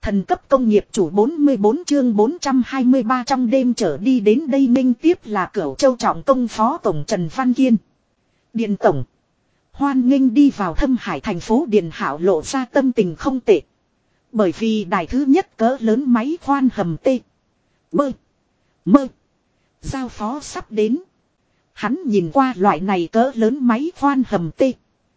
Thần cấp công nghiệp chủ 44 chương 423 trong đêm trở đi đến đây nghênh tiếp là Cửu Châu Trọng Công Phó Tổng Trần Văn Kiên. Điền Tổng. Hoan nghênh đi vào Thâm Hải thành phố Điền Hạo lộ ra tâm tình không tệ. Bởi vì đài thứ nhất cỡ lớn máy khoan hầm tê. Mơ. Giao phó sắp đến. Hắn nhìn qua loại này cỡ lớn máy khoan hầm tê.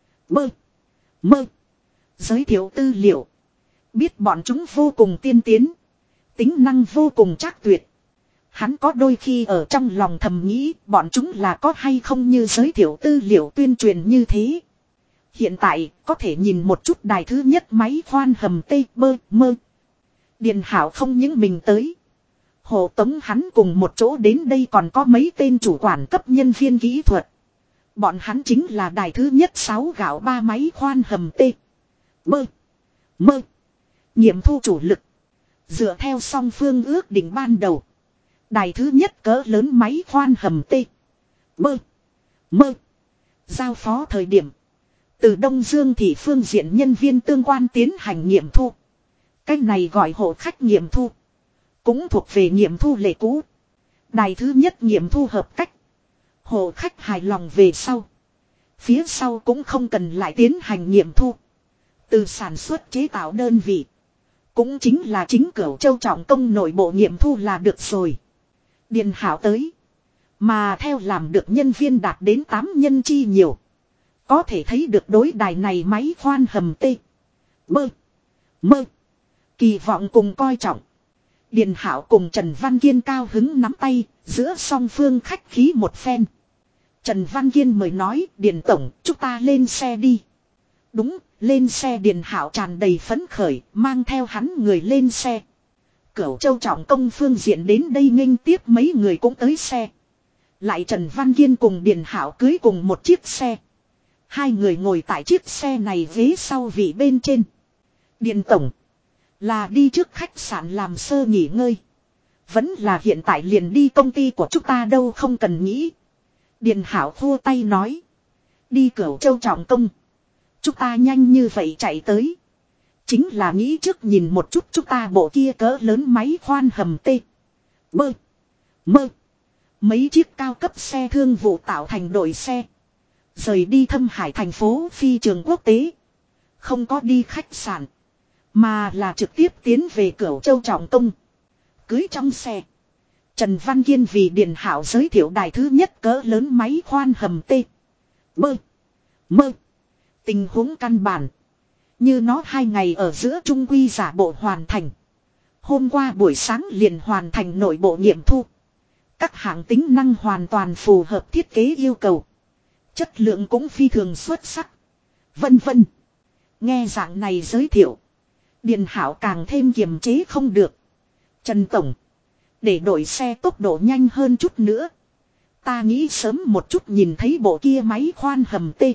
Mơ. Giới thiệu tư liệu. Biết bọn chúng vô cùng tiên tiến. Tính năng vô cùng chắc tuyệt. Hắn có đôi khi ở trong lòng thầm nghĩ bọn chúng là có hay không như giới thiệu tư liệu tuyên truyền như thế. Hiện tại có thể nhìn một chút đài thứ nhất máy khoan hầm tê mơ. Điền Hạo không những mình tới. Hộ tống hắn cùng một chỗ đến đây còn có mấy tên chủ quản cấp nhân viên kỹ thuật. Bọn hắn chính là đài thứ nhất 6 gạo 3 máy khoan hầm tê. Mơ. Nghiệm thu chủ lực. Dựa theo song phương ước định ban đầu. Đài thứ nhất cỡ lớn máy khoan hầm tê. Mơ. Giao phó thời điểm. Từ Đông Dương thị phương diện nhân viên tương quan tiến hành nghiệm thu. Cái này gọi hộ khách nghiệm thu. Cũng thuộc về nghiệm thu lệ cũ. Đài thứ nhất nghiệm thu hợp cách. Hộ khách hài lòng về sau. Phía sau cũng không cần lại tiến hành nghiệm thu. Từ sản xuất chế tạo đơn vị. Cũng chính là chính Cửu Châu Trọng Công nội bộ nghiệm thu là được rồi. Điền Hạo tới. Mà theo làm được nhân viên đạt đến 8 nhân chi nhiều. Có thể thấy được đối đài này máy khoan hầm tê. Mơ. Kỳ vọng cùng coi trọng. Điền Hạo cùng Trần Văn Kiên cao hứng nắm tay. Giữa song phương khách khí một phen. Trần Văn Kiên mời nói Điền Tổng chúng ta lên xe đi. Đúng. Lên xe Điền Hạo tràn đầy phấn khởi, mang theo hắn người lên xe. Cửu Châu Trọng Công phương diện đến đây nghênh tiếp mấy người cũng tới xe. Lại Trần Văn Kiên cùng Điền Hạo cưới cùng một chiếc xe. Hai người ngồi tại chiếc xe này ghế sau vị bên trên. Điền Tổng. Là đi trước khách sạn làm sơ nghỉ ngơi. Vẫn là hiện tại liền đi công ty của chúng ta đâu không cần nghĩ. Điền Hạo khua tay nói. Đi Cửu Châu Trọng Công. Chúng ta nhanh như vậy chạy tới. Chính là nghĩ trước nhìn một chút chúng ta bộ kia cỡ lớn máy khoan hầm tê. Mơ. Mấy chiếc cao cấp xe thương vụ tạo thành đội xe. Rời đi Thâm Hải thành phố phi trường quốc tế. Không có đi khách sạn. Mà là trực tiếp tiến về Cửu Châu Trọng Công. Cưới trong xe. Trần Văn Kiên vì Điền Hạo giới thiệu đài thứ nhất cỡ lớn máy khoan hầm tê. Mơ. Tình huống căn bản. Như nó 2 ngày ở giữa trung quy giả bộ hoàn thành. Hôm qua buổi sáng liền hoàn thành nội bộ nghiệm thu. Các hạng tính năng hoàn toàn phù hợp thiết kế yêu cầu. Chất lượng cũng phi thường xuất sắc. Vân. Nghe dạng này giới thiệu. Điền Hạo càng thêm kiềm chế không được. Trần Tổng. Để đổi xe tốc độ nhanh hơn chút nữa. Ta nghĩ sớm một chút nhìn thấy bộ kia máy khoan hầm tê.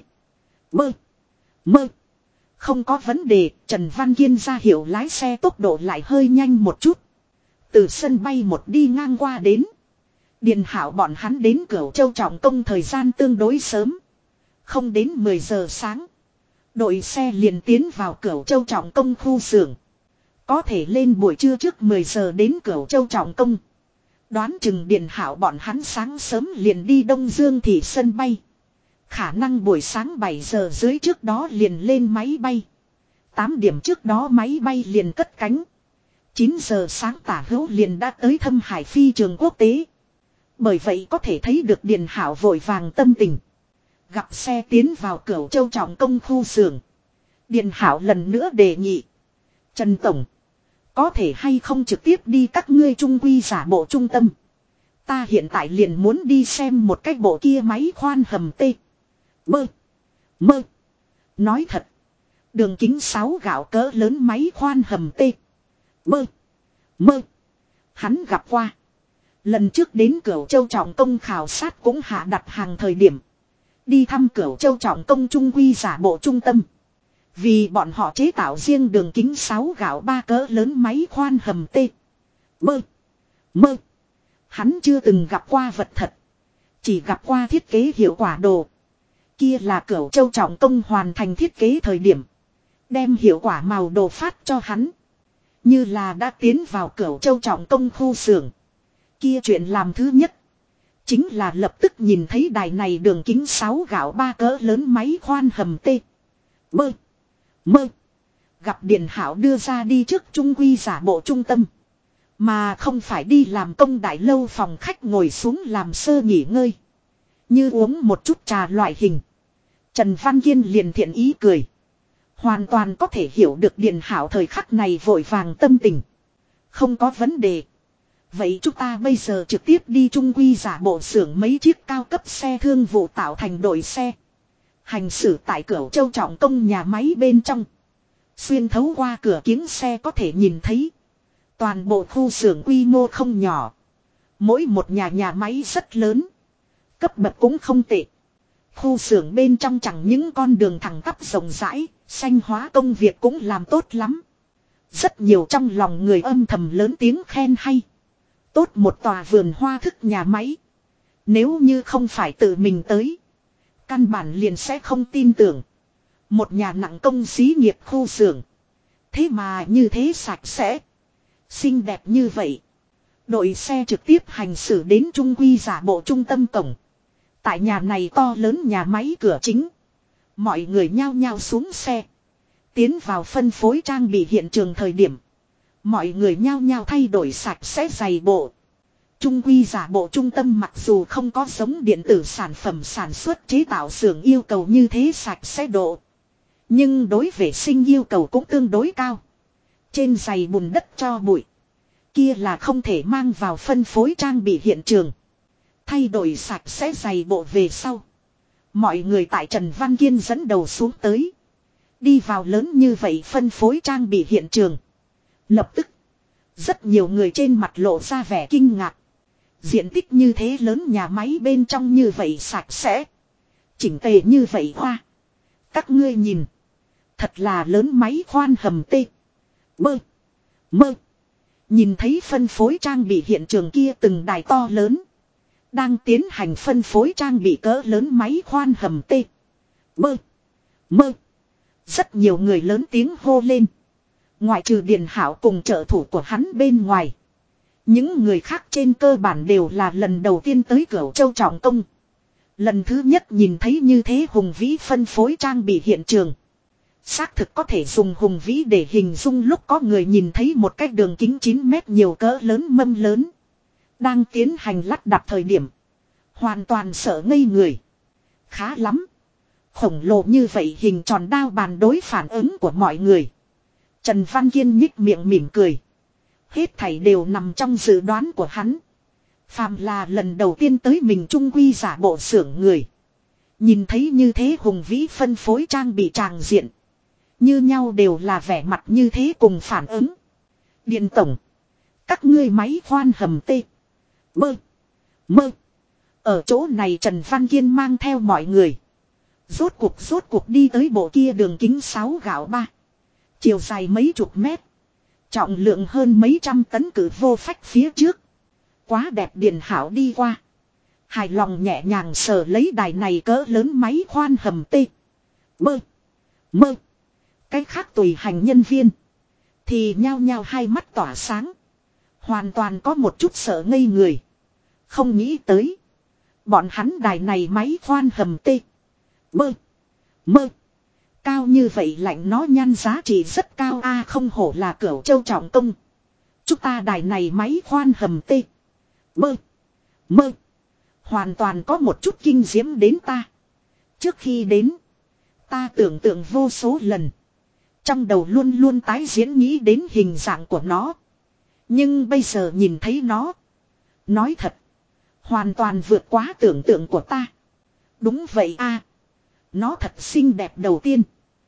Mơ. Không có vấn đề, Trần Văn Kiên ra hiệu lái xe tốc độ lại hơi nhanh một chút. Từ sân bay một đi ngang qua đến. Điền Hạo bọn hắn đến Cửu Châu Trọng Công thời gian tương đối sớm. Không đến 10 giờ sáng. Đội xe liền tiến vào Cửu Châu Trọng Công khu xưởng. Có thể lên buổi trưa trước 10 giờ đến Cửu Châu Trọng Công. Đoán chừng Điền Hạo bọn hắn sáng sớm liền đi Đông Dương thị sân bay. Khả năng buổi sáng 7 giờ dưới trước đó liền lên máy bay. 8 điểm trước đó máy bay liền cất cánh. 9 giờ sáng tả hữu liền đã tới Thâm Hải phi trường quốc tế. Bởi vậy có thể thấy được Điền Hạo vội vàng tâm tình. Gặp xe tiến vào Cửu Châu Trọng Công khu xưởng. Điền Hạo lần nữa đề nghị. Trần Tổng. Có thể hay không trực tiếp đi các ngươi trung quy giả bộ trung tâm. Ta hiện tại liền muốn đi xem một cái bộ kia máy khoan hầm tê. Mơ. Nói thật. Đường kính 6 gạo cỡ lớn máy khoan hầm tê. Mơ. Hắn gặp qua. Lần trước đến Cửu Châu Trọng Công khảo sát cũng hạ đặt hàng thời điểm. Đi thăm Cửu Châu Trọng Công trung quy giả bộ trung tâm. Vì bọn họ chế tạo riêng đường kính 6 gạo 3 cỡ lớn máy khoan hầm tê. Mơ. Hắn chưa từng gặp qua vật thật. Chỉ gặp qua thiết kế hiệu quả đồ. Kia là Cửu Châu Trọng Công hoàn thành thiết kế thời điểm. Đem hiệu quả màu đồ phát cho hắn. Như là đã tiến vào Cửu Châu trọng công khu xưởng. Kia chuyện làm thứ nhất. Chính là lập tức nhìn thấy đài này đường kính 6 gạo 3 cỡ lớn máy khoan hầm tê. Bơ. Mơ. Gặp Điền Hảo đưa ra đi trước trung quy giả bộ trung tâm. Mà không phải đi làm công đại lâu phòng khách ngồi xuống làm sơ nghỉ ngơi. Như uống một chút trà loại hình. Trần Văn Kiên liền thiện ý cười. Hoàn toàn có thể hiểu được Điền Hảo thời khắc này vội vàng tâm tình. Không có vấn đề. Vậy chúng ta bây giờ trực tiếp đi trung quy giả bộ xưởng mấy chiếc cao cấp xe thương vụ tạo thành đội xe. Hành xử tại Cửu Châu trọng công nhà máy bên trong. Xuyên thấu qua cửa kiếng xe có thể nhìn thấy. Toàn bộ khu xưởng quy mô không nhỏ. Mỗi một nhà máy rất lớn. Cấp bậc cũng không tệ. Khu xưởng bên trong chẳng những con đường thẳng tắp rộng rãi, xanh hóa công việc cũng làm tốt lắm. Rất nhiều trong lòng người âm thầm lớn tiếng khen hay. Tốt một tòa vườn hoa thức nhà máy. Nếu như không phải tự mình tới, căn bản liền sẽ không tin tưởng. Một nhà nặng công xí nghiệp khu xưởng. Thế mà như thế sạch sẽ. Xinh đẹp như vậy. Đội xe trực tiếp hành xử đến trung quy giả bộ trung tâm cổng. Tại nhà này to lớn nhà máy cửa chính. Mọi người nhao nhao xuống xe. Tiến vào phân phối trang bị hiện trường thời điểm. Mọi người nhao nhao thay đổi sạch sẽ giày bộ. Trung quy giả bộ trung tâm mặc dù không có giống điện tử sản phẩm sản xuất chế tạo xưởng yêu cầu như thế sạch sẽ độ. Nhưng đối vệ sinh yêu cầu cũng tương đối cao. Trên giày bùn đất cho bụi. Kia là không thể mang vào phân phối trang bị hiện trường. Thay đổi sạch sẽ giày bộ về sau. Mọi người tại Trần Văn Kiên dẫn đầu xuống tới. Đi vào lớn như vậy phân phối trang bị hiện trường. Lập tức. Rất nhiều người trên mặt lộ ra vẻ kinh ngạc. Diện tích như thế lớn nhà máy bên trong như vậy sạch sẽ. Chỉnh tề như vậy hoa. Các ngươi nhìn. Thật là lớn máy khoan hầm tê. Bơ. Mơ. Nhìn thấy phân phối trang bị hiện trường kia từng đài to lớn. Đang tiến hành phân phối trang bị cỡ lớn máy khoan hầm tê. Bơ. Mơ. Rất nhiều người lớn tiếng hô lên. Ngoại trừ Điền Hảo cùng trợ thủ của hắn bên ngoài. Những người khác trên cơ bản đều là lần đầu tiên tới Cửu Châu trọng công. Lần thứ nhất nhìn thấy như thế hùng vĩ phân phối trang bị hiện trường. Xác thực có thể dùng hùng vĩ để hình dung lúc có người nhìn thấy một cái đường kính 9 mét nhiều cỡ lớn mâm lớn. Đang tiến hành lắp đặt thời điểm. Hoàn toàn sợ ngây người. Khá lắm. Khổng lồ như vậy hình tròn đao bàn đối phản ứng của mọi người. Trần Văn Kiên nhích miệng mỉm cười. Hết thảy đều nằm trong dự đoán của hắn. Phàm là lần đầu tiên tới mình trung quy giả bộ xưởng người. Nhìn thấy như thế hùng vĩ phân phối trang bị tràng diện. Như nhau đều là vẻ mặt như thế cùng phản ứng. Điện tổng. Các ngươi máy khoan hầm tê. Bơ. Mơ. Ở chỗ này Trần Văn Kiên mang theo mọi người. Rốt cuộc đi tới bộ kia đường kính 6 gạo 3. Chiều dài mấy chục mét. Trọng lượng hơn mấy trăm tấn cử vô phách phía trước. Quá đẹp Điền Hảo đi qua. Hài lòng nhẹ nhàng sờ lấy đài này cỡ lớn máy khoan hầm tê. Bơ. Mơ. Cái khác tùy hành nhân viên. Thì nhao nhao hai mắt tỏa sáng. Hoàn toàn có một chút sợ ngây người. Không nghĩ tới. Bọn hắn đài này máy khoan hầm tê. Bơ. Mơ. Cao như vậy lạnh nó nhan giá trị rất cao a không hổ là Cửu Châu trọng công. Chúng ta đài này máy khoan hầm tê. Bơ. Mơ. Hoàn toàn có một chút kinh diễm đến ta. Trước khi đến. Ta tưởng tượng vô số lần. Trong đầu luôn luôn tái diễn nghĩ đến hình dạng của nó. Nhưng bây giờ nhìn thấy nó. Nói thật. Hoàn toàn vượt quá tưởng tượng của ta. Đúng vậy a. Nó thật xinh đẹp đầu tiên.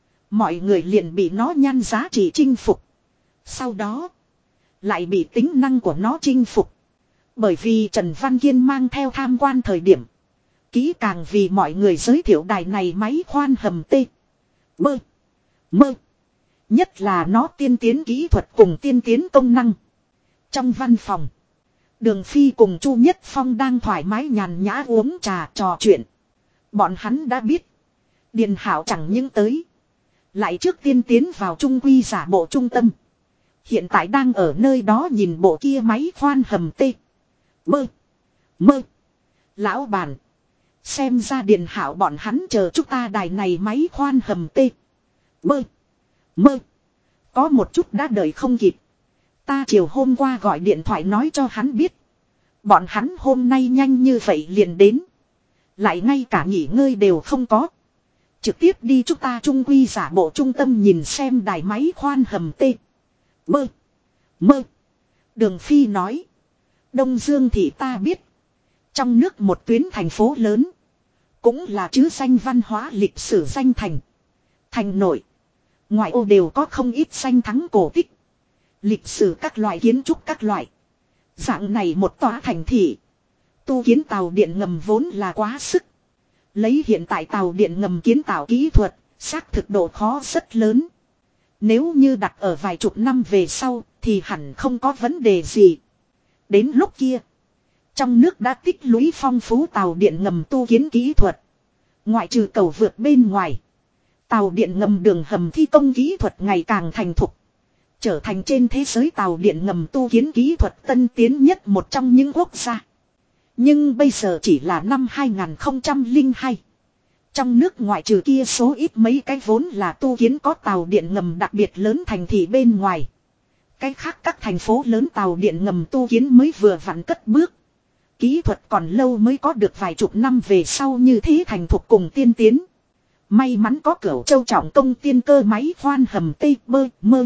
Mọi người liền bị nó nhan giá trị chinh phục. Sau đó. Lại bị tính năng của nó chinh phục. Bởi vì Trần Văn Kiên mang theo tham quan thời điểm. Kỹ càng vì mọi người giới thiệu đài này máy khoan hầm tê. Bơ. Mơ. Nhất là nó tiên tiến kỹ thuật cùng tiên tiến công năng. Trong văn phòng. Đường Phi cùng Chu Nhất Phong đang thoải mái nhàn nhã uống trà trò chuyện. Bọn hắn đã biết. Điền Hảo chẳng những tới. Lại trước tiên tiến vào trung quy giả bộ trung tâm. Hiện tại đang ở nơi đó nhìn bộ kia máy khoan hầm tê. Mơ. Mơ. Lão bản. Xem ra Điền Hảo bọn hắn chờ chúng ta đài này máy khoan hầm tê. Mơ. Mơ. Có một chút đã đợi không kịp. Ta chiều hôm qua gọi điện thoại nói cho hắn biết. Bọn hắn hôm nay nhanh như vậy liền đến. Lại ngay cả nghỉ ngơi đều không có. Trực tiếp đi chúng ta trung quy giả bộ trung tâm nhìn xem đài máy khoan hầm tê. Mơ. Mơ. Đường Phi nói. Đông Dương thì ta biết. Trong nước một tuyến thành phố lớn. Cũng là chứ danh văn hóa lịch sử danh thành. Thành nội. Ngoại ô đều có không ít danh thắng cổ tích. Lịch sử các loại kiến trúc các loại. Dạng này một tòa thành thị. Tu kiến tàu điện ngầm vốn là quá sức. Lấy hiện tại tàu điện ngầm kiến tạo kỹ thuật, xác thực độ khó rất lớn. Nếu như đặt ở vài chục năm về sau, thì hẳn không có vấn đề gì. Đến lúc kia, trong nước đã tích lũy phong phú tàu điện ngầm tu kiến kỹ thuật. Ngoại trừ cầu vượt bên ngoài, tàu điện ngầm đường hầm thi công kỹ thuật ngày càng thành thục. Trở thành trên thế giới tàu điện ngầm tu kiến kỹ thuật tân tiến nhất một trong những quốc gia. Nhưng bây giờ chỉ là năm 2002. Trong nước ngoại trừ kia số ít mấy cái vốn là tu kiến có tàu điện ngầm đặc biệt lớn thành thị bên ngoài. Cái khác các thành phố lớn tàu điện ngầm tu kiến mới vừa vặn cất bước. Kỹ thuật còn lâu mới có được vài chục năm về sau như thế thành thục cùng tiên tiến. May mắn có Cửu Châu trọng công tiên cơ máy khoan hầm tê bơ mơ.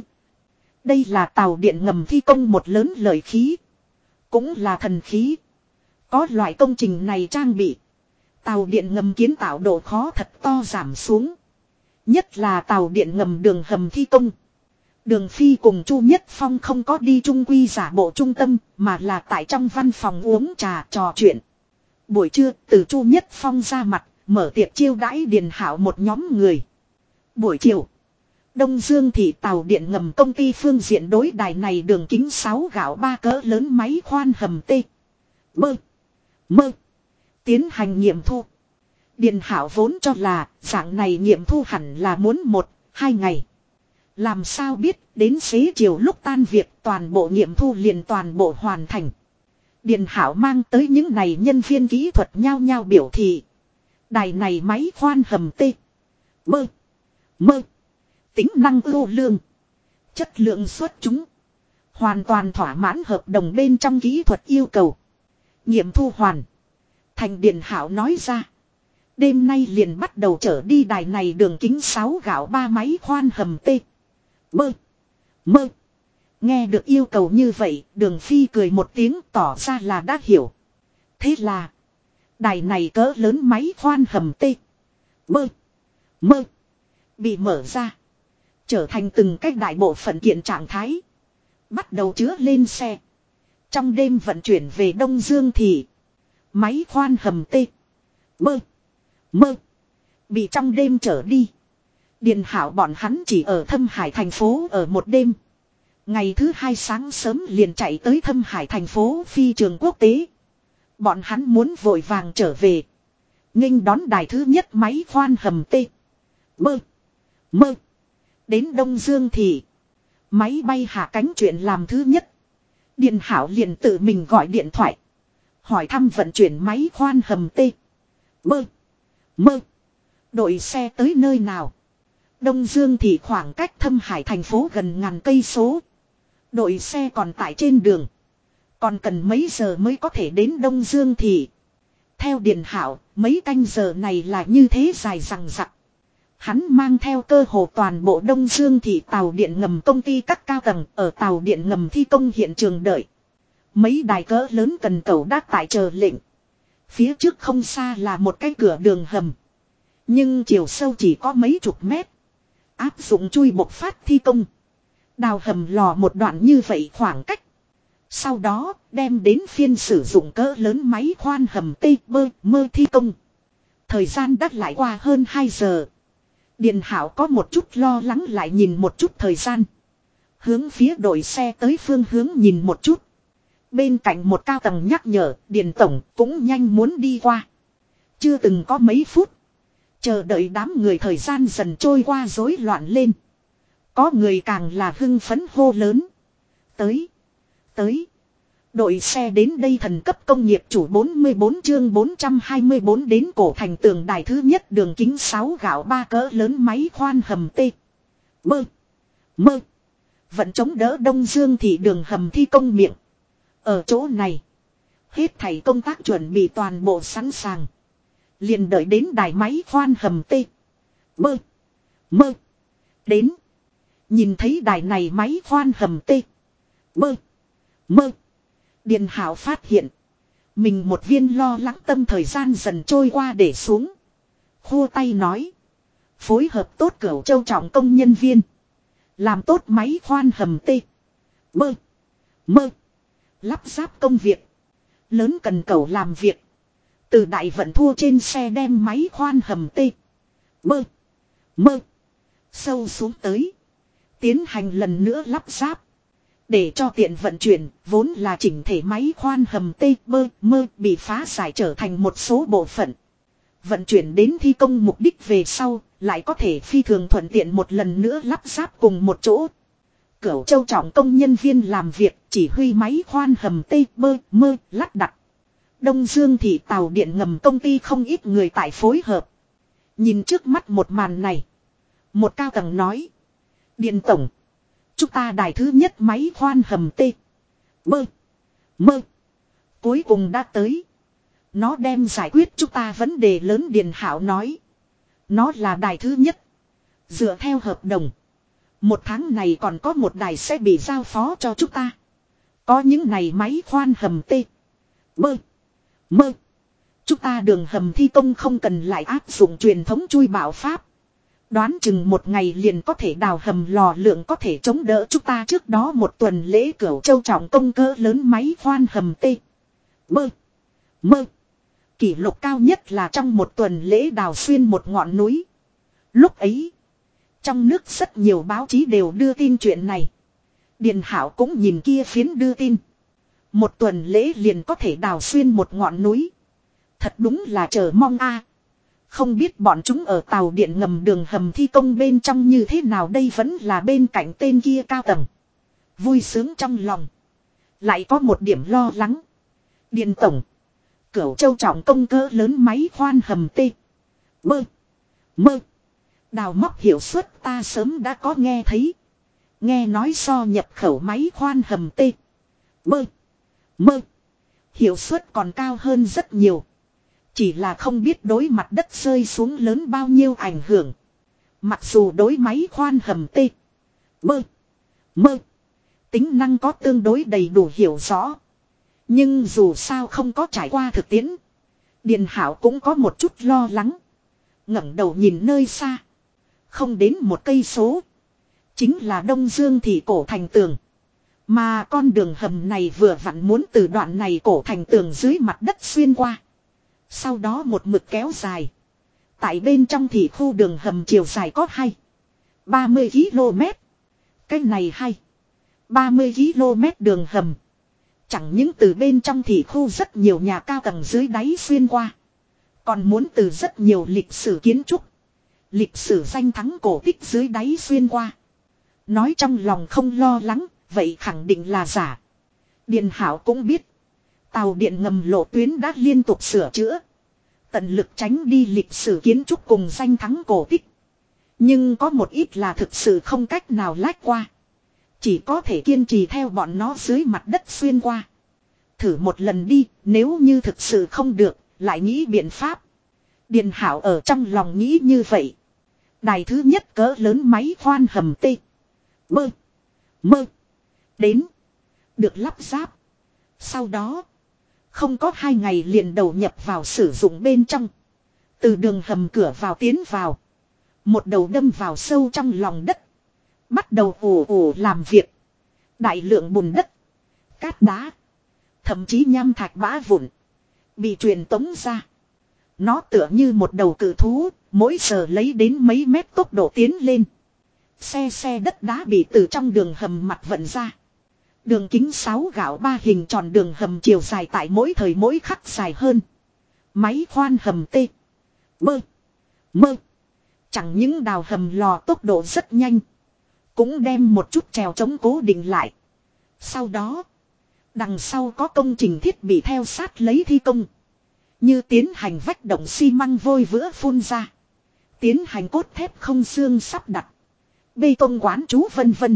Đây là tàu điện ngầm thi công một lớn lợi khí. Cũng là thần khí. Có loại công trình này trang bị. Tàu điện ngầm kiến tạo độ khó thật to giảm xuống. Nhất là tàu điện ngầm đường hầm thi công. Đường Phi cùng Chu Nhất Phong không có đi trung quy giả bộ trung tâm mà là tại trong văn phòng uống trà trò chuyện. Buổi trưa từ Chu Nhất Phong ra mặt mở tiệc chiêu đãi Điền Hảo một nhóm người. Buổi chiều. Đông Dương thị tàu điện ngầm công ty phương diện đối đài này đường kính 6 gạo 3 cỡ lớn máy khoan hầm tê. Mơ. Mơ. Tiến hành nghiệm thu. Điền Hảo vốn cho là dạng này nghiệm thu hẳn là muốn 1-2 ngày. Làm sao biết đến xế chiều lúc tan việc toàn bộ nghiệm thu liền toàn bộ hoàn thành. Điền Hảo mang tới những này nhân viên kỹ thuật nhao nhao biểu thị. Đài này máy khoan hầm tê. Mơ. Mơ. Tính năng ưu lương. Chất lượng xuất chúng. Hoàn toàn thỏa mãn hợp đồng bên trong kỹ thuật yêu cầu. Nghiệm thu hoàn. Thành Điền Hảo nói ra. Đêm nay liền bắt đầu trở đi đài này đường kính 6 gạo 3 máy khoan hầm tê. Mơ. Mơ. Nghe được yêu cầu như vậy, Đường Phi cười một tiếng tỏ ra là đã hiểu. Thế là. Đài này cỡ lớn máy khoan hầm tê. Mơ. Mơ. Bị mở ra. Trở thành từng cách đại bộ phận kiện trạng thái. Bắt đầu chứa lên xe. Trong đêm vận chuyển về Đông Dương thì. Máy khoan hầm tê. Mơ. Mơ. Bị trong đêm trở đi. Điền Hảo bọn hắn chỉ ở Thâm Hải thành phố ở một đêm. Ngày thứ 2 sáng sớm liền chạy tới Thâm Hải thành phố phi trường quốc tế. Bọn hắn muốn vội vàng trở về. Nghênh đón đài thứ nhất máy khoan hầm tê. Mơ. Mơ. Đến Đông Dương thì. Máy bay hạ cánh chuyện làm thứ nhất. Điền Hảo liền tự mình gọi điện thoại. Hỏi thăm vận chuyển máy khoan hầm tê. Mơ. Mơ. Đội xe tới nơi nào? Đông Dương thì khoảng cách Thâm Hải thành phố gần ngàn cây số. Đội xe còn tại trên đường. Còn cần mấy giờ mới có thể đến Đông Dương thì. Theo Điền Hảo, mấy canh giờ này là như thế dài dằng dặc. Hắn mang theo cơ hồ toàn bộ Đông Dương thị tàu điện ngầm công ty các cao tầng ở tàu điện ngầm thi công hiện trường đợi. Mấy đài cỡ lớn cần cầu đã tại chờ lệnh. Phía trước không xa là một cái cửa đường hầm. Nhưng chiều sâu chỉ có mấy chục mét. Áp dụng chui bộc phát thi công. Đào hầm lò một đoạn như vậy khoảng cách. Sau đó đem đến phiên sử dụng cỡ lớn máy khoan hầm tê bơ mơ thi công. Thời gian đã lại qua hơn 2 giờ. Điền Hảo có một chút lo lắng lại nhìn một chút thời gian. Hướng phía đội xe tới phương hướng nhìn một chút. Bên cạnh một cao tầng nhắc nhở Điền Tổng cũng nhanh muốn đi qua. Chưa từng có mấy phút. Chờ đợi đám người thời gian dần trôi qua rối loạn lên. Có người càng là hưng phấn hô lớn. Tới. Tới. Đội xe đến đây thần cấp công nghiệp chủ 44 chương 424 đến cổ thành tường đài thứ nhất đường kính 6 gạo 3 cỡ lớn máy khoan hầm T. Bơ. Mơ. Vận chống đỡ Đông Dương thị đường hầm thi công miệng. Ở chỗ này. Hết thảy công tác chuẩn bị toàn bộ sẵn sàng. Liền đợi đến đài máy khoan hầm T. Bơ. Mơ. Đến. Nhìn thấy đài này máy khoan hầm T. Bơ. Mơ. Điền Hảo phát hiện. Mình một viên lo lắng tâm thời gian dần trôi qua để xuống. Khô tay nói. Phối hợp tốt Cửu Châu trọng công nhân viên. Làm tốt máy khoan hầm T. Bơ. Mơ. Lắp ráp công việc. Lớn cần Cẩu làm việc. Từ đại vận thua trên xe đem máy khoan hầm T. Bơ. Mơ. Sâu xuống tới. Tiến hành lần nữa lắp ráp. Để cho tiện vận chuyển, vốn là chỉnh thể máy khoan hầm T, bơ, mơ bị phá giải trở thành một số bộ phận. Vận chuyển đến thi công mục đích về sau, lại có thể phi thường thuận tiện một lần nữa lắp ráp cùng một chỗ. Cửu Châu trọng công nhân viên làm việc chỉ huy máy khoan hầm T, bơ, mơ, lắp đặt. Đông Dương thị tàu điện ngầm công ty không ít người tại phối hợp. Nhìn trước mắt một màn này. Một cao tầng nói. Điện tổng. Chúng ta đài thứ nhất máy khoan hầm T. Bơ. Mơ. Cuối cùng đã tới. Nó đem giải quyết chúng ta vấn đề lớn Điền Hảo nói. Nó là đài thứ nhất. Dựa theo hợp đồng. Một tháng này còn có một đài sẽ bị giao phó cho chúng ta. Có những này máy khoan hầm T. Bơ. Mơ. Chúng ta đường hầm thi công không cần lại áp dụng truyền thống chui bảo pháp. Đoán chừng một ngày liền có thể đào hầm lò lượng có thể chống đỡ chúng ta trước đó một tuần lễ Cửu Châu trọng công cỡ lớn máy khoan hầm T. Bơ. Mơ. Kỷ lục cao nhất là trong một tuần lễ đào xuyên một ngọn núi. Lúc ấy. Trong nước rất nhiều báo chí đều đưa tin chuyện này. Điền Hảo cũng nhìn kia phiến đưa tin. Một tuần lễ liền có thể đào xuyên một ngọn núi. Thật đúng là chờ mong a. Không biết bọn chúng ở tàu điện ngầm đường hầm thi công bên trong như thế nào đây vẫn là bên cạnh tên kia cao tầng. Vui sướng trong lòng. Lại có một điểm lo lắng. Điện tổng. Cửu Châu trọng công cỡ lớn máy khoan hầm T. Bơ. Mơ. Đào móc hiệu suất ta sớm đã có nghe thấy. Nghe nói so nhập khẩu máy khoan hầm T. Bơ. Mơ. Hiệu suất còn cao hơn rất nhiều. Chỉ là không biết đối mặt đất rơi xuống lớn bao nhiêu ảnh hưởng. Mặc dù đối máy khoan hầm T. Bơ. Mơ. Tính năng có tương đối đầy đủ hiểu rõ. Nhưng dù sao không có trải qua thực tiễn. Điền Hảo cũng có một chút lo lắng. Ngẩng đầu nhìn nơi xa. Không đến một cây số. Chính là Đông Dương thị cổ thành tường. Mà con đường hầm này vừa vặn muốn từ đoạn này cổ thành tường dưới mặt đất xuyên qua. Sau đó một mực kéo dài. Tại bên trong thì khu đường hầm chiều dài có 30 km. Cái này 30 km đường hầm. Chẳng những từ bên trong thì khu rất nhiều nhà cao tầng dưới đáy xuyên qua. Còn muốn từ rất nhiều lịch sử kiến trúc. Lịch sử danh thắng cổ tích dưới đáy xuyên qua. Nói trong lòng không lo lắng, vậy khẳng định là giả. Điền Hảo cũng biết. Tàu điện ngầm lộ tuyến đã liên tục sửa chữa. Tận lực tránh đi lịch sử kiến trúc cùng danh thắng cổ tích. Nhưng có một ít là thực sự không cách nào lách qua. Chỉ có thể kiên trì theo bọn nó dưới mặt đất xuyên qua. Thử một lần đi, nếu như thực sự không được, lại nghĩ biện pháp. Điền Hảo ở trong lòng nghĩ như vậy. Đài thứ nhất cỡ lớn máy khoan hầm T. Bơ. Mơ. Đến. Được lắp ráp. Sau đó. Không có 2 ngày liền đầu nhập vào sử dụng bên trong. Từ đường hầm cửa vào tiến vào. Một đầu đâm vào sâu trong lòng đất. Bắt đầu ồ ồ làm việc. Đại lượng bùn đất. Cát đá. Thậm chí nham thạch bã vụn. Bị truyền tống ra. Nó tựa như một đầu cự thú. Mỗi giờ lấy đến mấy mét tốc độ tiến lên. Xe đất đá bị từ trong đường hầm mặt vận ra. Đường kính 6 gạo 3 hình tròn đường hầm chiều dài tại mỗi thời mỗi khắc dài hơn. Máy khoan hầm T. Bơ. Mơ. Chẳng những đào hầm lò tốc độ rất nhanh. Cũng đem một chút trèo chống cố định lại. Sau đó, đằng sau có công trình thiết bị theo sát lấy thi công. Như tiến hành vách động xi măng vôi vữa phun ra. Tiến hành cốt thép không xương sắp đặt. Bê tông quán trú vân vân.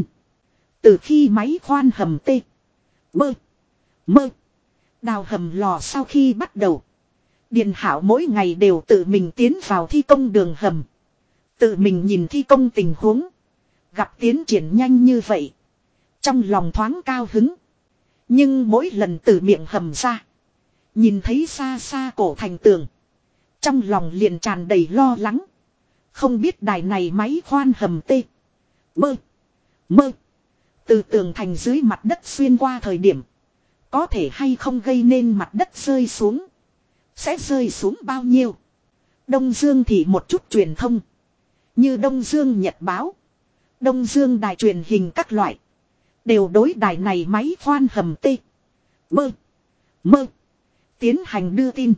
Từ khi máy khoan hầm T. Bơ. Mơ. Đào hầm lò sau khi bắt đầu. Điền Hảo mỗi ngày đều tự mình tiến vào thi công đường hầm. Tự mình nhìn thi công tình huống. Gặp tiến triển nhanh như vậy. Trong lòng thoáng cao hứng. Nhưng mỗi lần từ miệng hầm ra. Nhìn thấy xa xa cổ thành tường. Trong lòng liền tràn đầy lo lắng. Không biết đài này máy khoan hầm T. Bơ. Mơ. Từ tường thành dưới mặt đất xuyên qua thời điểm. Có thể hay không gây nên mặt đất rơi xuống. Sẽ rơi xuống bao nhiêu. Đông Dương thì một chút truyền thông. Như Đông Dương Nhật Báo. Đông Dương đài truyền hình các loại. Đều đối đài này máy khoan hầm T. Bơ. Mơ. Tiến hành đưa tin.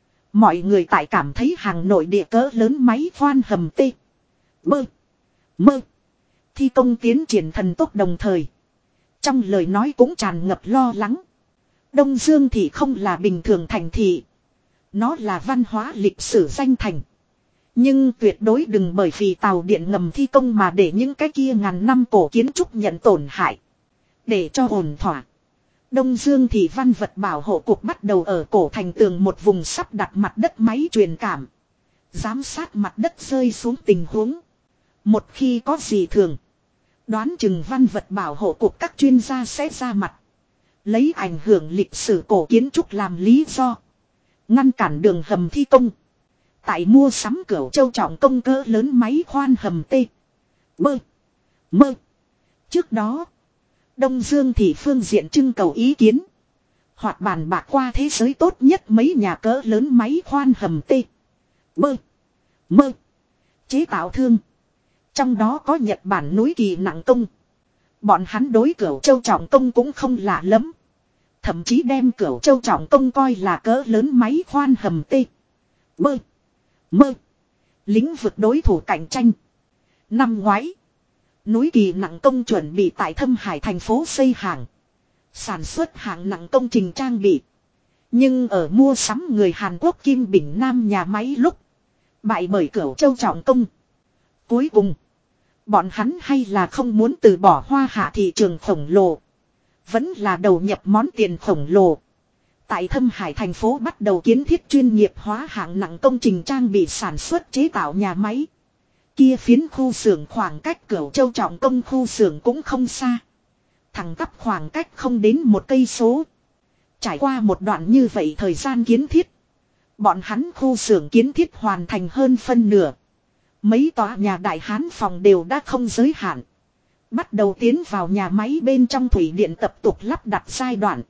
Mọi người tại cảm thấy hàng nội địa cỡ lớn máy khoan hầm T. Bơ. Mơ. Thi công tiến triển thần tốc đồng thời. Trong lời nói cũng tràn ngập lo lắng. Đông Dương thì không là bình thường thành thị. Nó là văn hóa lịch sử danh thành. Nhưng tuyệt đối đừng bởi vì tàu điện ngầm thi công mà để những cái kia ngàn năm cổ kiến trúc nhận tổn hại. Để cho ổn thỏa. Đông Dương thì văn vật bảo hộ cục bắt đầu ở cổ thành tường một vùng sắp đặt mặt đất máy truyền cảm. Giám sát mặt đất rơi xuống tình huống. Một khi có gì thường. Đoán chừng văn vật bảo hộ cục các chuyên gia sẽ ra mặt. Lấy ảnh hưởng lịch sử cổ kiến trúc làm lý do. Ngăn cản đường hầm thi công. Tại mua sắm Cửu Châu trọng công cỡ lớn máy khoan hầm T. Bơ. Mơ. Trước đó. Đông Dương thì phương diện trưng cầu ý kiến. Hoặc bàn bạc qua thế giới tốt nhất mấy nhà cỡ lớn máy khoan hầm T. Bơ. Mơ. Chế tạo thương. Trong đó có Nhật Bản núi Kỳ nặng công. Bọn hắn đối Cửu Châu trọng công cũng không lạ lắm. Thậm chí đem Cửu Châu trọng công coi là cỡ lớn máy khoan hầm T. Bơ. Mơ. Lĩnh vực đối thủ cạnh tranh. Năm ngoái. Núi Kỳ nặng công chuẩn bị tại Thâm Hải thành phố xây hàng. Sản xuất hạng nặng công trình trang bị. Nhưng ở mua sắm người Hàn Quốc Kim Bình Nam nhà máy lúc. Bại bởi Cửu Châu trọng công. Cuối cùng. Bọn hắn hay là không muốn từ bỏ Hoa Hạ thị trường khổng lồ. Vẫn là đầu nhập món tiền khổng lồ. Tại Thâm Hải thành phố bắt đầu kiến thiết chuyên nghiệp hóa hạng nặng công trình trang bị sản xuất chế tạo nhà máy. Kia phiến khu xưởng khoảng cách Cửu Châu trọng công khu xưởng cũng không xa. Thẳng tắp khoảng cách không đến 1 cây số. Trải qua một đoạn như vậy thời gian kiến thiết. Bọn hắn khu xưởng kiến thiết hoàn thành hơn phân nửa. Mấy tòa nhà đại hán phòng đều đã không giới hạn. Bắt đầu tiến vào nhà máy bên trong thủy điện tập tục lắp đặt giai đoạn.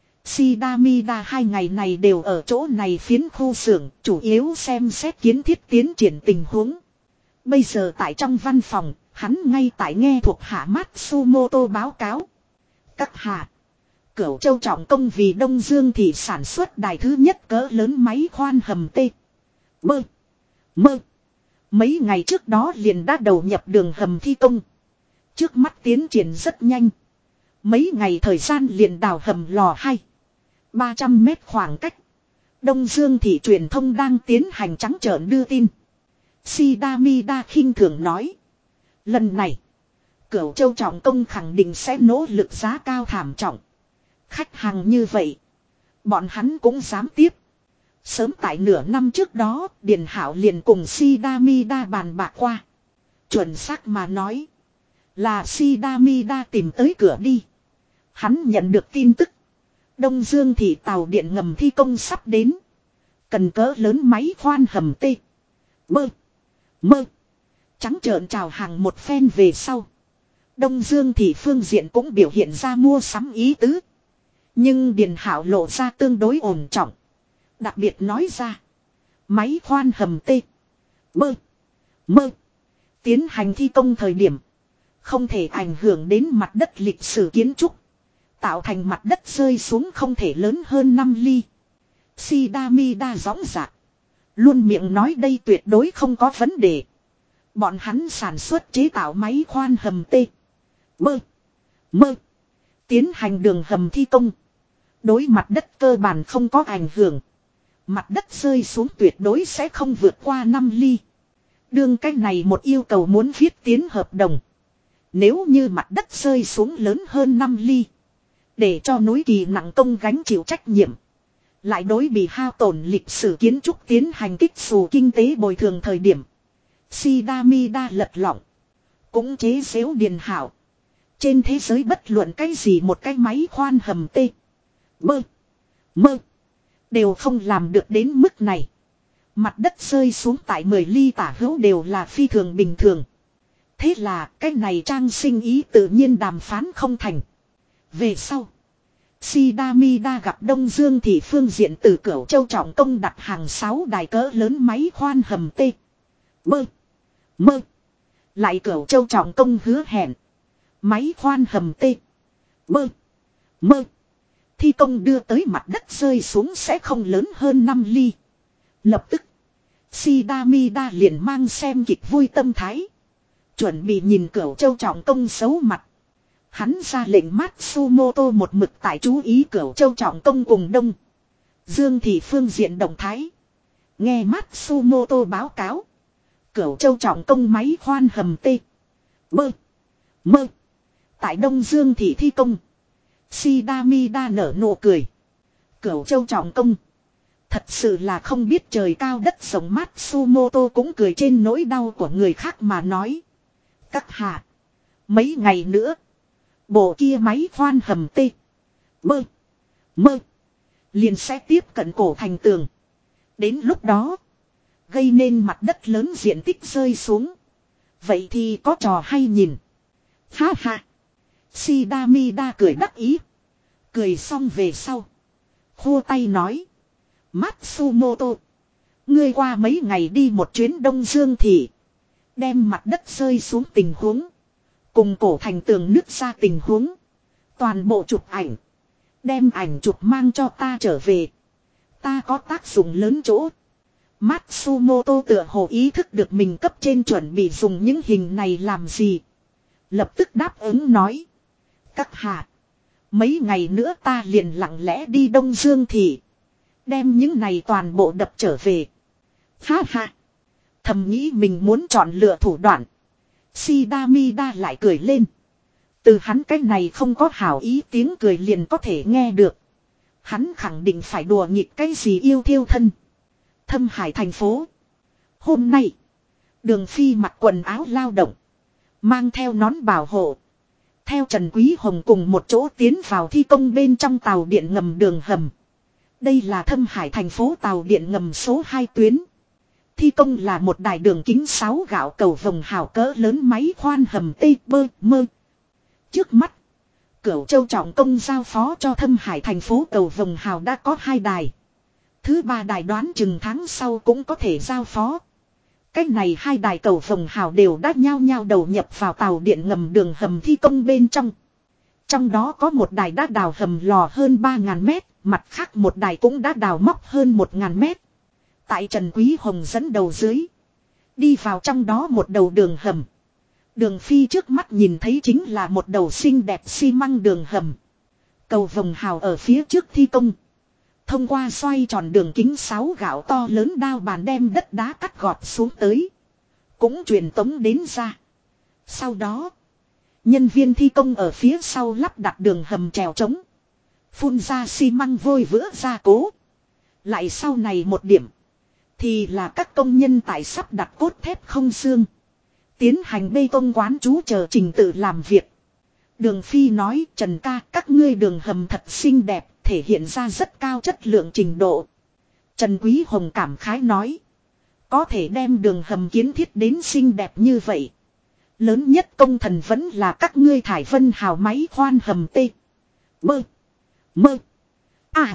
Shidamida 2 ngày này đều ở chỗ này phiến khu xưởng, chủ yếu xem xét kiến thiết tiến triển tình huống. Bây giờ tại trong văn phòng, hắn ngay tại nghe thuộc hạ Matsumoto báo cáo. Các hạ, Cửu Châu trọng công vì Đông Dương thì sản xuất đài thứ nhất cỡ lớn máy khoan hầm T. Bơ. Mơ. Mấy ngày trước đó liền đã đầu nhập đường hầm thi công. Trước mắt tiến triển rất nhanh. Mấy ngày thời gian liền đào hầm lò 300 mét khoảng cách. Đông Dương thị truyền thông đang tiến hành trắng trợn đưa tin. Shidamida khinh thường nói. Lần này, Cửu Châu trọng công khẳng định sẽ nỗ lực giá cao thảm trọng. Khách hàng như vậy, bọn hắn cũng dám tiếp. Sớm tại nửa năm trước đó, Điền Hảo liền cùng Shidamida bàn bạc qua. Chuẩn xác mà nói, là Shidamida tìm tới cửa đi. Hắn nhận được tin tức. Đông Dương thị tàu điện ngầm thi công sắp đến. Cần cỡ lớn máy khoan hầm T. Bơ. Mơ. Trắng trợn chào hàng một phen về sau. Đông Dương thị phương diện cũng biểu hiện ra mua sắm ý tứ. Nhưng Điền Hảo lộ ra tương đối ổn trọng. Đặc biệt nói ra. Máy khoan hầm T. Bơ. Mơ. Tiến hành thi công thời điểm. Không thể ảnh hưởng đến mặt đất lịch sử kiến trúc. Tạo thành mặt đất rơi xuống không thể lớn hơn 5 ly. Shidamida rõ ràng. Luôn miệng nói đây tuyệt đối không có vấn đề. Bọn hắn sản xuất chế tạo máy khoan hầm T. Bơ. Mơ. tiến hành đường hầm thi công. Đối mặt đất cơ bản không có ảnh hưởng. Mặt đất rơi xuống tuyệt đối sẽ không vượt qua 5 ly. Đương cách này một yêu cầu muốn viết tiến hợp đồng. Nếu như mặt đất rơi xuống lớn hơn 5 ly. Để cho núi Kỳ nặng công gánh chịu trách nhiệm. Lại đối bị hao tổn lịch sử kiến trúc tiến hành kích xù kinh tế bồi thường thời điểm. Shidamida lật lọng. Cũng chế xếu điền hảo. Trên thế giới bất luận cái gì một cái máy khoan hầm tê. Bơ. Mơ. Đều không làm được đến mức này. Mặt đất rơi xuống tại 10 ly tả hữu đều là phi thường bình thường. Thế là cái này trang sinh ý tự nhiên đàm phán không thành. Về sau. Shidamida gặp Đông Dương thì phương diện từ Cửu Châu trọng công đặt hàng 6 đài cỡ lớn máy khoan hầm tê. Bơ. Mơ. Lại Cửu Châu trọng công hứa hẹn. Máy khoan hầm tê. Bơ. Mơ. Thi công đưa tới mặt đất rơi xuống sẽ không lớn hơn 5 ly. Lập tức. Shidamida liền mang xem kịch vui tâm thái. Chuẩn bị nhìn Cửu Châu trọng công xấu mặt. Hắn ra lệnh Matsumoto một mực tại chú ý Cửu Châu trọng công cùng Đông Dương thì phương diện động thái. Nghe Matsumoto báo cáo. Cửu Châu trọng công máy khoan hầm tê. Bơ. Mơ. Tại Đông Dương thì thi công. Shidamida nở nụ cười. Cửu Châu trọng công. Thật sự là không biết trời cao đất rộng. Matsumoto cũng cười trên nỗi đau của người khác mà nói. Các hạ. Mấy ngày nữa. Bộ kia máy khoan hầm tê. Bơ. Mơ. Liền sẽ tiếp cận cổ thành tường. Đến lúc đó. Gây nên mặt đất lớn diện tích rơi xuống. Vậy thì có trò hay nhìn. Ha ha. Shidamida cười đắc ý. Cười xong về sau. Khua tay nói. Matsumoto. Ngươi qua mấy ngày đi một chuyến Đông Dương thì. Đem mặt đất rơi xuống tình huống. Cùng cổ thành tường nứt ra tình huống. Toàn bộ chụp ảnh. Đem ảnh chụp mang cho ta trở về. Ta có tác dụng lớn chỗ. Matsumoto tựa hồ ý thức được mình cấp trên chuẩn bị dùng những hình này làm gì. Lập tức đáp ứng nói. Các hạ. Mấy ngày nữa ta liền lặng lẽ đi Đông Dương thì. Đem những này toàn bộ đập trở về. Ha ha. Thầm nghĩ mình muốn chọn lựa thủ đoạn. Shidamida lại cười lên. Từ hắn cái này không có hảo ý tiếng cười liền có thể nghe được. Hắn khẳng định phải đùa nghịch cái gì yêu thiêu thân. Thâm Hải thành phố. Hôm nay. Đường Phi mặc quần áo lao động. Mang theo nón bảo hộ. Theo Trần Quý Hồng cùng một chỗ tiến vào thi công bên trong tàu điện ngầm đường hầm. Đây là Thâm Hải thành phố tàu điện ngầm số 2 tuyến. Thi công là một đài đường kính 6 gạo cầu vồng hào cỡ lớn máy khoan hầm tê bơ mơ. Trước mắt. Cửu Châu trọng công giao phó cho Thâm Hải thành phố cầu vồng hào đã có 2 đài. Thứ 3 đài đoán chừng tháng sau cũng có thể giao phó. Cách này 2 đài cầu vồng hào đều đã nhao nhao đầu nhập vào tàu điện ngầm đường hầm thi công bên trong. Trong đó có một đài đã đào hầm lò hơn 3.000 mét, mặt khác một đài cũng đã đào móc hơn 1.000 mét. Tại Trần Quý Hồng dẫn đầu dưới. Đi vào trong đó một đầu đường hầm. Đường Phi trước mắt nhìn thấy chính là một đầu xinh đẹp xi măng đường hầm. Cầu vồng hào ở phía trước thi công. Thông qua xoay tròn đường kính 6 gạo to lớn đao bàn đem đất đá cắt gọt xuống tới. Cũng truyền tống đến ra. Sau đó. Nhân viên thi công ở phía sau lắp đặt đường hầm trèo trống. Phun ra xi măng vôi vữa gia cố. Lại sau này một điểm. Thì là các công nhân tại sắp đặt cốt thép không xương. Tiến hành bê tông quán chú chờ trình tự làm việc. Đường Phi nói Trần ca các ngươi đường hầm thật xinh đẹp. Thể hiện ra rất cao chất lượng trình độ. Trần Quý Hồng cảm khái nói. Có thể đem đường hầm kiến thiết đến xinh đẹp như vậy. Lớn nhất công thần vẫn là các ngươi thải vân hào máy khoan hầm tê. Bơ. Mơ. À.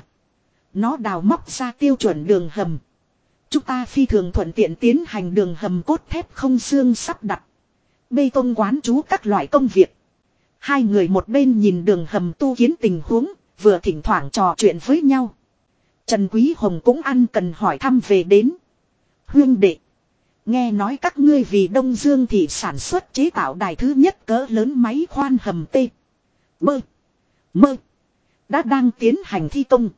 Nó đào móc ra tiêu chuẩn đường hầm. Chúng ta phi thường thuận tiện tiến hành đường hầm cốt thép không xương sắp đặt. Bê tông quán chú các loại công việc. Hai người một bên nhìn đường hầm tu kiến tình huống. Vừa thỉnh thoảng trò chuyện với nhau. Trần Quý Hồng cũng ăn cần hỏi thăm về đến. Huyên đệ. Nghe nói các ngươi vì Đông Dương thì sản xuất chế tạo đài thứ nhất cỡ lớn máy khoan hầm tê. Bơ. Mơ. Đã đang tiến hành thi công.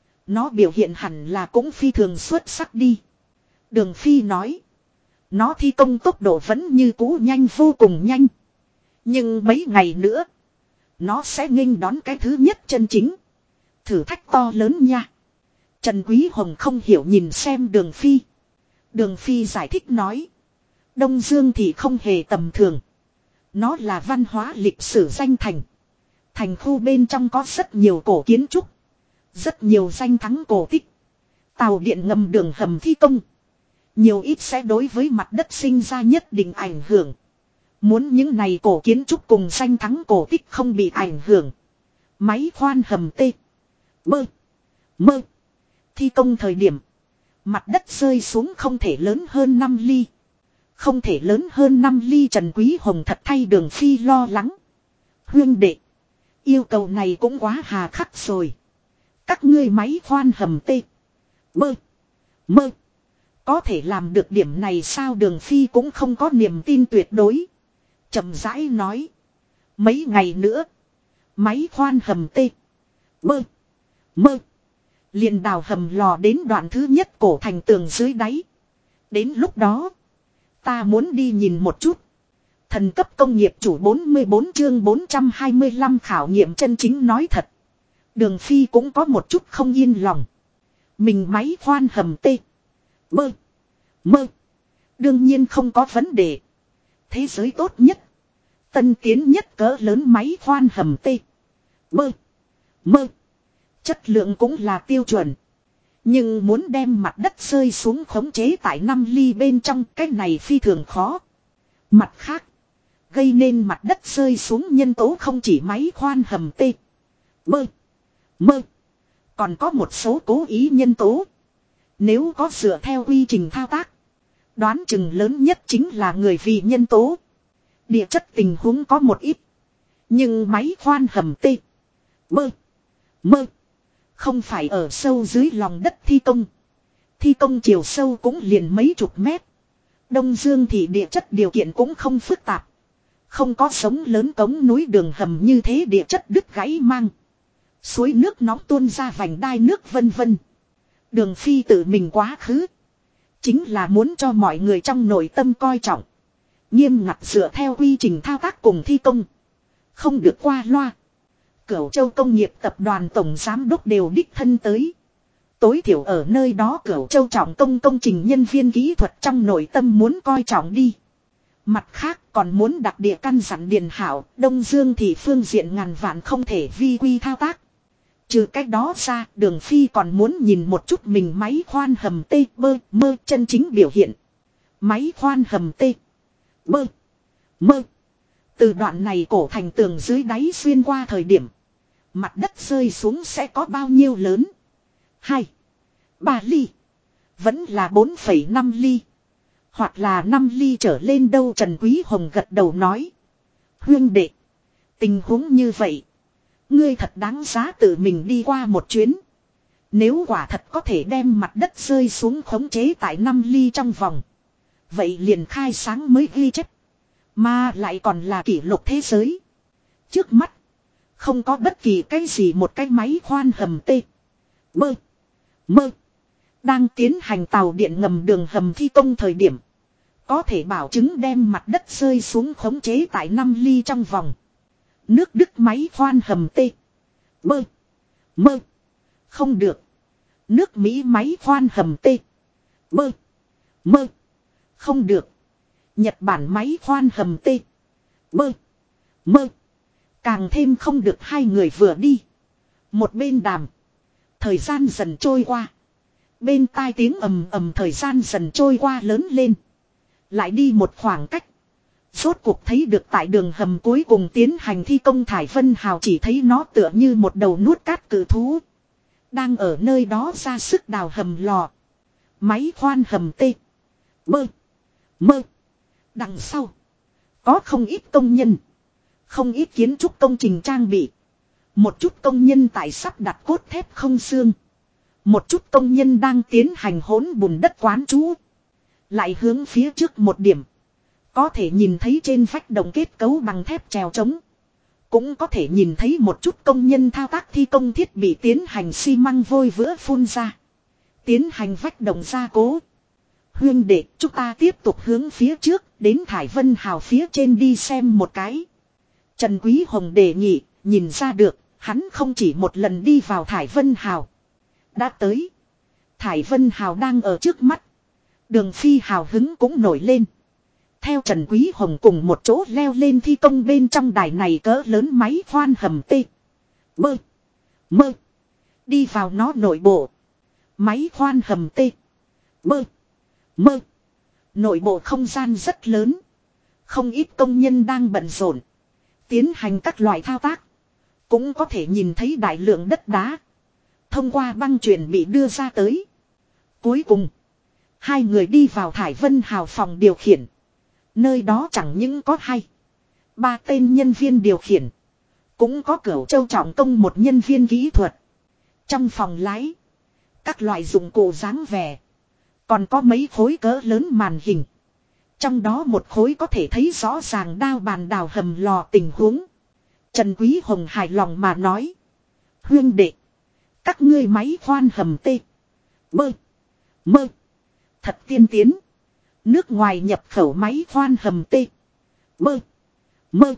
Nó biểu hiện hẳn là cũng phi thường xuất sắc đi. Đường Phi nói. Nó thi công tốc độ vẫn như cũ nhanh vô cùng nhanh. Nhưng mấy ngày nữa. Nó sẽ nghênh đón cái thứ nhất chân chính. Thử thách to lớn nha. Trần Quý Hồng không hiểu nhìn xem Đường Phi. Đường Phi giải thích nói. Đông Dương thì không hề tầm thường. Nó là văn hóa lịch sử danh thành. Thành khu bên trong có rất nhiều cổ kiến trúc. Rất nhiều danh thắng cổ tích. Tàu điện ngầm đường hầm thi công. Nhiều ít sẽ đối với mặt đất sinh ra nhất định ảnh hưởng. Muốn những này cổ kiến trúc cùng danh thắng cổ tích không bị ảnh hưởng. Máy khoan hầm tê. Bơ. Mơ. Thi công thời điểm. Mặt đất rơi xuống không thể lớn hơn 5 ly. Không thể lớn hơn 5 ly. Trần Quý Hồng thật thay Đường Phi lo lắng. Huyên đệ. Yêu cầu này cũng quá hà khắc rồi. Các ngươi máy khoan hầm tê. Bơ. Mơ. Có thể làm được điểm này sao? Đường Phi cũng không có niềm tin tuyệt đối. Chậm rãi nói. Mấy ngày nữa. Máy khoan hầm tê. Bơ. Mơ. Liền đào hầm lò đến đoạn thứ nhất cổ thành tường dưới đáy. Đến lúc đó. Ta muốn đi nhìn một chút. Thần cấp công nghiệp chủ 44 chương 425 khảo nghiệm chân chính nói thật. Đường Phi cũng có một chút không yên lòng. Mình máy khoan hầm tê. Bơ. Mơ. Đương nhiên không có vấn đề. Thế giới tốt nhất. Tân tiến nhất cỡ lớn máy khoan hầm tê. Bơ. Mơ. Chất lượng cũng là tiêu chuẩn. Nhưng muốn đem mặt đất rơi xuống khống chế tại 5 ly bên trong, cái này phi thường khó. Mặt khác. Gây nên mặt đất rơi xuống nhân tố không chỉ máy khoan hầm tê. Bơ. Mơ. Còn có một số cố ý nhân tố. Nếu có dựa theo quy trình thao tác. Đoán chừng lớn nhất chính là người vì nhân tố. Địa chất tình huống có một ít. Nhưng máy khoan hầm tê. Bơ. Mơ. Không phải ở sâu dưới lòng đất thi công. Thi công chiều sâu cũng liền mấy chục mét. Đông Dương thì địa chất điều kiện cũng không phức tạp. Không có sống lớn cống núi đường hầm như thế địa chất đứt gãy mang. Suối nước nóng tuôn ra vành đai nước vân vân. Đường Phi tự mình quá khứ. Chính là muốn cho mọi người trong nội tâm coi trọng. Nghiêm ngặt dựa theo quy trình thao tác cùng thi công. Không được qua loa. Cửu Châu Công nghiệp tập đoàn tổng giám đốc đều đích thân tới. Tối thiểu ở nơi đó Cửu Châu trọng công trình nhân viên kỹ thuật trong nội tâm muốn coi trọng đi. Mặt khác còn muốn đặc địa căn dặn Điền Hảo, Đông Dương thì phương diện ngàn vạn không thể vi quy thao tác. Trừ cách đó ra, Đường Phi còn muốn nhìn một chút mình máy khoan hầm tê bơ mơ chân chính biểu hiện. Máy khoan hầm tê bơ mơ. Từ đoạn này cổ thành tường dưới đáy xuyên qua thời điểm. Mặt đất rơi xuống sẽ có bao nhiêu lớn? 2, 3 ly. Vẫn là 4,5 ly. Hoặc là 5 ly trở lên đâu? Trần Quý Hồng gật đầu nói. Huyên đệ. Tình huống như vậy. Ngươi thật đáng giá tự mình đi qua một chuyến. Nếu quả thật có thể đem mặt đất rơi xuống khống chế tại 5 ly trong vòng. Vậy liền khai sáng mới ghi chép. Mà lại còn là kỷ lục thế giới. Trước mắt. Không có bất kỳ cái gì một cái máy khoan hầm tê. Bơ. Mơ. Đang tiến hành tàu điện ngầm đường hầm thi công thời điểm. Có thể bảo chứng đem mặt đất rơi xuống khống chế tại 5 ly trong vòng. Nước Đức máy khoan hầm tê. Bơ. Mơ. Không được. Nước Mỹ máy khoan hầm tê. Bơ. Mơ. Không được. Nhật Bản máy khoan hầm tê. Bơ. Mơ. Càng thêm không được. Hai người vừa đi. Một bên đàm. Thời gian dần trôi qua. Bên tai tiếng ầm ầm thời gian dần trôi qua lớn lên. Lại đi một khoảng cách. Rốt cuộc thấy được tại đường hầm cuối cùng tiến hành thi công Thải Vân Hào chỉ thấy nó tựa như một đầu nuốt cát cự thú. Đang ở nơi đó ra sức đào hầm lò. Máy khoan hầm tê. Bơ. Mơ. Đằng sau. Có không ít công nhân. Không ít kiến trúc công trình trang bị. Một chút công nhân tại sắp đặt cốt thép không xương. Một chút công nhân đang tiến hành hỗn bùn đất quán trú. Lại hướng phía trước một điểm. Có thể nhìn thấy trên vách đồng kết cấu bằng thép trèo trống. Cũng có thể nhìn thấy một chút công nhân thao tác thi công thiết bị tiến hành xi măng vôi vữa phun ra. Tiến hành vách đồng gia cố. Huyên đệ, chúng ta tiếp tục hướng phía trước, đến Thải Vân Hào phía trên đi xem một cái. Trần Quý Hồng đề nghị, nhìn ra được, hắn không chỉ một lần đi vào Thải Vân Hào. Đã tới. Thải Vân Hào đang ở trước mắt. Đường Phi hào hứng cũng nổi lên. Theo Trần Quý Hồng cùng một chỗ leo lên thi công bên trong đài này cỡ lớn máy khoan hầm tê. Bơ. Mơ. Đi vào nó nội bộ. Máy khoan hầm tê. Bơ. Mơ. Nội bộ không gian rất lớn. Không ít công nhân đang bận rộn. Tiến hành các loại thao tác. Cũng có thể nhìn thấy đại lượng đất đá. Thông qua băng chuyển bị đưa ra tới. Cuối cùng. Hai người đi vào Thải Vân Hào phòng điều khiển. Nơi đó chẳng những có 2-3 tên nhân viên điều khiển. Cũng có Cửu Châu Trọng Công một nhân viên kỹ thuật. Trong phòng lái. Các loại dụng cụ dáng vẻ. Còn có mấy khối cỡ lớn màn hình. Trong đó một khối có thể thấy rõ ràng đao bàn đào hầm lò tình huống. Trần Quý Hồng hài lòng mà nói. Huyên đệ. Các ngươi máy khoan hầm tê. Bơ. Mơ. Thật tiên tiến. Nước ngoài nhập khẩu máy khoan hầm tê. Bơ. Mơ.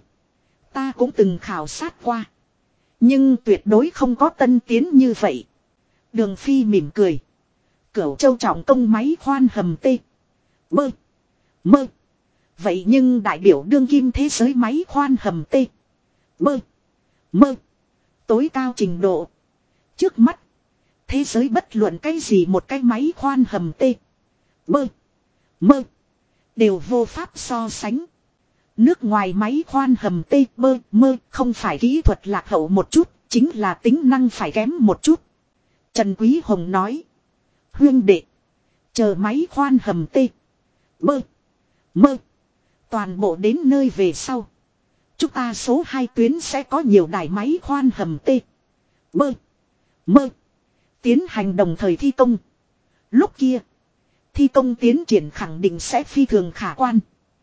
Ta cũng từng khảo sát qua. Nhưng tuyệt đối không có tân tiến như vậy. Đường Phi mỉm cười. Cửu Châu Trọng Công máy khoan hầm tê. Bơ. Mơ. Vậy nhưng đại biểu đương kim thế giới máy khoan hầm tê. Bơ. Mơ. Tối cao trình độ. Trước mắt. Thế giới bất luận cái gì một cái máy khoan hầm tê. Bơ. Mơ. Đều vô pháp so sánh. Nước ngoài máy khoan hầm tê bơ mơ không phải kỹ thuật lạc hậu một chút. Chính là tính năng phải kém một chút. Trần Quý Hồng nói. Huyên đệ. Chờ máy khoan hầm tê. Bơ. Mơ. Toàn bộ đến nơi về sau. Chúng ta số 2 tuyến sẽ có nhiều đài máy khoan hầm tê. Bơ. Mơ. Tiến hành đồng thời thi công. Lúc kia. Thi công tiến triển khẳng định sẽ phi thường khả quan.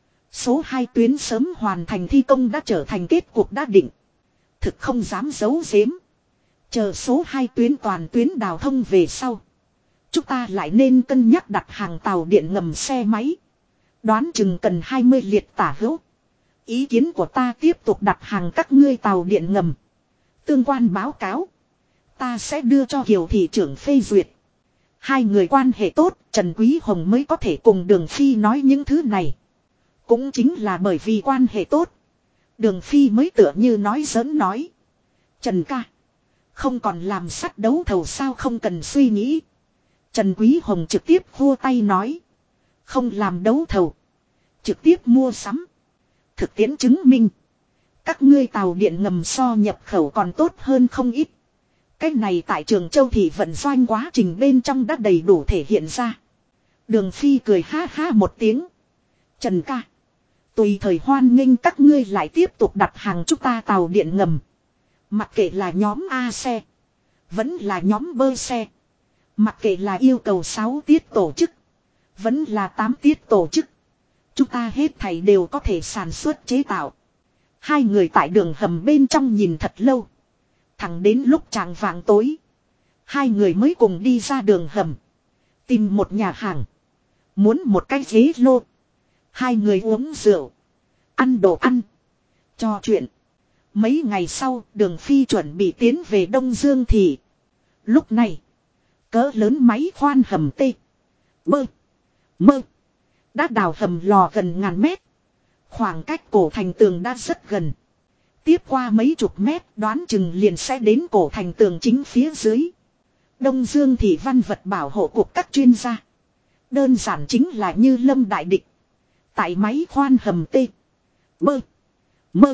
Số 2 tuyến sớm hoàn thành thi công đã trở thành kết cục đã định. Thực không dám giấu giếm. Chờ số 2 tuyến toàn tuyến đào thông về sau. Chúng ta lại nên cân nhắc đặt hàng tàu điện ngầm xe máy. Đoán chừng cần 20 liệt tả hữu. Ý kiến của ta tiếp tục đặt hàng các ngươi tàu điện ngầm. Tương quan báo cáo. Ta sẽ đưa cho Kiều thị trưởng phê duyệt. Hai người quan hệ tốt, Trần Quý Hồng mới có thể cùng Đường Phi nói những thứ này. Cũng chính là bởi vì quan hệ tốt. Đường Phi mới tựa như nói giỡn nói. Trần ca. Không còn làm sắt đấu thầu sao không cần suy nghĩ. Trần Quý Hồng trực tiếp khua tay nói. Không làm đấu thầu. Trực tiếp mua sắm. Thực tiễn chứng minh. Các ngươi tàu điện ngầm so nhập khẩu còn tốt hơn không ít. Cái này tại Trường Châu thị vận doanh quá trình bên trong đã đầy đủ thể hiện ra. Đường Phi cười ha ha một tiếng. Trần ca. Tùy thời hoan nghênh các ngươi lại tiếp tục đặt hàng chúng ta tàu điện ngầm. Mặc kệ là nhóm A xe. Vẫn là nhóm B xe. Mặc kệ là yêu cầu 6 tiết tổ chức. Vẫn là 8 tiết tổ chức. Chúng ta hết thảy đều có thể sản xuất chế tạo. Hai người tại đường hầm bên trong nhìn thật lâu. Thẳng đến lúc chạng vạng tối. Hai người mới cùng đi ra đường hầm. Tìm một nhà hàng. Muốn một cái ghế lô. Hai người uống rượu. Ăn đồ ăn. Trò chuyện. Mấy ngày sau Đường Phi chuẩn bị tiến về Đông Dương Thị. Lúc này. Cỡ lớn máy khoan hầm tê. Bơ. Mơ. Đã đào hầm lò gần ngàn mét. Khoảng cách cổ thành tường đã rất gần. Tiếp qua mấy chục mét đoán chừng liền sẽ đến cổ thành tường chính phía dưới. Đông Dương Thị văn vật bảo hộ cục các chuyên gia. Đơn giản chính là như lâm đại địch. Tại máy khoan hầm tê. Bơ. Mơ.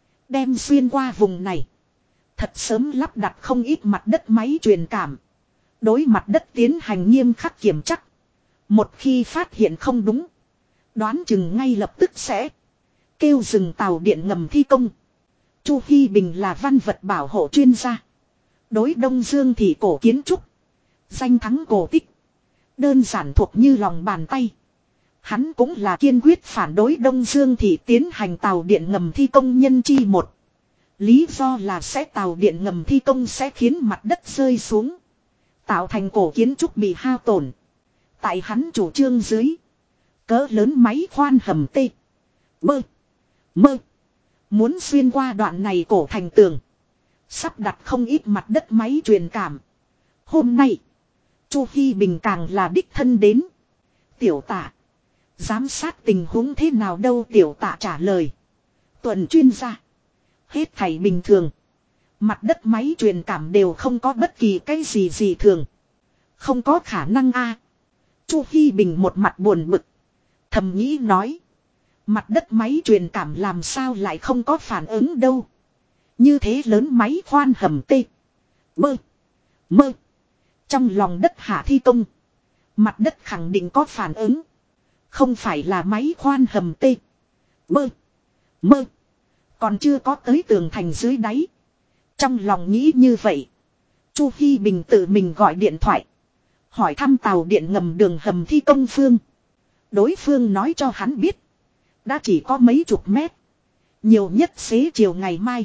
Đem xuyên qua vùng này. Thật sớm lắp đặt không ít mặt đất máy truyền cảm. Đối mặt đất tiến hành nghiêm khắc kiểm chắc. Một khi phát hiện không đúng. Đoán chừng ngay lập tức sẽ kêu dừng tàu điện ngầm thi công. Chu Hy Bình là văn vật bảo hộ chuyên gia. Đối Đông Dương Thị cổ kiến trúc. Danh thắng cổ tích. Đơn giản thuộc như lòng bàn tay. Hắn cũng là kiên quyết phản đối Đông Dương Thị tiến hành tàu điện ngầm thi công nhân chi một. Lý do là sẽ tàu điện ngầm thi công sẽ khiến mặt đất rơi xuống. Tạo thành cổ kiến trúc bị hao tổn. Tại hắn chủ trương dưới. Cỡ lớn máy khoan hầm tê. Bơ. Mơ. Muốn xuyên qua đoạn này cổ thành tường. Sắp đặt không ít mặt đất máy truyền cảm. Hôm nay. Chu Hi Bình càng là đích thân đến. Tiểu Tạ. Giám sát tình huống thế nào đâu, Tiểu Tạ trả lời. Tuần chuyên gia. Hết thảy bình thường. Mặt đất máy truyền cảm đều không có bất kỳ cái gì thường. Không có khả năng a. Chu Hi Bình một mặt buồn bực. Thầm nghĩ nói. Mặt đất máy truyền cảm làm sao lại không có phản ứng đâu. Như thế lớn máy khoan hầm tê. Bơ. Mơ. Trong lòng đất hạ thi công. Mặt đất khẳng định có phản ứng. Không phải là máy khoan hầm tê. Bơ. Mơ. Còn chưa có tới tường thành dưới đáy. Trong lòng nghĩ như vậy. Chu Hi Bình tự mình gọi điện thoại. Hỏi thăm tàu điện ngầm đường hầm thi công phương. Đối phương nói cho hắn biết. Đã chỉ có mấy chục mét. Nhiều nhất xế chiều ngày mai.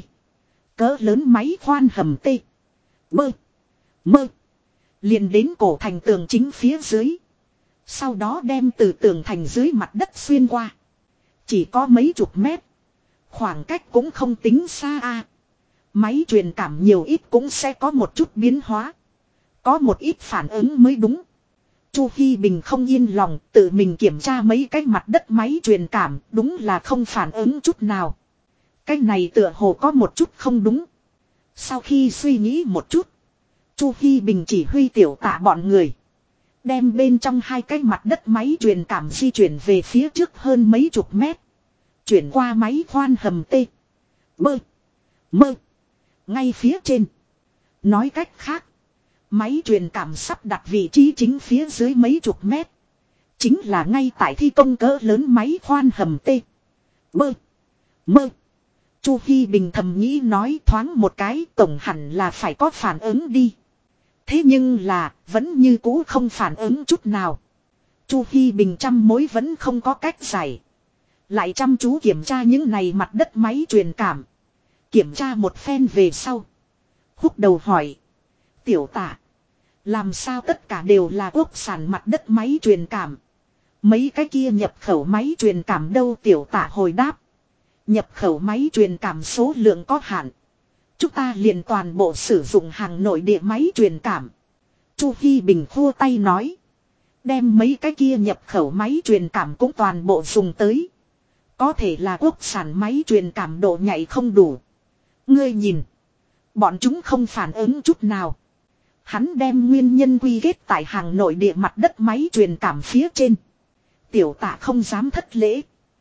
Cỡ lớn máy khoan hầm tê. Bơ. Mơ. Liền đến cổ thành tường chính phía dưới. Sau đó đem từ tường thành dưới mặt đất xuyên qua. Chỉ có mấy chục mét. Khoảng cách cũng không tính xa a. Máy truyền cảm nhiều ít cũng sẽ có một chút biến hóa. Có một ít phản ứng mới đúng. Chu Hi Bình không yên lòng, tự mình kiểm tra mấy cái mặt đất máy truyền cảm, đúng là không phản ứng chút nào. Cái này tựa hồ có một chút không đúng. Sau khi suy nghĩ một chút, Chu Hi Bình chỉ huy Tiểu Tạ bọn người. Đem bên trong hai cái mặt đất máy truyền cảm di chuyển về phía trước hơn mấy chục mét. Chuyển qua máy khoan hầm tê. Bơ. Mơ. Ngay phía trên. Nói cách khác. Máy truyền cảm sắp đặt vị trí chính phía dưới mấy chục mét. Chính là ngay tại thi công cỡ lớn máy khoan hầm tê. Bơ. Mơ. Chu Hi Bình thầm nghĩ nói thoáng một cái tổng hẳn là phải có phản ứng đi. Thế nhưng là vẫn như cũ không phản ứng chút nào. Chu Hi Bình trăm mối vẫn không có cách giải. Lại chăm chú kiểm tra những này mặt đất máy truyền cảm. Kiểm tra một phen về sau. Húc đầu hỏi. Tiểu Tạ. Làm sao tất cả đều là quốc sản mặt đất máy truyền cảm. Mấy cái kia nhập khẩu máy truyền cảm đâu, Tiểu Tạ hồi đáp. Nhập khẩu máy truyền cảm số lượng có hạn. Chúng ta liền toàn bộ sử dụng hàng nội địa máy truyền cảm. Chu Hi Bình khua tay nói. Đem mấy cái kia nhập khẩu máy truyền cảm cũng toàn bộ dùng tới. Có thể là quốc sản máy truyền cảm độ nhạy không đủ. Ngươi nhìn. Bọn chúng không phản ứng chút nào. Hắn đem nguyên nhân quy kết tại hàng nội địa mặt đất máy truyền cảm phía trên. Tiểu Tạ không dám thất lễ.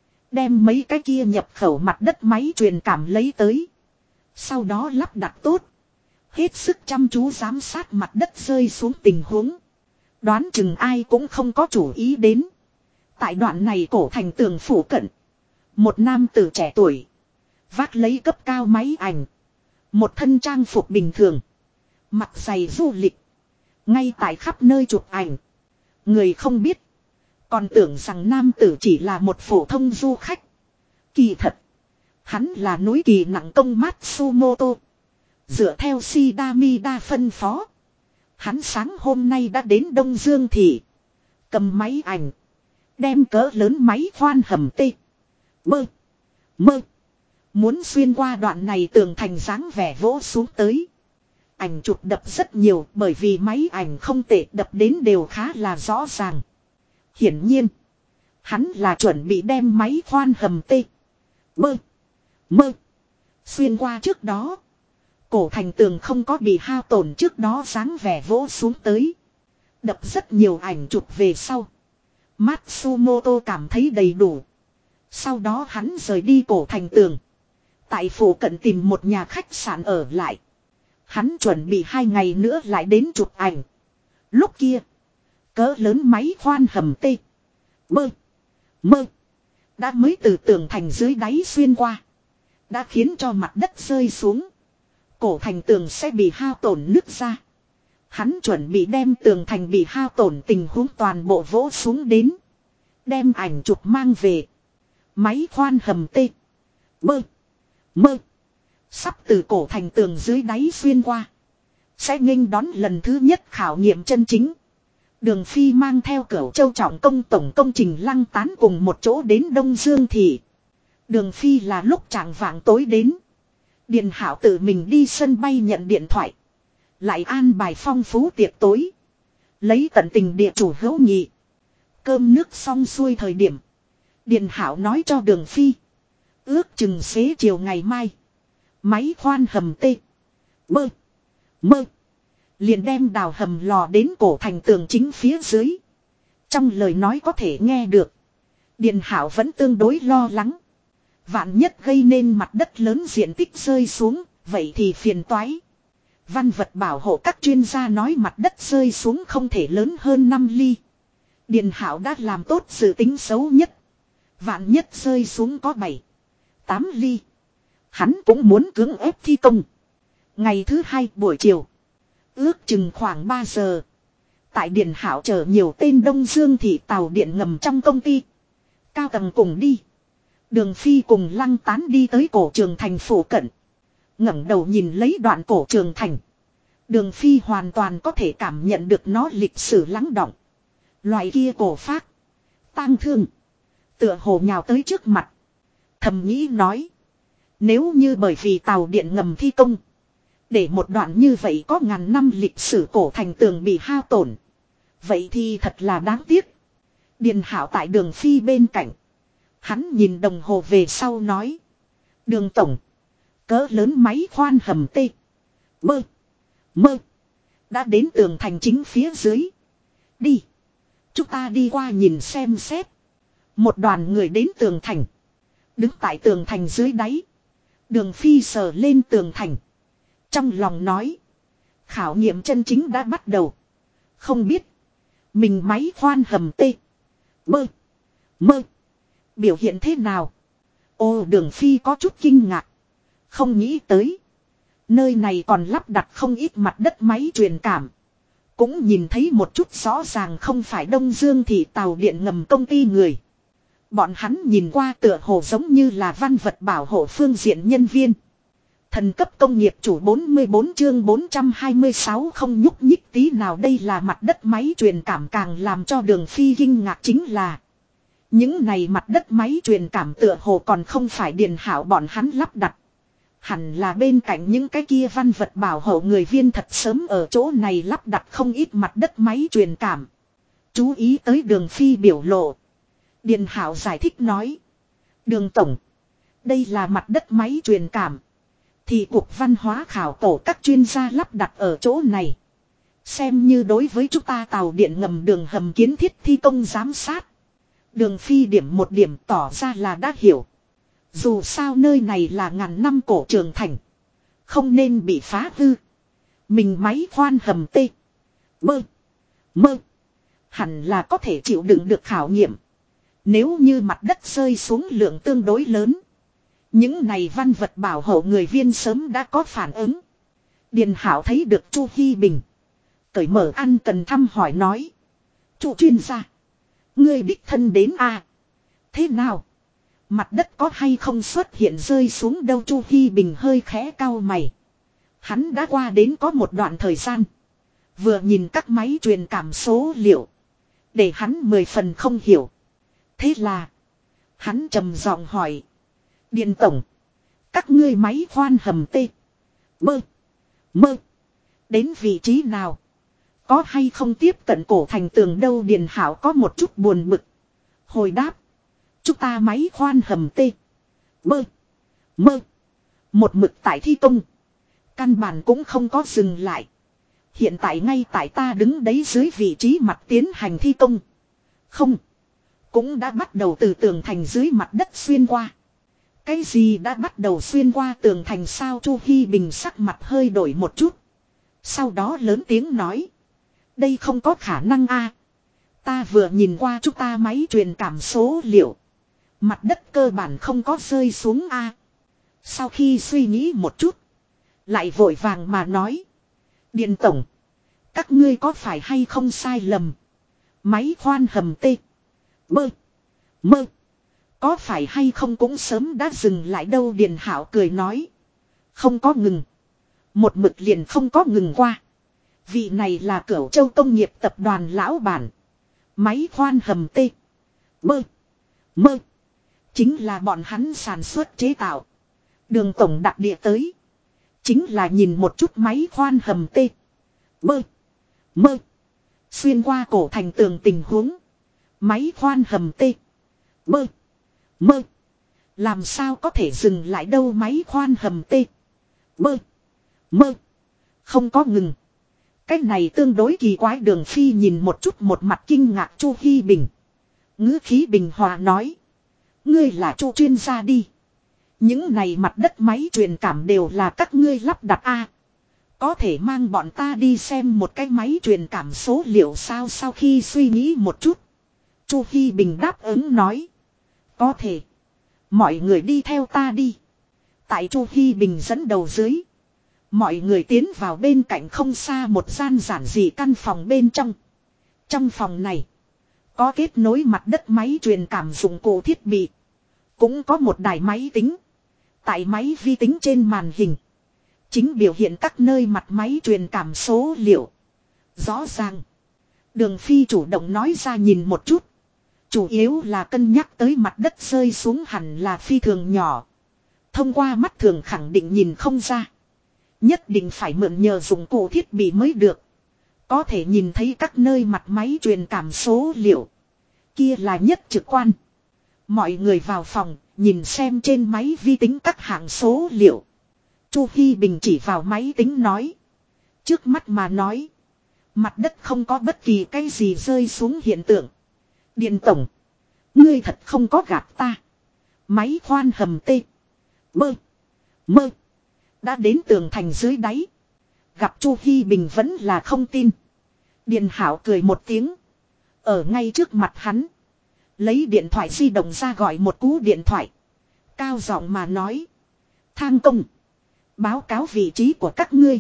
Đem mấy cái kia nhập khẩu mặt đất máy truyền cảm lấy tới. Sau đó lắp đặt tốt. Hết sức chăm chú giám sát mặt đất rơi xuống tình huống. Đoán chừng ai cũng không có chủ ý đến. Tại đoạn này cổ thành tường phủ cận. Một nam tử trẻ tuổi. Vác lấy cấp cao máy ảnh. Một thân trang phục bình thường. Mặc giày du lịch. Ngay tại khắp nơi chụp ảnh. Người không biết. Còn tưởng rằng nam tử chỉ là một phổ thông du khách. Kỳ thật. Hắn là núi kỳ nặng công Matsumoto. Dựa theo Shidamida phân phó. Hắn sáng hôm nay đã đến Đông Dương Thị. Cầm máy ảnh. Đem cỡ lớn máy khoan hầm tê. Bơ. Mơ. Muốn xuyên qua đoạn này tường thành dáng vẻ vỗ xuống tới. Ảnh chụp đập rất nhiều bởi vì máy ảnh không tệ, đập đến đều khá là rõ ràng. Hiển nhiên. Hắn là chuẩn bị đem máy khoan hầm tê. Bơ. Mơ. Xuyên qua trước đó. Cổ thành tường không có bị hao tổn trước đó dáng vẻ vỗ xuống tới. Đập rất nhiều ảnh chụp về sau. Matsumoto cảm thấy đầy đủ. Sau đó hắn rời đi cổ thành tường. Tại phủ cận tìm một nhà khách sạn ở lại. Hắn chuẩn bị 2 ngày nữa lại đến chụp ảnh. Lúc kia. Cỡ lớn máy khoan hầm tê. Bơ. Mơ. Đã mới từ tường thành dưới đáy xuyên qua. Đã khiến cho mặt đất rơi xuống. Cổ thành tường sẽ bị hao tổn nứt ra. Hắn chuẩn bị đem tường thành bị hao tổn tình huống toàn bộ vỗ xuống đến. Đem ảnh chụp mang về. Máy khoan hầm tê. Bơ. Mơ. Sắp từ cổ thành tường dưới đáy xuyên qua. Sẽ nghênh đón lần thứ nhất khảo nghiệm chân chính. Đường Phi mang theo Cửu Châu Trọng Công tổng công trình Lăng Tán cùng một chỗ đến Đông Dương Thị. Đường Phi là lúc chạng vạng tối đến. Điền Hảo tự mình đi sân bay nhận điện thoại. Lại an bài phong phú tiệc tối. Lấy tận tình địa chủ hữu nghị. Cơm nước xong xuôi thời điểm. Điền Hảo nói cho Đường Phi. Ước chừng xế chiều ngày mai. Máy khoan hầm tê. Bơ. Mơ. Liền đem đào hầm lò đến cổ thành tường chính phía dưới. Trong lời nói có thể nghe được. Điền Hảo vẫn tương đối lo lắng. Vạn nhất gây nên mặt đất lớn diện tích rơi xuống. Vậy thì phiền toái. Văn vật bảo hộ các chuyên gia nói mặt đất rơi xuống không thể lớn hơn 5 ly. Điền Hảo đã làm tốt dự tính xấu nhất. Vạn nhất rơi xuống có 7, 8 ly. Hắn cũng muốn cưỡng ép thi công. Ngày thứ hai buổi chiều. Ước chừng khoảng 3 giờ. Tại Điền Hảo chở nhiều tên Đông Dương Thị tàu điện ngầm trong công ty. Cao tầng cùng đi. Đường Phi cùng Lăng Tán đi tới cổ trường thành phủ cận. Ngẩng đầu nhìn lấy đoạn cổ trường thành. Đường Phi hoàn toàn có thể cảm nhận được nó lịch sử lắng đọng. Loại kia cổ phác. Tang thương. Tựa hồ nhào tới trước mặt. Thầm nghĩ nói. Nếu như bởi vì tàu điện ngầm thi công. Để một đoạn như vậy có ngàn năm lịch sử cổ thành tường bị hao tổn. Vậy thì thật là đáng tiếc. Điền Hảo tại Đường Phi bên cạnh. Hắn nhìn đồng hồ về sau nói. Đường tổng. Cỡ lớn máy khoan hầm tê. Bơ. Mơ. Đã đến tường thành chính phía dưới. Đi. Chúng ta đi qua nhìn xem xét. Một đoàn người đến tường thành. Đứng tại tường thành dưới đáy. Đường Phi sờ lên tường thành. Trong lòng nói. Khảo nghiệm chân chính đã bắt đầu. Không biết. Mình máy khoan hầm tê. Bơ. Mơ. Biểu hiện thế nào? Ô, Đường Phi có chút kinh ngạc. Không nghĩ tới. Nơi này còn lắp đặt không ít mặt đất máy truyền cảm. Cũng nhìn thấy một chút rõ ràng không phải Đông Dương Thị tàu điện ngầm công ty người. Bọn hắn nhìn qua tựa hồ giống như là văn vật bảo hộ phương diện nhân viên. Thần cấp công nghiệp chủ 44 chương 426 không nhúc nhích tí nào, đây là mặt đất máy truyền cảm. Càng làm cho Đường Phi kinh ngạc chính là những này mặt đất máy truyền cảm tựa hồ còn không phải Điền Hảo bọn hắn lắp đặt. Hẳn là bên cạnh những cái kia văn vật bảo hộ người viên thật sớm ở chỗ này lắp đặt không ít mặt đất máy truyền cảm. Chú ý tới Đường Phi biểu lộ. Điền Hảo giải thích nói. Đường tổng. Đây là mặt đất máy truyền cảm. Thì Cục Văn hóa khảo cổ các chuyên gia lắp đặt ở chỗ này. Xem như đối với chúng ta tàu điện ngầm đường hầm kiến thiết thi công giám sát. Đường Phi điểm một điểm tỏ ra là đã hiểu. Dù sao nơi này là ngàn năm cổ trường thành. Không nên bị phá hư. Mình máy khoan hầm tê. Bơ. Mơ. Hẳn là có thể chịu đựng được khảo nghiệm. Nếu như mặt đất rơi xuống lượng tương đối lớn. Những này văn vật bảo hộ người viên sớm đã có phản ứng. Điền Hảo thấy được Chu Hi Bình. Cởi mở ăn cần thăm hỏi nói. Chu chuyên gia. Ngươi đích thân đến à? Thế nào? Mặt đất có hay không xuất hiện rơi xuống đâu? Chu Hi Bình hơi khẽ cau mày. Hắn đã qua đến có một đoạn thời gian. Vừa nhìn các máy truyền cảm số liệu. Để hắn 10 phần không hiểu. Thế là. Hắn trầm giọng hỏi. Điền tổng. Các ngươi máy khoan hầm tê. Bơ. Mơ. Đến vị trí nào? Có hay không tiếp cận cổ thành tường đâu? Điền Hảo có một chút buồn bực. Hồi đáp. Chúng ta máy khoan hầm tê. Bơ. Mơ. Một mực tại thi công. Căn bản cũng không có dừng lại. Hiện tại ngay tại ta đứng đấy dưới vị trí mặt tiến hành thi công. Không. Cũng đã bắt đầu từ tường thành dưới mặt đất xuyên qua. Cái gì đã bắt đầu xuyên qua tường thành sao? Chu Hi Bình sắc mặt hơi đổi một chút. Sau đó lớn tiếng nói. Đây không có khả năng a. Ta vừa nhìn qua chúng ta máy truyền cảm số liệu. Mặt đất cơ bản không có rơi xuống a. Sau khi suy nghĩ một chút. Lại vội vàng mà nói. Điền tổng. Các ngươi có phải hay không sai lầm. Máy khoan hầm tê. Bơ. Mơ. Có phải hay không cũng sớm đã dừng lại đâu? Điền Hảo cười nói. Không có ngừng. Một mực liền không có ngừng qua. Vị này là Cửu Châu Công nghiệp tập đoàn lão bản. Máy khoan hầm T. Bơ. Mơ. Chính là bọn hắn sản xuất chế tạo. Đường tổng đặc địa tới. Chính là nhìn một chút máy khoan hầm T. Bơ. Mơ. Xuyên qua cổ thành tường tình huống. Máy khoan hầm T. Bơ. Mơ. Làm sao có thể dừng lại đâu máy khoan hầm T. Bơ. Mơ. Không có ngừng. Cái này tương đối kỳ quái Đường Phi nhìn một chút một mặt kinh ngạc Chu Hi Bình. Ngữ khí bình hòa nói. Ngươi là Chu chuyên gia đi. Những này mặt đất máy truyền cảm đều là các ngươi lắp đặt a. Có thể mang bọn ta đi xem một cái máy truyền cảm số liệu sao sau khi suy nghĩ một chút. Chu Hi Bình đáp ứng nói. Có thể. Mọi người đi theo ta đi. Tại Chu Hi Bình dẫn đầu dưới. Mọi người tiến vào bên cạnh không xa một gian giản dị căn phòng bên trong. Trong phòng này. Có kết nối mặt đất máy truyền cảm dụng cụ thiết bị. Cũng có một đài máy tính. Tại máy vi tính trên màn hình. Chính biểu hiện các nơi mặt máy truyền cảm số liệu. Rõ ràng. Đường Phi chủ động nói ra nhìn một chút. Chủ yếu là cân nhắc tới mặt đất rơi xuống hẳn là phi thường nhỏ. Thông qua mắt thường khẳng định nhìn không ra. Nhất định phải mượn nhờ dụng cụ thiết bị mới được. Có thể nhìn thấy các nơi mặt máy truyền cảm số liệu. Kia là nhất trực quan. Mọi người vào phòng, nhìn xem trên máy vi tính các hạng số liệu. Chu Hi Bình chỉ vào máy tính nói. Trước mắt mà nói. Mặt đất không có bất kỳ cái gì rơi xuống hiện tượng. Điện tổng. Ngươi thật không có gạt ta. Máy khoan hầm T. Bơ. Mơ. Đã đến tường thành dưới đáy. Gặp Chu Hi Bình vẫn là không tin. Điền Hảo cười một tiếng. Ở ngay trước mặt hắn. Lấy điện thoại di động ra gọi một cú điện thoại. Cao giọng mà nói. Thang công. Báo cáo vị trí của các ngươi.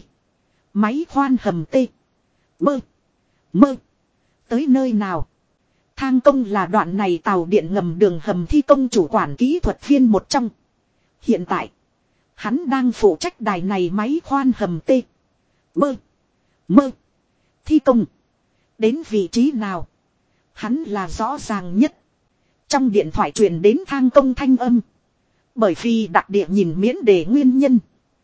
Máy khoan hầm T. Bơ. Mơ. Tới nơi nào? Thang công là đoạn này tàu điện ngầm đường hầm thi công chủ quản kỹ thuật viên một trong. Hiện tại. Hắn đang phụ trách đài này máy khoan hầm T. Bơ. Mơ. Thi công. Đến vị trí nào? Hắn là rõ ràng nhất. Trong điện thoại truyền đến thang công thanh âm. Bởi vì đặc địa nhìn miễn đề nguyên nhân.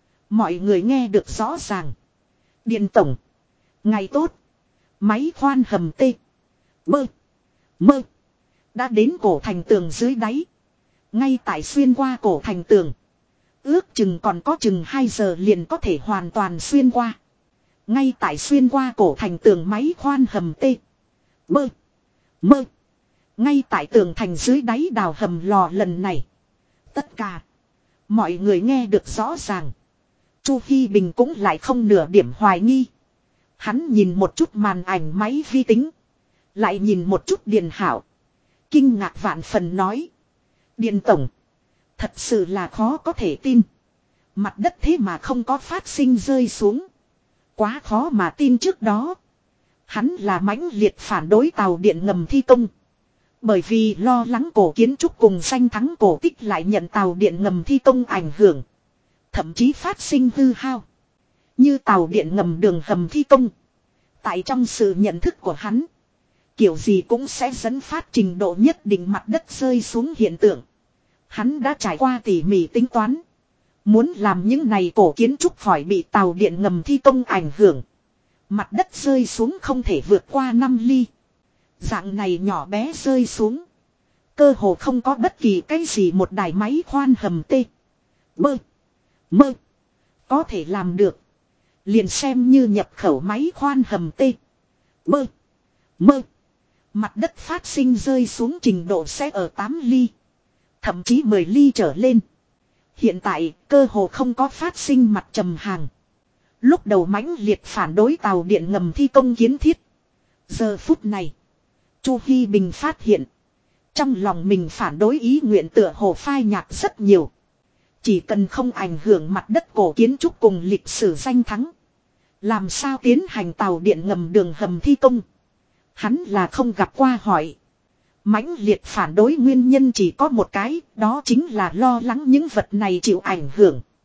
Mọi người nghe được rõ ràng. Điện tổng. Ngày tốt. Máy khoan hầm T. Bơ. Mơ. Đã đến cổ thành tường dưới đáy. Ngay tại xuyên qua cổ thành tường. Ước chừng còn có chừng 2 giờ liền có thể hoàn toàn xuyên qua. Ngay tại xuyên qua cổ thành tường máy khoan hầm T. Bơ. Mơ. Ngay tại tường thành dưới đáy đào hầm lò lần này. Tất cả. Mọi người nghe được rõ ràng. Chu Hi Bình cũng lại không nửa điểm hoài nghi. Hắn nhìn một chút màn ảnh máy vi tính. Lại nhìn một chút Điền Hảo. Kinh ngạc vạn phần nói. Điền tổng. Thật sự là khó có thể tin. Mặt đất thế mà không có phát sinh rơi xuống. Quá khó mà tin trước đó. Hắn là mãnh liệt phản đối tàu điện ngầm thi công. Bởi vì lo lắng cổ kiến trúc cùng danh thắng cổ tích lại nhận tàu điện ngầm thi công ảnh hưởng. Thậm chí phát sinh hư hao. Như tàu điện ngầm đường hầm thi công. Tại trong sự nhận thức của hắn. Kiểu gì cũng sẽ dẫn phát trình độ nhất định mặt đất rơi xuống hiện tượng. Hắn đã trải qua tỉ mỉ tính toán. Muốn làm những này cổ kiến trúc khỏi bị tàu điện ngầm thi công ảnh hưởng. Mặt đất rơi xuống không thể vượt qua 5 ly. Dạng này nhỏ bé rơi xuống. Cơ hồ không có bất kỳ cái gì một đài máy khoan hầm T. Bơ. Mơ. Có thể làm được. Liền xem như nhập khẩu máy khoan hầm T. Bơ. Mơ. Mặt đất phát sinh rơi xuống trình độ sẽ ở 8 ly. Thậm chí 10 ly trở lên. Hiện tại cơ hồ không có phát sinh mặt trầm hàng. Lúc đầu mãnh liệt phản đối tàu điện ngầm thi công kiến thiết. Giờ phút này. Chu Hi Bình phát hiện. Trong lòng mình phản đối ý nguyện tựa hồ phai nhạt rất nhiều. Chỉ cần không ảnh hưởng mặt đất cổ kiến trúc cùng lịch sử danh thắng. Làm sao tiến hành tàu điện ngầm đường hầm thi công. Hắn là không gặp qua hỏi. Mãnh liệt phản đối nguyên nhân chỉ có một cái. Đó chính là lo lắng những vật này chịu ảnh hưởng.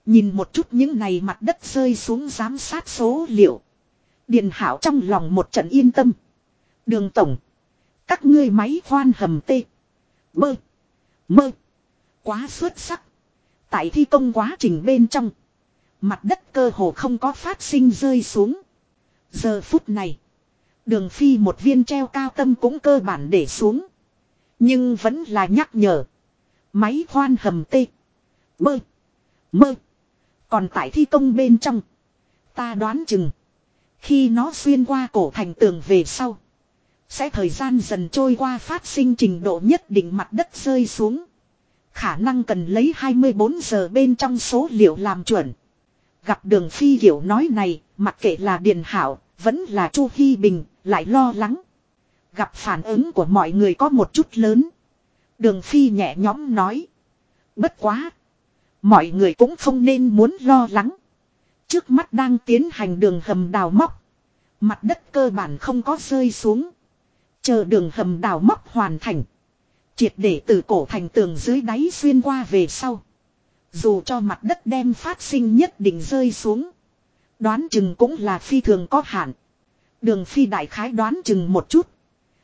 Nhìn một chút những này mặt đất rơi xuống giám sát số liệu. Điền Hảo trong lòng một trận yên tâm. Đường tổng. Các ngươi máy khoan hầm tê. Bơ. Mơ. Quá xuất sắc. Tại thi công quá trình bên trong. Mặt đất cơ hồ không có phát sinh rơi xuống. Giờ phút này. Đường Phi một viên treo cao tâm cũng cơ bản để xuống. Nhưng vẫn là nhắc nhở. Máy khoan hầm tê. Bơ. Mơ. Còn tại thi công bên trong. Ta đoán chừng. Khi nó xuyên qua cổ thành tường về sau. Sẽ thời gian dần trôi qua phát sinh trình độ nhất định mặt đất rơi xuống. Khả năng cần lấy 24 giờ bên trong số liệu làm chuẩn. Gặp Đường Phi kiểu nói này, mặc kệ là Điền Hảo, vẫn là Chu Hi Bình, lại lo lắng. Gặp phản ứng của mọi người có một chút lớn. Đường Phi nhẹ nhõm nói. Bất quá. Mọi người cũng không nên muốn lo lắng. Trước mắt đang tiến hành đường hầm đào móc. Mặt đất cơ bản không có rơi xuống. Chờ đường hầm đào móc hoàn thành. Triệt để từ cổ thành tường dưới đáy xuyên qua về sau. Dù cho mặt đất đem phát sinh nhất định rơi xuống. Đoán chừng cũng là phi thường có hạn. Đường Phi đại khái đoán chừng một chút.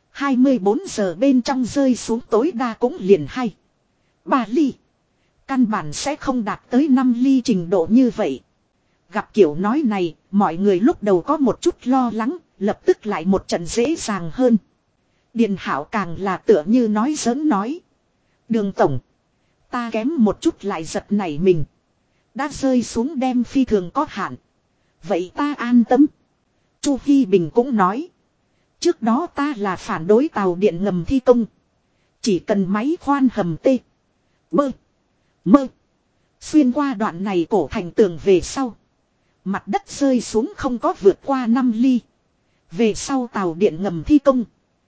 24 giờ bên trong rơi xuống tối đa cũng liền 2, 3 ly. Căn bản sẽ không đạt tới 5 ly trình độ như vậy. Gặp kiểu nói này, mọi người lúc đầu có một chút lo lắng, lập tức lại một trận dễ dàng hơn. Điền Hảo càng là tựa như nói giỡn nói. Đường tổng. Ta kém một chút lại giật nảy mình. Đã rơi xuống đem phi thường có hạn. Vậy ta an tâm. Chu Hi Bình cũng nói. Trước đó ta là phản đối tàu điện ngầm thi công. Chỉ cần máy khoan hầm tê. Bơ. Mơ. Xuyên qua đoạn này cổ thành tường về sau. Mặt đất rơi xuống không có vượt qua 5 ly. Về sau tàu điện ngầm thi công.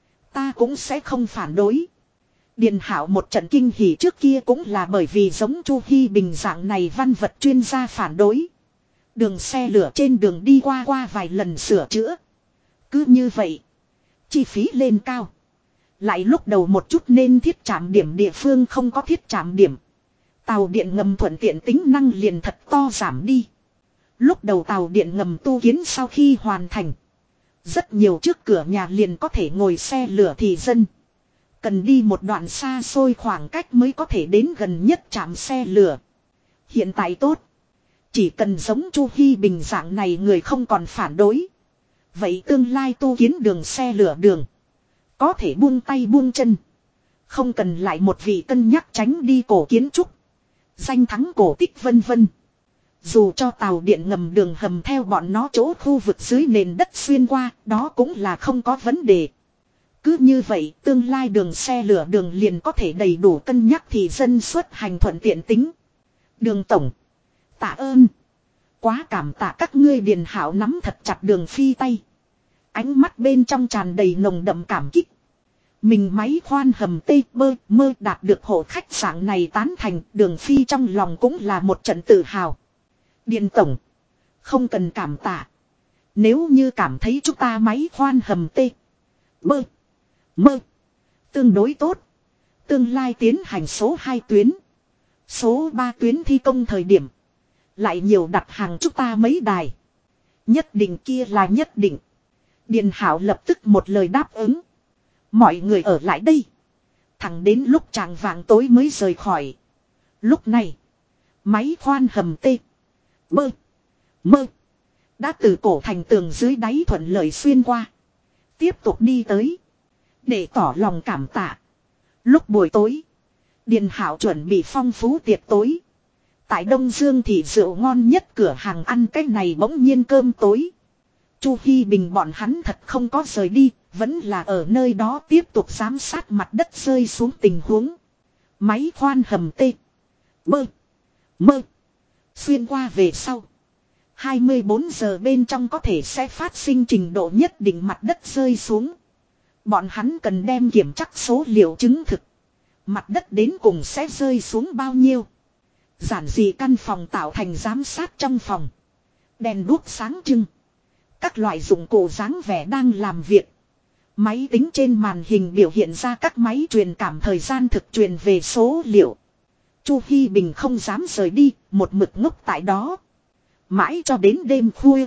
Ta cũng sẽ không phản đối. Điền Hảo một trận kinh hỉ trước kia cũng là bởi vì giống Chu Hi Bình dạng này văn vật chuyên gia phản đối. Đường xe lửa trên đường đi qua vài lần sửa chữa. Cứ như vậy. Chi phí lên cao. Lại lúc đầu một chút nên thiết trạm điểm địa phương không có thiết trạm điểm. Tàu điện ngầm thuận tiện tính năng liền thật to giảm đi. Lúc đầu tàu điện ngầm tu kiến sau khi hoàn thành. Rất nhiều trước cửa nhà liền có thể ngồi xe lửa thì dân. Cần đi một đoạn xa xôi khoảng cách mới có thể đến gần nhất trạm xe lửa. Hiện tại tốt. Chỉ cần giống Chu Hi Bình dạng này người không còn phản đối. Vậy tương lai tu kiến đường xe lửa đường. Có thể buông tay buông chân. Không cần lại một vị cân nhắc tránh đi cổ kiến trúc. Danh thắng cổ tích vân vân. Dù cho tàu điện ngầm đường hầm theo bọn nó chỗ khu vực dưới nền đất xuyên qua, đó cũng là không có vấn đề. Cứ như vậy, tương lai đường xe lửa đường liền có thể đầy đủ cân nhắc thì dân xuất hành thuận tiện tính. Đường tổng. Tạ ơn. Quá cảm tạ các ngươi. Điền Hảo nắm thật chặt Đường Phi tay. Ánh mắt bên trong tràn đầy nồng đậm cảm kích. Mình máy khoan hầm tê bơ mơ đạt được hộ khách sạn này tán thành. Đường Phi trong lòng cũng là một trận tự hào. Điền tổng. Không cần cảm tạ. Nếu như cảm thấy chúng ta máy khoan hầm tê bơ mơ tương đối tốt. Tương lai tiến hành số 2 tuyến. Số 3 tuyến thi công thời điểm. Lại nhiều đặt hàng chúng ta mấy đài. Nhất định kia là nhất định. Điền Hảo lập tức một lời đáp ứng. Mọi người ở lại đây. Thẳng đến lúc chạng vạng tối mới rời khỏi. Lúc này. Máy khoan hầm tê bơ mơ đã từ cổ thành tường dưới đáy thuận lợi xuyên qua. Tiếp tục đi tới. Để tỏ lòng cảm tạ. Lúc buổi tối. Điền Hảo chuẩn bị phong phú tiệc tối. Tại Đông Dương thì rượu ngon nhất cửa hàng ăn cái này bỗng nhiên cơm tối. Chu Hi Bình bọn hắn thật không có rời đi. Vẫn là ở nơi đó tiếp tục giám sát mặt đất rơi xuống tình huống. Máy khoan hầm tê bơ mơ xuyên qua về sau. 24 giờ bên trong có thể sẽ phát sinh trình độ nhất định mặt đất rơi xuống. Bọn hắn cần đem kiểm chắc số liệu chứng thực. Mặt đất đến cùng sẽ rơi xuống bao nhiêu. Giản dị căn phòng tạo thành giám sát trong phòng. Đèn đuốc sáng trưng. Các loại dụng cụ dáng vẻ đang làm việc. Máy tính trên màn hình biểu hiện ra các máy truyền cảm thời gian thực truyền về số liệu. Chu Hi Bình không dám rời đi, một mực ngốc tại đó. Mãi cho đến đêm khuya.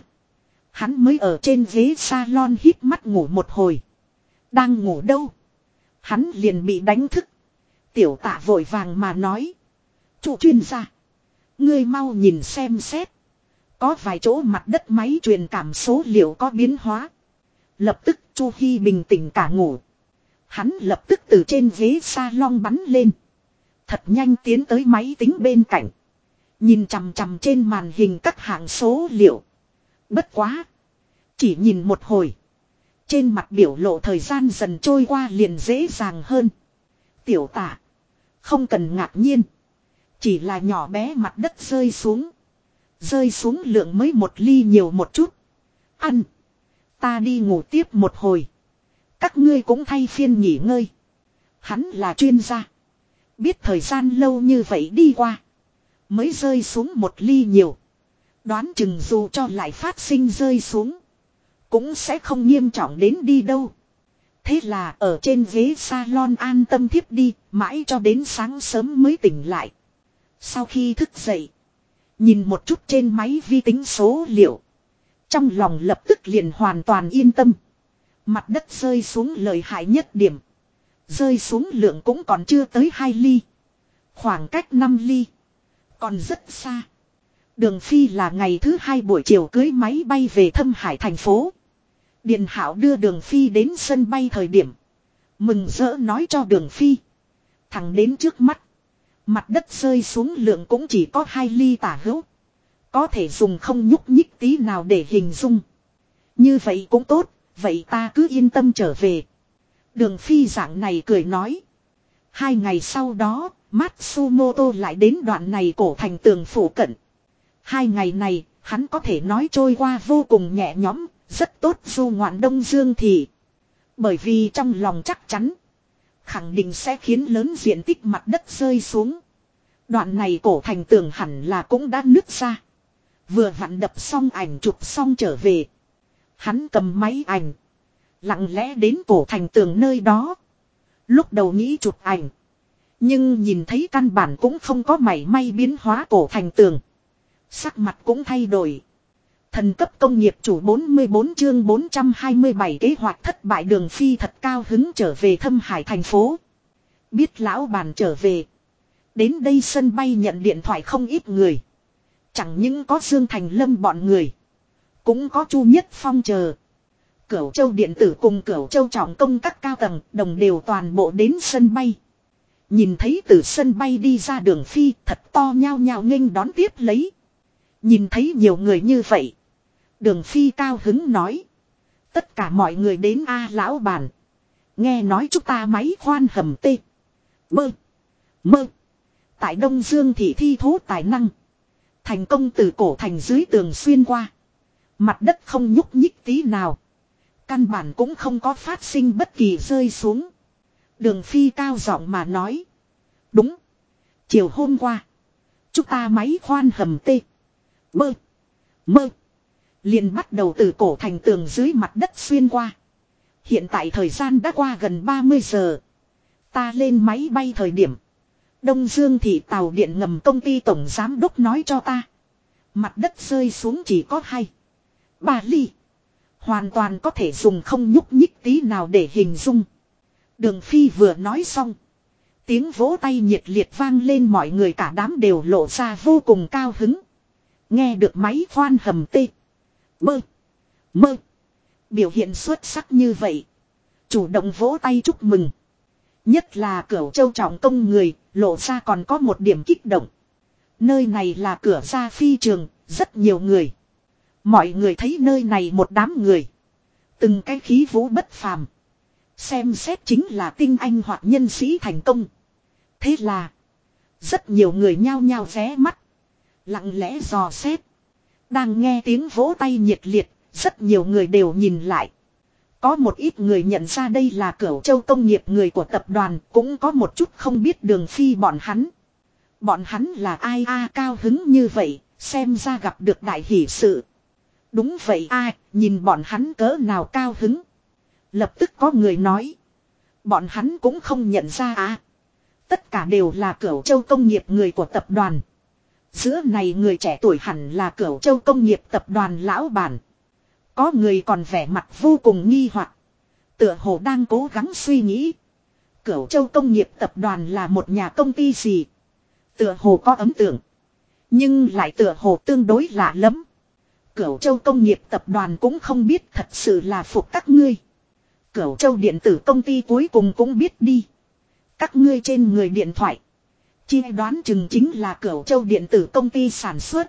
Hắn mới ở trên ghế salon híp mắt ngủ một hồi. Đang ngủ đâu. Hắn liền bị đánh thức. Tiểu Tạ vội vàng mà nói. Chu chuyên gia. Ngươi mau nhìn xem xét. Có vài chỗ mặt đất máy truyền cảm số liệu có biến hóa. Lập tức Chu Hi bình tĩnh cả ngủ. Hắn lập tức từ trên ghế salon bắn lên. Thật nhanh tiến tới máy tính bên cạnh. Nhìn chằm chằm trên màn hình các hạng số liệu. Bất quá. Chỉ nhìn một hồi. Trên mặt biểu lộ thời gian dần trôi qua liền dễ dàng hơn. Tiểu Tạ. Không cần ngạc nhiên. Chỉ là nhỏ bé mặt đất rơi xuống. Rơi xuống lượng mới một ly nhiều một chút. Ăn. Ta đi ngủ tiếp một hồi. Các ngươi cũng thay phiên nghỉ ngơi. Hắn là chuyên gia. Biết thời gian lâu như vậy đi qua. Mới rơi xuống một ly nhiều. Đoán chừng dù cho lại phát sinh rơi xuống. Cũng sẽ không nghiêm trọng đến đi đâu. Thế là ở trên ghế salon an tâm thiếp đi. Mãi cho đến sáng sớm mới tỉnh lại. Sau khi thức dậy. Nhìn một chút trên máy vi tính số liệu. Trong lòng lập tức liền hoàn toàn yên tâm. Mặt đất rơi xuống lợi hại nhất điểm. Rơi xuống lượng cũng còn chưa tới 2 ly. Khoảng cách 5 ly. Còn rất xa. Đường Phi là ngày thứ 2 buổi chiều cưới máy bay về Thâm Hải thành phố. Điền Hảo đưa Đường Phi đến sân bay thời điểm. Mừng rỡ nói cho Đường Phi. Thẳng đến trước mắt. Mặt đất rơi xuống lượng cũng chỉ có 2 ly tả hữu. Có thể dùng không nhúc nhích tí nào để hình dung. Như vậy cũng tốt. Vậy ta cứ yên tâm trở về. Đường Phi dạng này cười nói. 2 ngày sau đó, Matsumoto lại đến đoạn này cổ thành tường phủ cận. 2 ngày này, hắn có thể nói trôi qua vô cùng nhẹ nhõm, rất tốt du ngoạn Đông Dương thì. Bởi vì trong lòng chắc chắn, khẳng định sẽ khiến lớn diện tích mặt đất rơi xuống. Đoạn này cổ thành tường hẳn là cũng đã nứt ra. Vừa vặn đập xong ảnh chụp xong trở về. Hắn cầm máy ảnh. Lặng lẽ đến cổ thành tường nơi đó. Lúc đầu nghĩ chụp ảnh. Nhưng nhìn thấy căn bản cũng không có mảy may biến hóa cổ thành tường. Sắc mặt cũng thay đổi. Thần cấp công nghiệp chủ 44 chương 427 kế hoạch thất bại. Đường Phi thật cao hứng trở về Thâm Hải thành phố. Biết lão bản trở về. Đến đây sân bay nhận điện thoại không ít người. Chẳng những có Dương Thành Lâm bọn người. Cũng có Chu Nhất Phong chờ. Cửu Châu điện tử cùng Cửu Châu trọng công các cao tầng đồng đều toàn bộ đến sân bay. Nhìn thấy từ sân bay đi ra Đường Phi thật to nhao nhao nghênh đón tiếp lấy. Nhìn thấy nhiều người như vậy. Đường Phi cao hứng nói. Tất cả mọi người đến a lão bản. Nghe nói chúng ta máy khoan hầm tê. Mơ. Mơ. Tại Đông Dương thị thi thố tài năng. Thành công từ cổ thành dưới tường xuyên qua. Mặt đất không nhúc nhích tí nào. Căn bản cũng không có phát sinh bất kỳ rơi xuống. Đường Phi cao giọng mà nói. Đúng. Chiều hôm qua. Chúng ta máy khoan hầm tê. Mơ. Mơ. Liền bắt đầu từ cổ thành tường dưới mặt đất xuyên qua. Hiện tại thời gian đã qua gần 30 giờ. Ta lên máy bay thời điểm. Đông Dương thị tàu điện ngầm công ty tổng giám đốc nói cho ta. Mặt đất rơi xuống chỉ có 2, 3 ly. Hoàn toàn có thể dùng không nhúc nhích tí nào để hình dung. Đường Phi vừa nói xong. Tiếng vỗ tay nhiệt liệt vang lên, mọi người cả đám đều lộ ra vô cùng cao hứng. Nghe được máy khoan hầm tê. Mơ. Mơ. Biểu hiện xuất sắc như vậy. Chủ động vỗ tay chúc mừng. Nhất là Cửu Châu trọng công người, lộ ra còn có một điểm kích động. Nơi này là cửa ra phi trường, rất nhiều người. Mọi người thấy nơi này một đám người. Từng cái khí vũ bất phàm. Xem xét chính là tinh anh hoặc nhân sĩ thành công. Thế là rất nhiều người nhao nhao vé mắt. Lặng lẽ dò xét. Đang nghe tiếng vỗ tay nhiệt liệt, rất nhiều người đều nhìn lại. Có một ít người nhận ra đây là Cửu Châu công nghiệp người của tập đoàn, cũng có một chút không biết Đường Phi bọn hắn. Bọn hắn là ai a, cao hứng như vậy, xem ra gặp được đại hỷ sự. Đúng vậy a, nhìn bọn hắn cỡ nào cao hứng. Lập tức có người nói. Bọn hắn cũng không nhận ra à. Tất cả đều là Cửu Châu công nghiệp người của tập đoàn. Giữa này người trẻ tuổi hẳn là Cửu Châu công nghiệp tập đoàn lão bản. Có người còn vẻ mặt vô cùng nghi hoặc, tựa hồ đang cố gắng suy nghĩ. Cửu Châu công nghiệp tập đoàn là một nhà công ty gì? Tựa hồ có ấn tượng, nhưng lại tựa hồ tương đối lạ lắm. Cửu Châu công nghiệp tập đoàn cũng không biết, thật sự là phục các ngươi. Cửu Châu điện tử công ty cuối cùng cũng biết đi. Các ngươi trên người điện thoại, chi đoán chừng chính là Cửu Châu điện tử công ty sản xuất.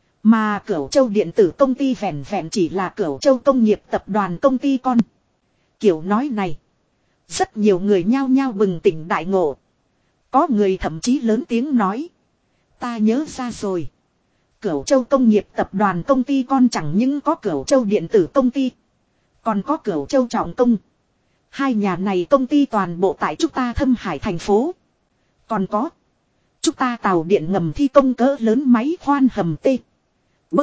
Mà Cửu Châu điện tử công ty vẹn vẹn chỉ là Cửu Châu công nghiệp tập đoàn công ty con. Kiểu nói này, rất nhiều người nhao nhao bừng tỉnh đại ngộ. Có người thậm chí lớn tiếng nói, ta nhớ ra rồi. Cửu Châu công nghiệp tập đoàn công ty con chẳng những có Cửu Châu điện tử công ty, còn có Cửu Châu trọng công. Hai nhà này công ty toàn bộ tại chúng ta Thâm Hải thành phố. Còn có chúng ta tàu điện ngầm thi công cỡ lớn máy khoan hầm T, B,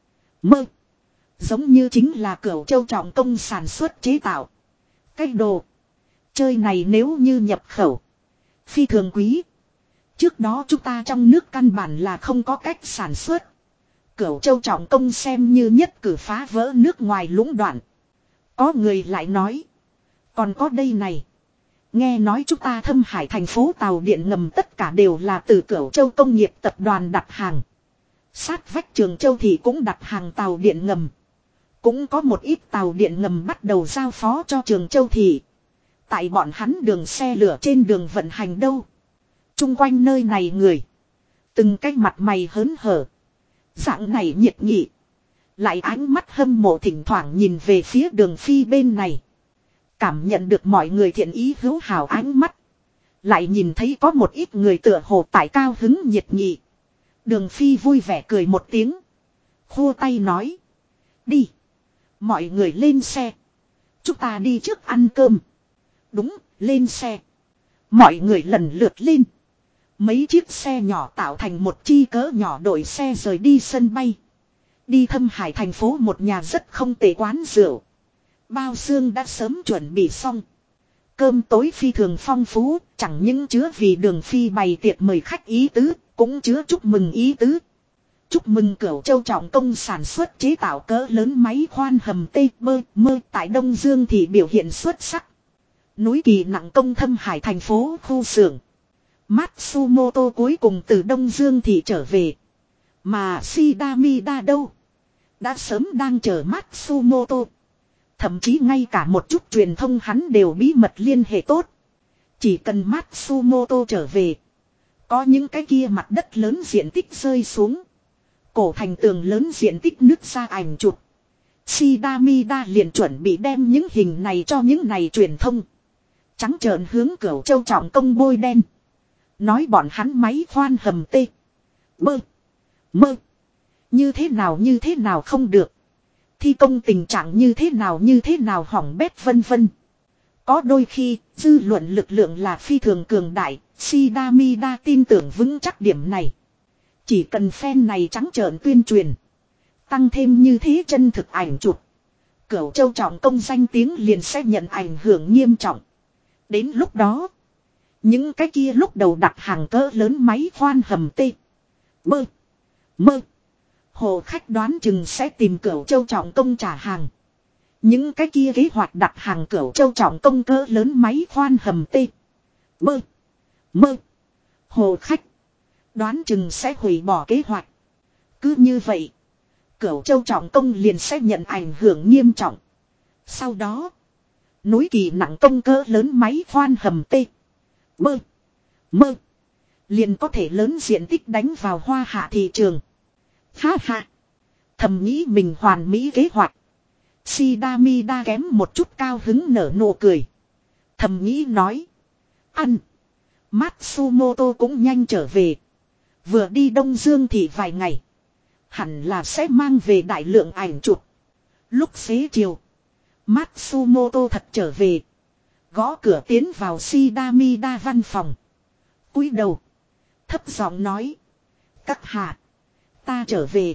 Mơ. Giống như chính là Cửu Châu trọng công sản xuất chế tạo. Cái đồ chơi này nếu như nhập khẩu, phi thường quý. Trước đó chúng ta trong nước căn bản là không có cách sản xuất. Cửu Châu trọng công xem như nhất cử phá vỡ nước ngoài lũng đoạn. Có người lại nói, còn có đây này. Nghe nói chúng ta Thâm Hải thành phố tàu điện ngầm tất cả đều là từ Cửu Châu công nghiệp tập đoàn đặt hàng. Sát vách Trường Châu thì cũng đặt hàng tàu điện ngầm. Cũng có một ít tàu điện ngầm bắt đầu giao phó cho Trường Châu thị. Tại bọn hắn đường xe lửa trên đường vận hành đâu. Trung quanh nơi này người, từng cái mặt mày hớn hở, dạng này nhiệt nghị. Lại ánh mắt hâm mộ thỉnh thoảng nhìn về phía Đường Phi bên này. Cảm nhận được mọi người thiện ý hữu hảo ánh mắt. Lại nhìn thấy có một ít người tựa hồ tại cao hứng nhiệt nghị. Đường Phi vui vẻ cười một tiếng, khua tay nói, đi, mọi người lên xe, chúng ta đi trước ăn cơm. Đúng, lên xe. Mọi người lần lượt lên. Mấy chiếc xe nhỏ tạo thành một chi cỡ nhỏ đội xe rời đi sân bay. Đi Thâm Hải thành phố một nhà rất không tệ quán rượu. Bao xương đã sớm chuẩn bị xong. Cơm tối phi thường phong phú, chẳng những chứa vì Đường Phi bày tiệc mời khách ý tứ, cũng chứa chúc mừng ý tứ. Chúc mừng Cửu Châu trọng công sản xuất chế tạo cỡ lớn máy khoan hầm T, B, Mơ tại Đông Dương thì biểu hiện xuất sắc. Núi Kỳ nặng công Thâm Hải thành phố khu xưởng. Matsumoto cuối cùng từ Đông Dương thì trở về. Mà Shidamida đâu? Đã sớm đang chờ Matsumoto. Thậm chí ngay cả một chút truyền thông hắn đều bí mật liên hệ tốt. Chỉ cần Matsumoto trở về, có những cái kia mặt đất lớn diện tích rơi xuống, cổ thành tường lớn diện tích nứt ra ảnh chụp, Shidamida liền chuẩn bị đem những hình này cho những này truyền thông. Trắng trợn hướng Cửu Châu trọng công bôi đen. Nói bọn hắn máy khoan hầm T, B, Mơ. Như thế nào không được. Thi công tình trạng như thế nào hỏng bét vân vân. Có đôi khi, dư luận lực lượng là phi thường cường đại, Shidamida tin tưởng vững chắc điểm này. Chỉ cần fan này trắng trợn tuyên truyền, tăng thêm như thế chân thực ảnh chụp, Cửu Châu trọng công danh tiếng liền sẽ nhận ảnh hưởng nghiêm trọng. Đến lúc đó, những cái kia lúc đầu đặt hàng cỡ lớn máy khoan hầm T, B, Mơ, hồ khách đoán chừng sẽ tìm Cửu Châu trọng công trả hàng. Những cái kia kế hoạch đặt hàng Cửu Châu trọng công cỡ lớn máy khoan hầm T, B, Mơ, hồ khách đoán chừng sẽ hủy bỏ kế hoạch. Cứ như vậy, Cửu Châu trọng công liền sẽ nhận ảnh hưởng nghiêm trọng. Sau đó, Núi Kỳ nặng công cỡ lớn máy khoan hầm T, B, Mơ liền có thể lớn diện tích đánh vào Hoa Hạ thị trường. Ha ha, thầm nghĩ mình hoàn mỹ kế hoạch. Shidamida kém một chút cao hứng nở nụ cười. Thầm nghĩ nói, ăn. Matsumoto cũng nhanh trở về. Vừa đi Đông Dương thì vài ngày, hẳn là sẽ mang về đại lượng ảnh chụp. Lúc xế chiều, Matsumoto thật trở về. Gõ cửa tiến vào Shidamida văn phòng. Cúi đầu, thấp giọng nói, các hạ, ta trở về.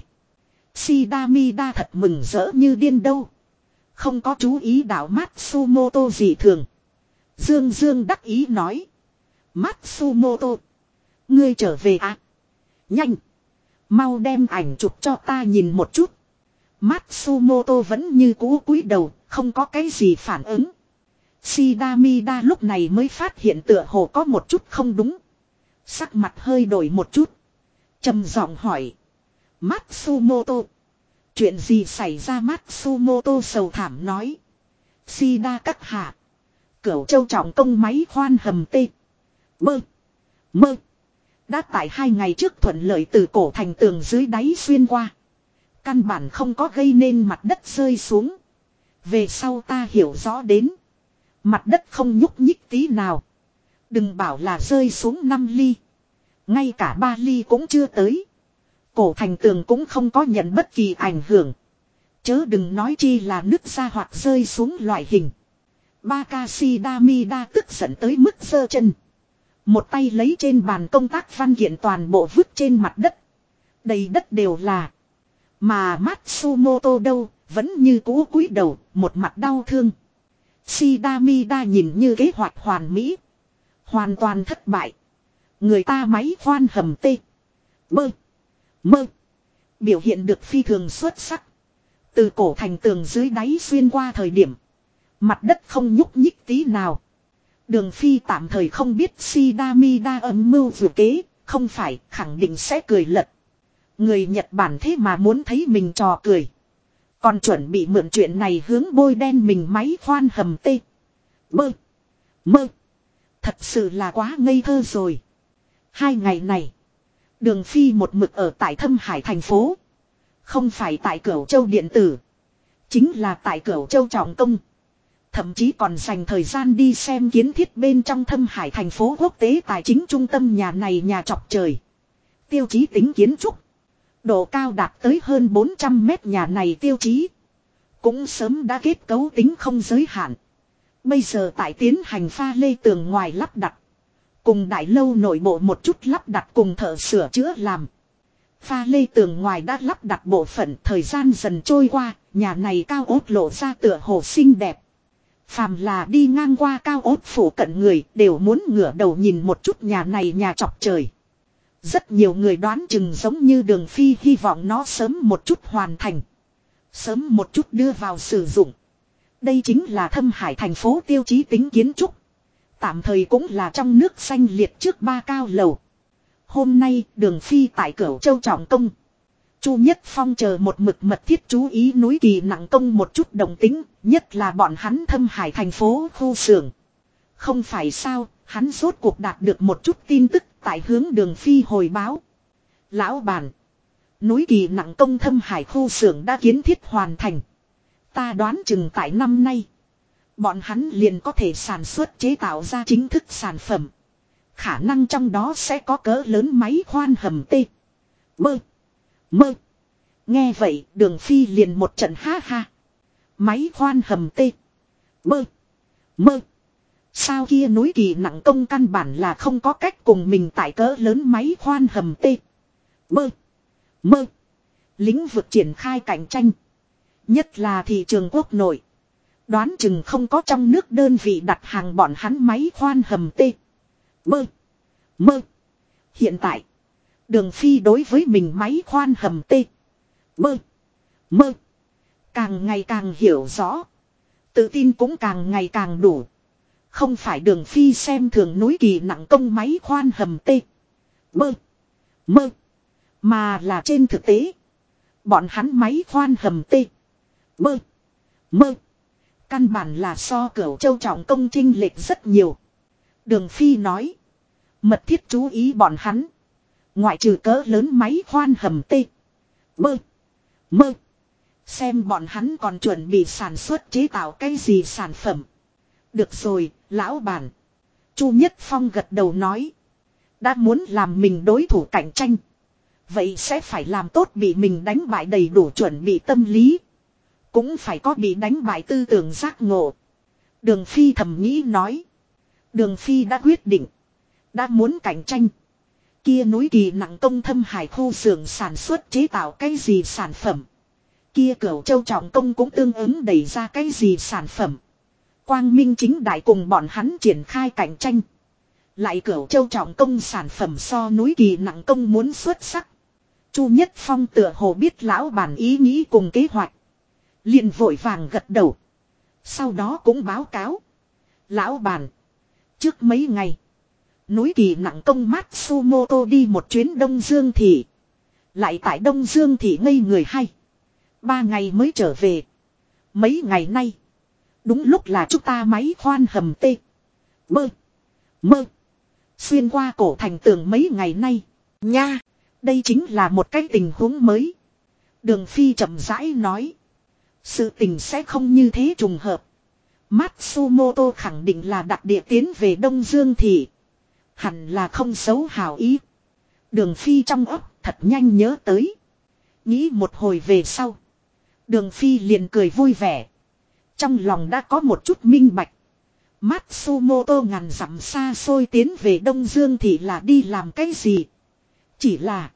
Shidamida thật mừng rỡ như điên đâu. Không có chú ý đạo Matsumoto gì thường. Dương Dương đắc ý nói, Matsumoto. Ngươi trở về à? Nhanh. Mau đem ảnh chụp cho ta nhìn một chút. Matsumoto vẫn như cũ cúi đầu, không có cái gì phản ứng. Shidamida lúc này mới phát hiện tựa hồ có một chút không đúng. Sắc mặt hơi đổi một chút. Trầm giọng hỏi. Matsumoto. Chuyện gì xảy ra? Matsumoto sầu thảm nói. Shida các hạ. Cửu châu trọng công máy khoan hầm tê. Bơ. Mơ. Đã tại 2 ngày trước thuận lợi từ cổ thành tường dưới đáy xuyên qua. Căn bản không có gây nên mặt đất rơi xuống. Về sau ta hiểu rõ đến. Mặt đất không nhúc nhích tí nào. Đừng bảo là rơi xuống 5 ly. Ngay cả 3 ly cũng chưa tới. Cổ thành tường cũng không có nhận bất kỳ ảnh hưởng. Chớ đừng nói chi là nứt ra hoặc rơi xuống loại hình. Bakashi Damida tức giận tới mức giơ chân. Một tay lấy trên bàn công tác văn kiện toàn bộ vứt trên mặt đất. Đầy đất đều là. Mà Matsumoto đâu, vẫn như cũ cúi đầu, một mặt đau thương. Shidamida nhìn như kế hoạch hoàn mỹ. Hoàn toàn thất bại. Người ta máy khoan hầm tê. Bơ. Mơ. Biểu hiện được phi thường xuất sắc. Từ cổ thành tường dưới đáy xuyên qua thời điểm. Mặt đất không nhúc nhích tí nào. Đường Phi tạm thời không biết Shidamida âm mưu vừa kế, không phải khẳng định sẽ cười lật. Người Nhật Bản thế mà muốn thấy mình trò cười. Còn chuẩn bị mượn chuyện này hướng bôi đen mình máy khoan hầm tê. Bơ. Mơ. Thật sự là quá ngây thơ rồi. 2 ngày này. Đường Phi một mực ở tại Thâm Hải thành phố. Không phải tại Cửu Châu Điện Tử. Chính là tại Cửu Châu Trọng Công. Thậm chí còn dành thời gian đi xem kiến thiết bên trong Thâm Hải thành phố quốc tế tài chính trung tâm nhà này nhà chọc trời. Tiêu chí tính kiến trúc. Độ cao đạt tới hơn 400 mét nhà này tiêu chí. Cũng sớm đã kết cấu tính không giới hạn. Bây giờ tại tiến hành pha lê tường ngoài lắp đặt. Cùng đại lâu nội bộ một chút lắp đặt cùng thợ sửa chữa làm. Pha lê tường ngoài đã lắp đặt bộ phận, thời gian dần trôi qua, nhà này cao ốt lộ ra tựa hồ xinh đẹp. Phàm là đi ngang qua cao ốt phủ cận người đều muốn ngửa đầu nhìn một chút nhà này nhà chọc trời. Rất nhiều người đoán chừng giống như Đường Phi hy vọng nó sớm một chút hoàn thành. Sớm một chút đưa vào sử dụng. Đây chính là Thâm Hải thành phố tiêu chí tính kiến trúc. Tạm thời cũng là trong nước xanh liệt trước 3 cao lầu. Hôm nay Đường Phi tại Cửu Châu Trọng Công. Chu Nhất Phong chờ một mực mật thiết chú ý núi Kỳ Nặng Công một chút đồng tính, nhất là bọn hắn Thâm Hải thành phố khu xưởng. Không phải sao, hắn rốt cuộc đạt được một chút tin tức tại hướng Đường Phi hồi báo. Lão bản, núi Kỳ Nặng Công Thâm Hải khu xưởng đã kiến thiết hoàn thành. Ta đoán chừng tại năm nay, bọn hắn liền có thể sản xuất chế tạo ra chính thức sản phẩm. Khả năng trong đó sẽ có cỡ lớn máy khoan hầm tê. Bơ. Mơ. Nghe vậy Đường Phi liền một trận ha ha. Máy khoan hầm tê. Bơ. Mơ. Sao kia núi Kỳ Nặng Công căn bản là không có cách cùng mình tại cỡ lớn máy khoan hầm tê. Bơ. Mơ. Lĩnh vực triển khai cạnh tranh. Nhất là thị trường quốc nội. Đoán chừng không có trong nước đơn vị đặt hàng bọn hắn máy khoan hầm tê. Bơ. Mơ. Hiện tại. Đường Phi đối với mình máy khoan hầm tê. Bơ. Mơ. Càng ngày càng hiểu rõ. Tự tin cũng càng ngày càng đủ. Không phải Đường Phi xem thường núi Kỳ Nặng Công máy khoan hầm tê. Bơ. Mơ. Mà là trên thực tế. Bọn hắn máy khoan hầm tê. Bơ. Mơ. Căn bản là so Cửu Châu Trọng Công chênh lệch rất nhiều. Đường Phi nói. Mật thiết chú ý bọn hắn. Ngoại trừ cỡ lớn máy khoan hầm tê. Bơ. Mơ. Xem bọn hắn còn chuẩn bị sản xuất chế tạo cái gì sản phẩm. Được rồi, lão bản. Chu Nhất Phong gật đầu nói. Đã muốn làm mình đối thủ cạnh tranh. Vậy sẽ phải làm tốt bị mình đánh bại đầy đủ chuẩn bị tâm lý. Cũng phải có bị đánh bại tư tưởng giác ngộ. Đường Phi thầm nghĩ nói. Đường Phi đã quyết định. Đã muốn cạnh tranh. Kia núi Kỳ Nặng Công Thâm Hải khu xưởng sản xuất chế tạo cái gì sản phẩm. Kia Cửu Châu Trọng Công cũng tương ứng đẩy ra cái gì sản phẩm. Quang minh chính đại cùng bọn hắn triển khai cạnh tranh. Lại Cửu Châu trọng công sản phẩm so núi Kỳ nặng công muốn xuất sắc. Chu Nhất Phong tựa hồ biết lão bản ý nghĩ cùng kế hoạch. Liền vội vàng gật đầu. Sau đó cũng báo cáo. Lão bản. Trước mấy ngày. Núi Kỳ nặng công Matsumoto đi một chuyến Đông Dương Thị. Lại tại Đông Dương Thị ngây người hay. 3 ngày mới trở về. Mấy ngày nay. Đúng lúc là chúng ta máy khoan hầm tê. Bơ. Mơ. Xuyên qua cổ thành tường mấy ngày nay. Nha. Đây chính là một cái tình huống mới. Đường Phi chậm rãi nói. Sự tình sẽ không như thế trùng hợp. Matsumoto khẳng định là đặc địa tiến về Đông Dương Thị. Hẳn là không xấu hảo ý. Đường Phi trong óc thật nhanh nhớ tới. Nghĩ một hồi về sau. Đường Phi liền cười vui vẻ. Trong lòng đã có một chút minh bạch. Matsumoto ngàn dặm xa xôi tiến về Đông Dương Thị là đi làm cái gì? Chỉ là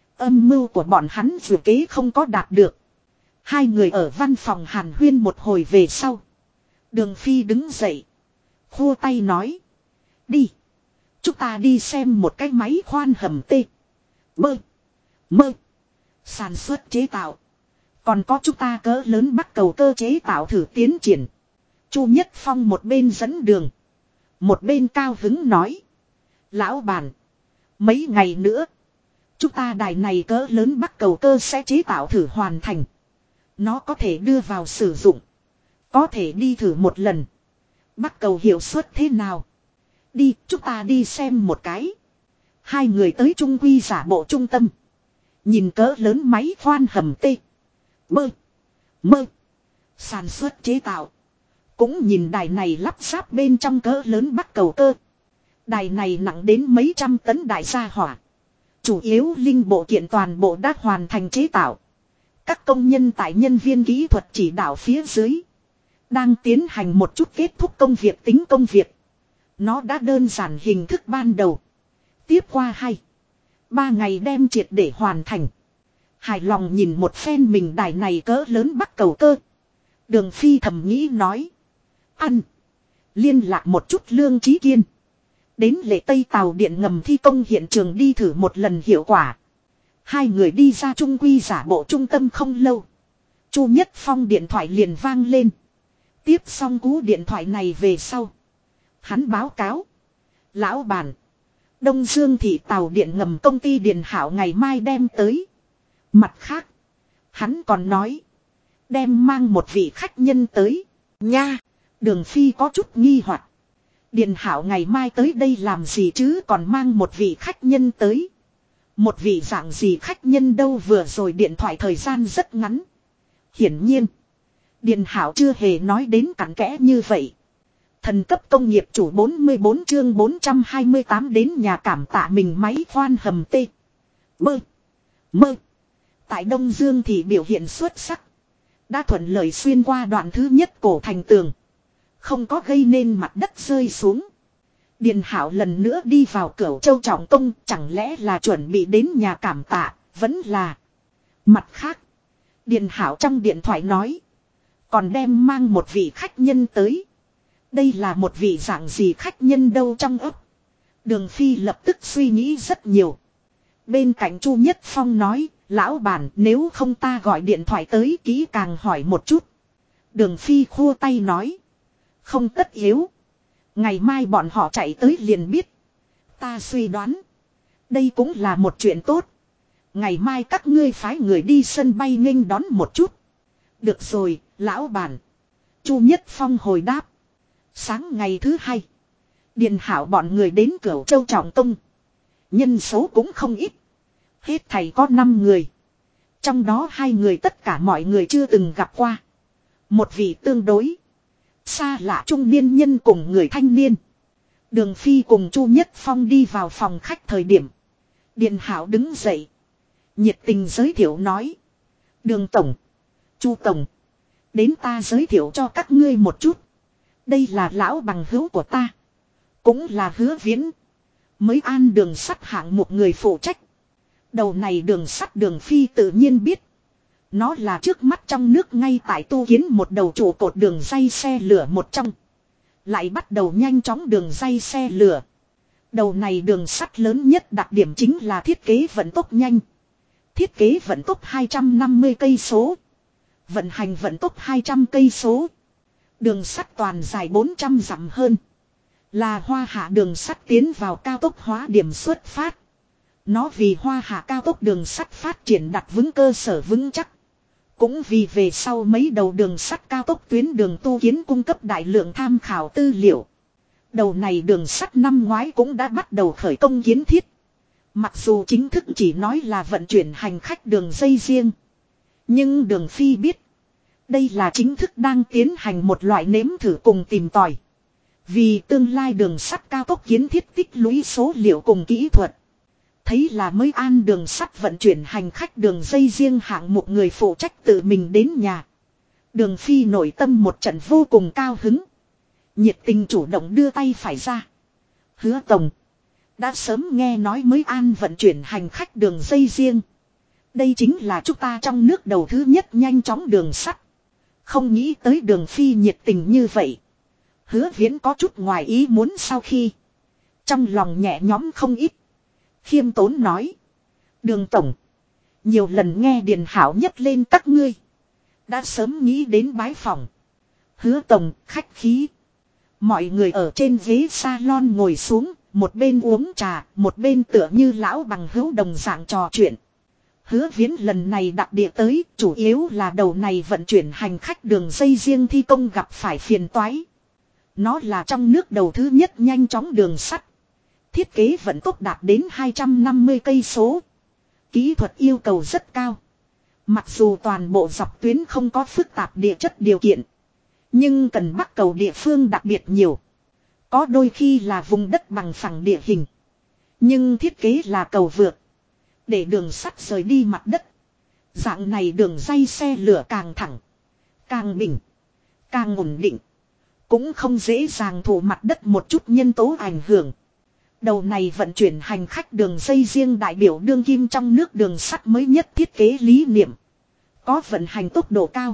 âm mưu của bọn hắn dự kế không có đạt được. Hai người ở văn phòng hàn huyên một hồi về sau. Đường Phi đứng dậy. Khua tay nói. Đi. Chúng ta đi xem một cái máy khoan hầm tê. Bơ. Mơ. Sản xuất chế tạo. Còn có chúng ta cỡ lớn bắt cầu cơ chế tạo thử tiến triển. Chu Nhất Phong một bên dẫn đường. Một bên cao hứng nói. Lão bản. Mấy ngày nữa. Chúng ta đài này cỡ lớn bắt cầu cơ sẽ chế tạo thử hoàn thành. Nó có thể đưa vào sử dụng. Có thể đi thử một lần. Bắt cầu hiệu suất thế nào? Đi, chúng ta đi xem một cái. Hai người tới Trung Quy giả bộ trung tâm. Nhìn cỡ lớn máy khoan hầm tê. Bơ. Mơ. Sản xuất chế tạo. Cũng nhìn đài này lắp ráp bên trong cỡ lớn bắt cầu cơ. Đài này nặng đến mấy trăm tấn đại gia hỏa. Chủ yếu linh bộ kiện toàn bộ đã hoàn thành chế tạo. Các công nhân tại nhân viên kỹ thuật chỉ đạo phía dưới. Đang tiến hành một chút kết thúc công việc tính công việc. Nó đã đơn giản hình thức ban đầu. Tiếp qua 2-3 ngày đem triệt để hoàn thành. Hài lòng nhìn một phen mình đài này cỡ lớn bắt cầu cơ. Đường Phi thầm nghĩ nói. Ăn. Liên lạc một chút Lương Chí Kiên. Đến Lệ Tây tàu điện ngầm thi công hiện trường đi thử một lần hiệu quả. Hai người đi ra Trung Quy giả bộ trung tâm không lâu. Chu Nhất Phong điện thoại liền vang lên. Tiếp xong cú điện thoại này về sau. Hắn báo cáo. Lão bản. Đông Dương Thị tàu điện ngầm công ty Điền Hảo ngày mai đem tới. Mặt khác. Hắn còn nói. Đem mang một vị khách nhân tới. Nha. Đường Phi có chút nghi hoặc. Điền Hảo ngày mai tới đây làm gì chứ còn mang một vị khách nhân tới. Một vị dạng gì khách nhân đâu vừa rồi điện thoại thời gian rất ngắn. Hiển nhiên. Điền Hảo chưa hề nói đến cặn kẽ như vậy. Thần cấp công nghiệp chủ 44 chương 428 đến nhà cảm tạ mình máy khoan hầm tê. Bơ. Mơ. Tại Đông Dương thì biểu hiện xuất sắc. Đã thuận lợi xuyên qua đoạn thứ nhất cổ thành tường. Không có gây nên mặt đất rơi xuống. Điền Hảo lần nữa đi vào Cửu Châu trọng công. Chẳng lẽ là chuẩn bị đến nhà cảm tạ. Vẫn là. Mặt khác. Điền Hảo trong điện thoại nói. Còn đem mang một vị khách nhân tới. Đây là một vị dạng gì khách nhân đâu trong ấp. Đường Phi lập tức suy nghĩ rất nhiều. Bên cạnh Chu Nhất Phong nói. Lão bản nếu không ta gọi điện thoại tới kỹ càng hỏi một chút. Đường Phi khua tay nói. Không tất yếu. Ngày mai bọn họ chạy tới liền biết. Ta suy đoán. Đây cũng là một chuyện tốt. Ngày mai các ngươi phái người đi sân bay nghênh đón một chút. Được rồi, lão bản. Chu Nhất Phong hồi đáp. Sáng ngày thứ 2. Điền Hảo bọn người đến Cửu Châu trọng công. Nhân số cũng không ít. Hết thầy có 5 người. Trong đó 2 người tất cả mọi người chưa từng gặp qua. Một vị tương đối xa lạ trung niên nhân cùng người thanh niên. Đường Phi cùng Chu Nhất Phong đi vào phòng khách thời điểm. Điền Hảo đứng dậy. Nhiệt tình giới thiệu nói. Đường Tổng. Chu Tổng. Đến ta giới thiệu cho các ngươi một chút. Đây là lão bằng hữu của ta. Cũng là Hứa Viễn. Mới an đường sắt hạng một người phụ trách. Đầu này đường sắt Đường Phi tự nhiên biết. Nó là trước mắt trong nước ngay tại tu kiến một đầu trụ cột đường ray xe lửa một trong. Lại bắt đầu nhanh chóng đường ray xe lửa. Đầu này đường sắt lớn nhất đặc điểm chính là thiết kế vận tốc nhanh. Thiết kế vận tốc 250 cây số. Vận hành vận tốc 200 cây số. Đường sắt toàn dài 400 dặm hơn. Là Hoa Hạ đường sắt tiến vào cao tốc hóa điểm xuất phát. Nó vì Hoa Hạ cao tốc đường sắt phát triển đặt vững cơ sở vững chắc. Cũng vì về sau mấy đầu đường sắt cao tốc tuyến đường tu kiến cung cấp đại lượng tham khảo tư liệu. Đầu này đường sắt năm ngoái cũng đã bắt đầu khởi công kiến thiết. Mặc dù chính thức chỉ nói là vận chuyển hành khách đường dây riêng. Nhưng Đường Phi biết. Đây là chính thức đang tiến hành một loại nếm thử cùng tìm tòi. Vì tương lai đường sắt cao tốc kiến thiết tích lũy số liệu cùng kỹ thuật. Thấy là mới an đường sắt vận chuyển hành khách đường dây riêng hạng một người phụ trách tự mình đến nhà. Đường Phi nội tâm một trận vô cùng cao hứng. Nhiệt tình chủ động đưa tay phải ra. Hứa Tổng. Đã sớm nghe nói mới an vận chuyển hành khách đường dây riêng. Đây chính là chúng ta trong nước đầu thứ nhất nhanh chóng đường sắt. Không nghĩ tới Đường Phi nhiệt tình như vậy. Hứa Viễn có chút ngoài ý muốn sau khi. Trong lòng nhẹ nhõm không ít. Khiêm tốn nói. Đường Tổng. Nhiều lần nghe Điền Hảo nhắc lên các ngươi. Đã sớm nghĩ đến bái phòng. Hứa Tổng khách khí. Mọi người ở trên ghế salon ngồi xuống. Một bên uống trà. Một bên tựa như lão bằng hữu đồng dạng trò chuyện. Hứa Viễn lần này đặc địa tới. Chủ yếu là đầu này vận chuyển hành khách đường dây riêng thi công gặp phải phiền toái. Nó là trong nước đầu thứ nhất nhanh chóng đường sắt. Thiết kế vận tốc đạt đến 250 cây số. Kỹ thuật yêu cầu rất cao. Mặc dù toàn bộ dọc tuyến không có phức tạp địa chất điều kiện. Nhưng cần bắc cầu địa phương đặc biệt nhiều. Có đôi khi là vùng đất bằng phẳng địa hình. Nhưng thiết kế là cầu vượt. Để đường sắt rời đi mặt đất. Dạng này đường dây xe lửa càng thẳng. Càng bình. Càng ổn định. Cũng không dễ dàng thụ mặt đất một chút nhân tố ảnh hưởng. Đầu này vận chuyển hành khách đường dây riêng đại biểu đương kim trong nước đường sắt mới nhất thiết kế lý niệm. Có vận hành tốc độ cao.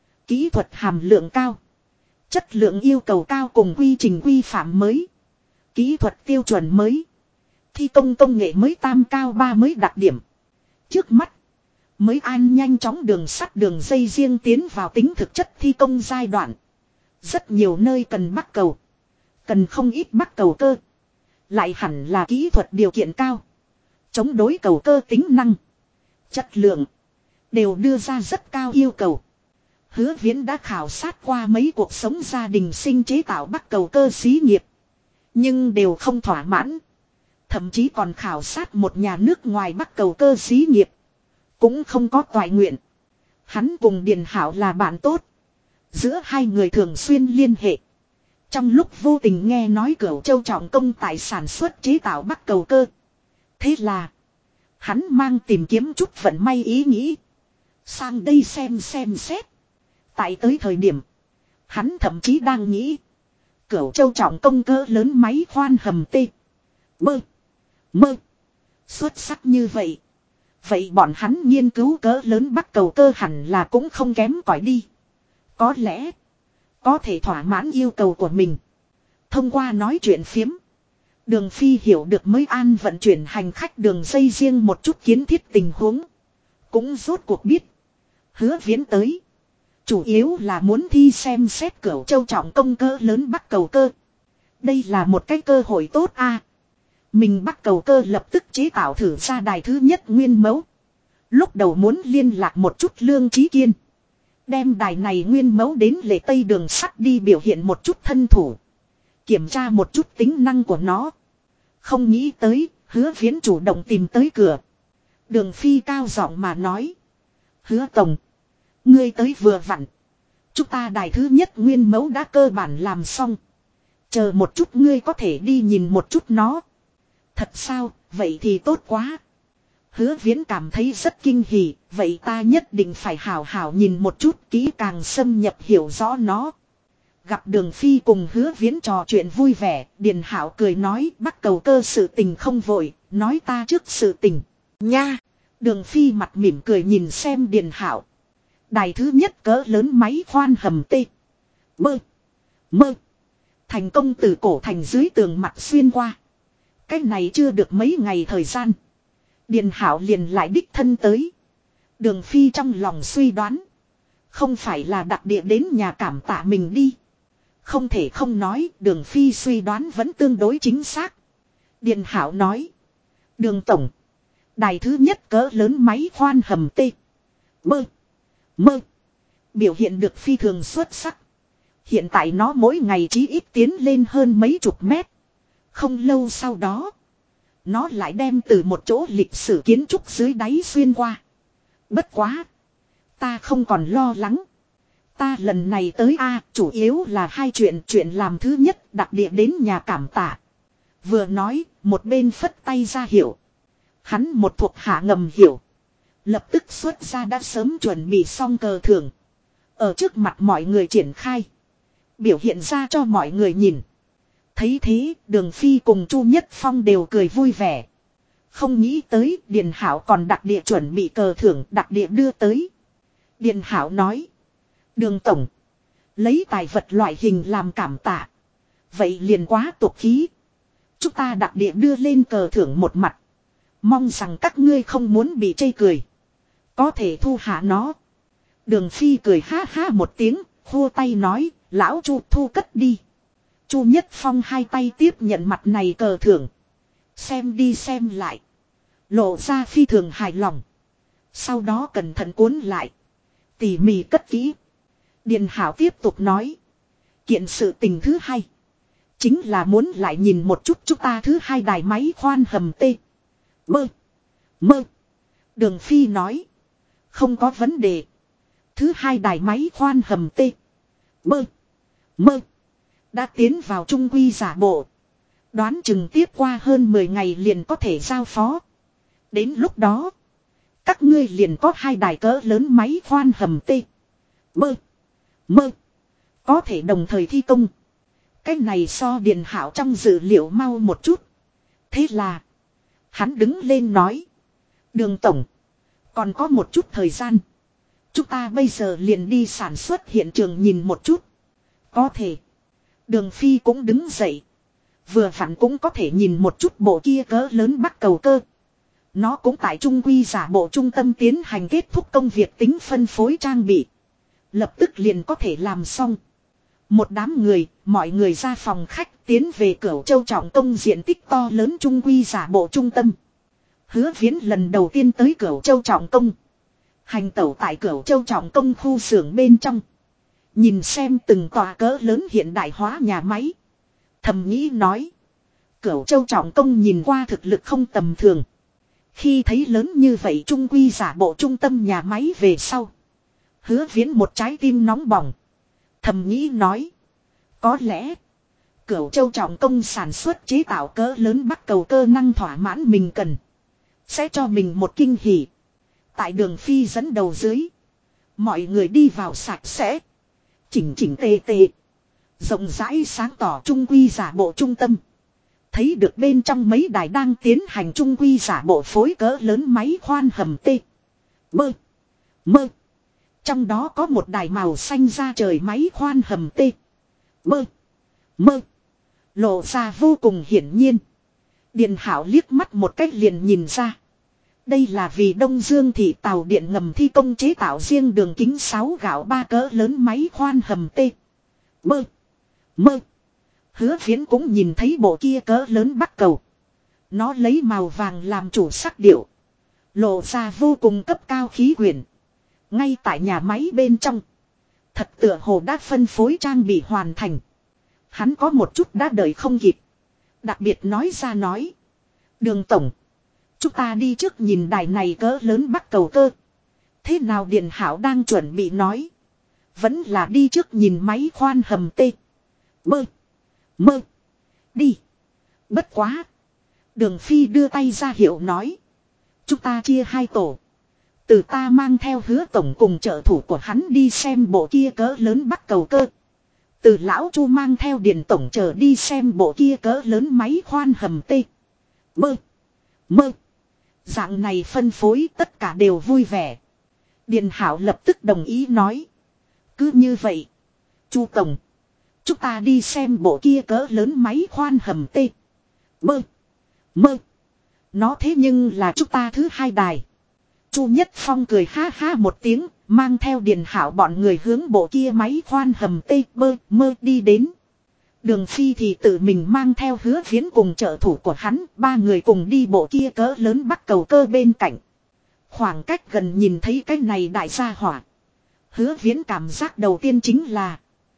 Kỹ thuật hàm lượng cao. Chất lượng yêu cầu cao cùng quy trình quy phạm mới. Kỹ thuật tiêu chuẩn mới. Thi công công nghệ mới tam cao ba mới đặc điểm. Trước mắt. Mới an nhanh chóng đường sắt đường dây riêng tiến vào tính thực chất thi công giai đoạn. Rất nhiều nơi cần bắc cầu. Cần không ít bắc cầu cơ. Lại hẳn là kỹ thuật điều kiện cao. Chống đối cầu cơ tính năng. Chất lượng. Đều đưa ra rất cao yêu cầu. Hứa Viễn đã khảo sát qua mấy cuộc sống gia đình sinh chế tạo bắc cầu cơ xí nghiệp. Nhưng đều không thỏa mãn. Thậm chí còn khảo sát một nhà nước ngoài bắc cầu cơ xí nghiệp. Cũng không có toại nguyện. Hắn cùng Điền Hảo là bạn tốt. Giữa hai người thường xuyên liên hệ. Trong lúc vô tình nghe nói Cửu Châu trọng công tại sản xuất chế tạo bắc cầu cơ. Thế là. Hắn mang tìm kiếm chút vận may ý nghĩ. Sang đây xem xét. Tại tới thời điểm. Hắn thậm chí đang nghĩ. Cửu Châu trọng công cỡ lớn máy khoan hầm tê. Bơ. Mơ. Xuất sắc như vậy. Vậy bọn hắn nghiên cứu cỡ lớn bắc cầu cơ hẳn là cũng không kém cỏi đi. Có lẽ. Có thể thỏa mãn yêu cầu của mình. Thông qua nói chuyện phiếm. Đường Phi hiểu được mới an vận chuyển hành khách đường dây riêng một chút kiến thiết tình huống. Cũng rốt cuộc biết. Hứa Viễn tới. Chủ yếu là muốn thi xem xét Cửu Châu trọng công cỡ lớn bắc cầu cơ. Đây là một cái cơ hội tốt a. Mình bắc cầu cơ lập tức chế tạo thử ra đài thứ nhất nguyên mẫu. Lúc đầu muốn liên lạc một chút Lương Chí Kiên. Đem đài này nguyên mẫu đến Lệ Tây đường sắt đi biểu hiện một chút thân thủ. Kiểm tra một chút tính năng của nó. Không nghĩ tới, Hứa Viễn chủ động tìm tới cửa. Đường Phi cao giọng mà nói. Hứa Tổng. Ngươi tới vừa vặn. Chúng ta đài thứ nhất nguyên mẫu đã cơ bản làm xong. Chờ một chút ngươi có thể đi nhìn một chút nó. Thật sao, vậy thì tốt quá. Hứa Viễn cảm thấy rất kinh hỉ, vậy ta nhất định phải hào hào nhìn một chút kỹ càng xâm nhập hiểu rõ nó. Gặp Đường Phi cùng Hứa Viễn trò chuyện vui vẻ, Điền Hảo cười nói bắc cầu cơ sự tình không vội, nói ta trước sự tình. Nha! Đường Phi mặt mỉm cười nhìn xem Điền Hảo. Đài thứ nhất cỡ lớn máy khoan hầm tê. Bơ. Mơ. Thành công từ cổ thành dưới tường mặt xuyên qua. Cái này chưa được mấy ngày thời gian. Điền Hảo liền lại đích thân tới. Đường Phi trong lòng suy đoán. Không phải là đặc địa đến nhà cảm tạ mình đi. Không thể không nói, Đường Phi suy đoán vẫn tương đối chính xác. Điền Hảo nói. Đường Tổng. Đài thứ nhất cỡ lớn máy khoan hầm tê. Mơ. Mơ. Biểu hiện được phi thường xuất sắc. Hiện tại nó mỗi ngày chí ít tiến lên hơn mấy chục mét. Không lâu sau đó. Nó lại đem từ một chỗ lịch sử kiến trúc dưới đáy xuyên qua. Bất quá. Ta không còn lo lắng. Ta lần này tới chủ yếu là hai chuyện. Chuyện làm thứ nhất đặc địa đến nhà cảm tạ. Vừa nói, một bên phất tay ra hiệu. Hắn một thuộc hạ ngầm hiểu. Lập tức xuất ra đã sớm chuẩn bị xong cờ thưởng. Ở trước mặt mọi người triển khai. Biểu hiện ra cho mọi người nhìn. Thấy thế, Đường Phi cùng Chu Nhất Phong đều cười vui vẻ. Không nghĩ tới, Điền Hảo còn đặc địa chuẩn bị cờ thưởng đặc địa đưa tới. Điền Hảo nói. Đường Tổng. Lấy tài vật loại hình làm cảm tạ. Vậy liền quá tục khí. Chúng ta đặc địa đưa lên cờ thưởng một mặt. Mong rằng các ngươi không muốn bị chê cười. Có thể thu hạ nó. Đường Phi cười ha ha một tiếng, khua tay nói, lão Chu thu cất đi. Chu Nhất Phong hai tay tiếp nhận mặt này cờ thưởng. Xem đi xem lại. Lộ ra phi thường hài lòng. Sau đó cẩn thận cuốn lại. Tỉ mỉ cất kỹ. Điền Hảo tiếp tục nói. Kiện sự tình thứ hai. Chính là muốn lại nhìn một chút chúng ta thứ hai đài máy khoan hầm tê. Mơ. Mơ. Đường Phi nói. Không có vấn đề. Thứ hai đài máy khoan hầm tê. Mơ. Mơ. Đã tiến vào trung quy giả bộ. Đoán chừng tiếp qua hơn 10 ngày liền có thể giao phó. Đến lúc đó. Các ngươi liền có hai đài cỡ lớn máy khoan hầm tê. Mơ. Mơ. Có thể đồng thời thi công. Cái này so Điền Hảo trong dự liệu mau một chút. Thế là. Hắn đứng lên nói. Đường Tổng. Còn có một chút thời gian. Chúng ta bây giờ liền đi sản xuất hiện trường nhìn một chút. Có thể. Đường Phi cũng đứng dậy. Vừa vặn cũng có thể nhìn một chút bộ kia cỡ lớn bắc cầu cơ. Nó cũng tại trung quy giả bộ trung tâm tiến hành kết thúc công việc tính phân phối trang bị. Lập tức liền có thể làm xong. Một đám người, mọi người ra phòng khách tiến về Cửu Châu trọng công diện tích to lớn trung quy giả bộ trung tâm. Hứa Viễn lần đầu tiên tới Cửu Châu trọng công. Hành tẩu tại Cửu Châu trọng công khu xưởng bên trong. Nhìn xem từng tòa cỡ lớn hiện đại hóa nhà máy. Thầm nghĩ nói. Cửu Châu trọng công nhìn qua thực lực không tầm thường. Khi thấy lớn như vậy trung quy giả bộ trung tâm nhà máy về sau. Hứa Viễn một trái tim nóng bỏng. Thầm nghĩ nói. Có lẽ. Cửu Châu trọng công sản xuất chế tạo cỡ lớn bắc cầu cơ năng thỏa mãn mình cần. Sẽ cho mình một kinh hỉ. Tại Đường Phi dẫn đầu dưới. Mọi người đi vào sạch sẽ. Chỉnh chỉnh tề tề. Rộng rãi sáng tỏ trung quy giả bộ trung tâm. Thấy được bên trong mấy đài đang tiến hành trung quy giả bộ phối cỡ lớn máy khoan hầm tê. Mơ. Mơ. Trong đó có một đài màu xanh ra trời máy khoan hầm tê. Mơ. Mơ. Lộ ra vô cùng hiển nhiên. Điền Hảo liếc mắt một cách liền nhìn ra. Đây là vì Đông Dương thị tàu điện ngầm thi công chế tạo riêng đường kính 6 gạo 3 cỡ lớn máy khoan hầm tê. Mơ. Mơ. Hứa Viễn cũng nhìn thấy bộ kia cỡ lớn bắc cầu. Nó lấy màu vàng làm chủ sắc điệu. Lộ ra vô cùng cấp cao khí quyển. Ngay tại nhà máy bên trong. Thật tựa hồ đã phân phối trang bị hoàn thành. Hắn có một chút đã đợi không kịp. Đặc biệt nói ra nói. Đường Tổng. Chúng ta đi trước nhìn đài này cỡ lớn bắc cầu cơ. Thế nào Điền Hảo đang chuẩn bị nói. Vẫn là đi trước nhìn máy khoan hầm tê. Mơ. Mơ. Đi. Bất quá. Đường Phi đưa tay ra hiệu nói. Chúng ta chia hai tổ. Từ ta mang theo Hứa Tổng cùng trợ thủ của hắn đi xem bộ kia cỡ lớn bắc cầu cơ. Từ lão Chu mang theo Điền Tổng trở đi xem bộ kia cỡ lớn máy khoan hầm tê. Mơ. Mơ. Dạng này phân phối tất cả đều vui vẻ. Điền Hảo lập tức đồng ý nói. Cứ như vậy. Chu Tổng. Chúng ta đi xem bộ kia cỡ lớn máy khoan hầm tê. Mơ. Mơ. Nó thế nhưng là chúng ta thứ hai đài. Chu Nhất Phong cười ha ha một tiếng, mang theo Điền Hảo bọn người hướng bộ kia máy khoan hầm tê bơ mơ đi đến. Đường Phi thì tự mình mang theo Hứa Viễn cùng trợ thủ của hắn, ba người cùng đi bộ kia cỡ lớn bắc cầu cơ bên cạnh. Khoảng cách gần nhìn thấy cái này đại gia hỏa. Hứa Viễn cảm giác đầu tiên chính là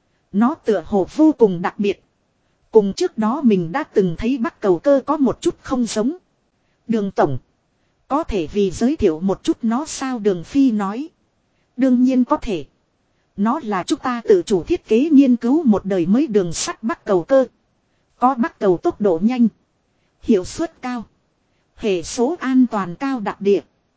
nó tựa hồ vô cùng đặc biệt. Cùng trước đó mình đã từng thấy bắc cầu cơ có một chút không giống. Đường tổng. Có thể vì giới thiệu một chút nó sao, Đường Phi nói. Đương nhiên có thể. Nó là chúng ta tự chủ thiết kế nghiên cứu một đời mới đường sắt bắc cầu cơ. Có bắc cầu tốc độ nhanh. Hiệu suất cao. Hệ số an toàn cao đặc địa.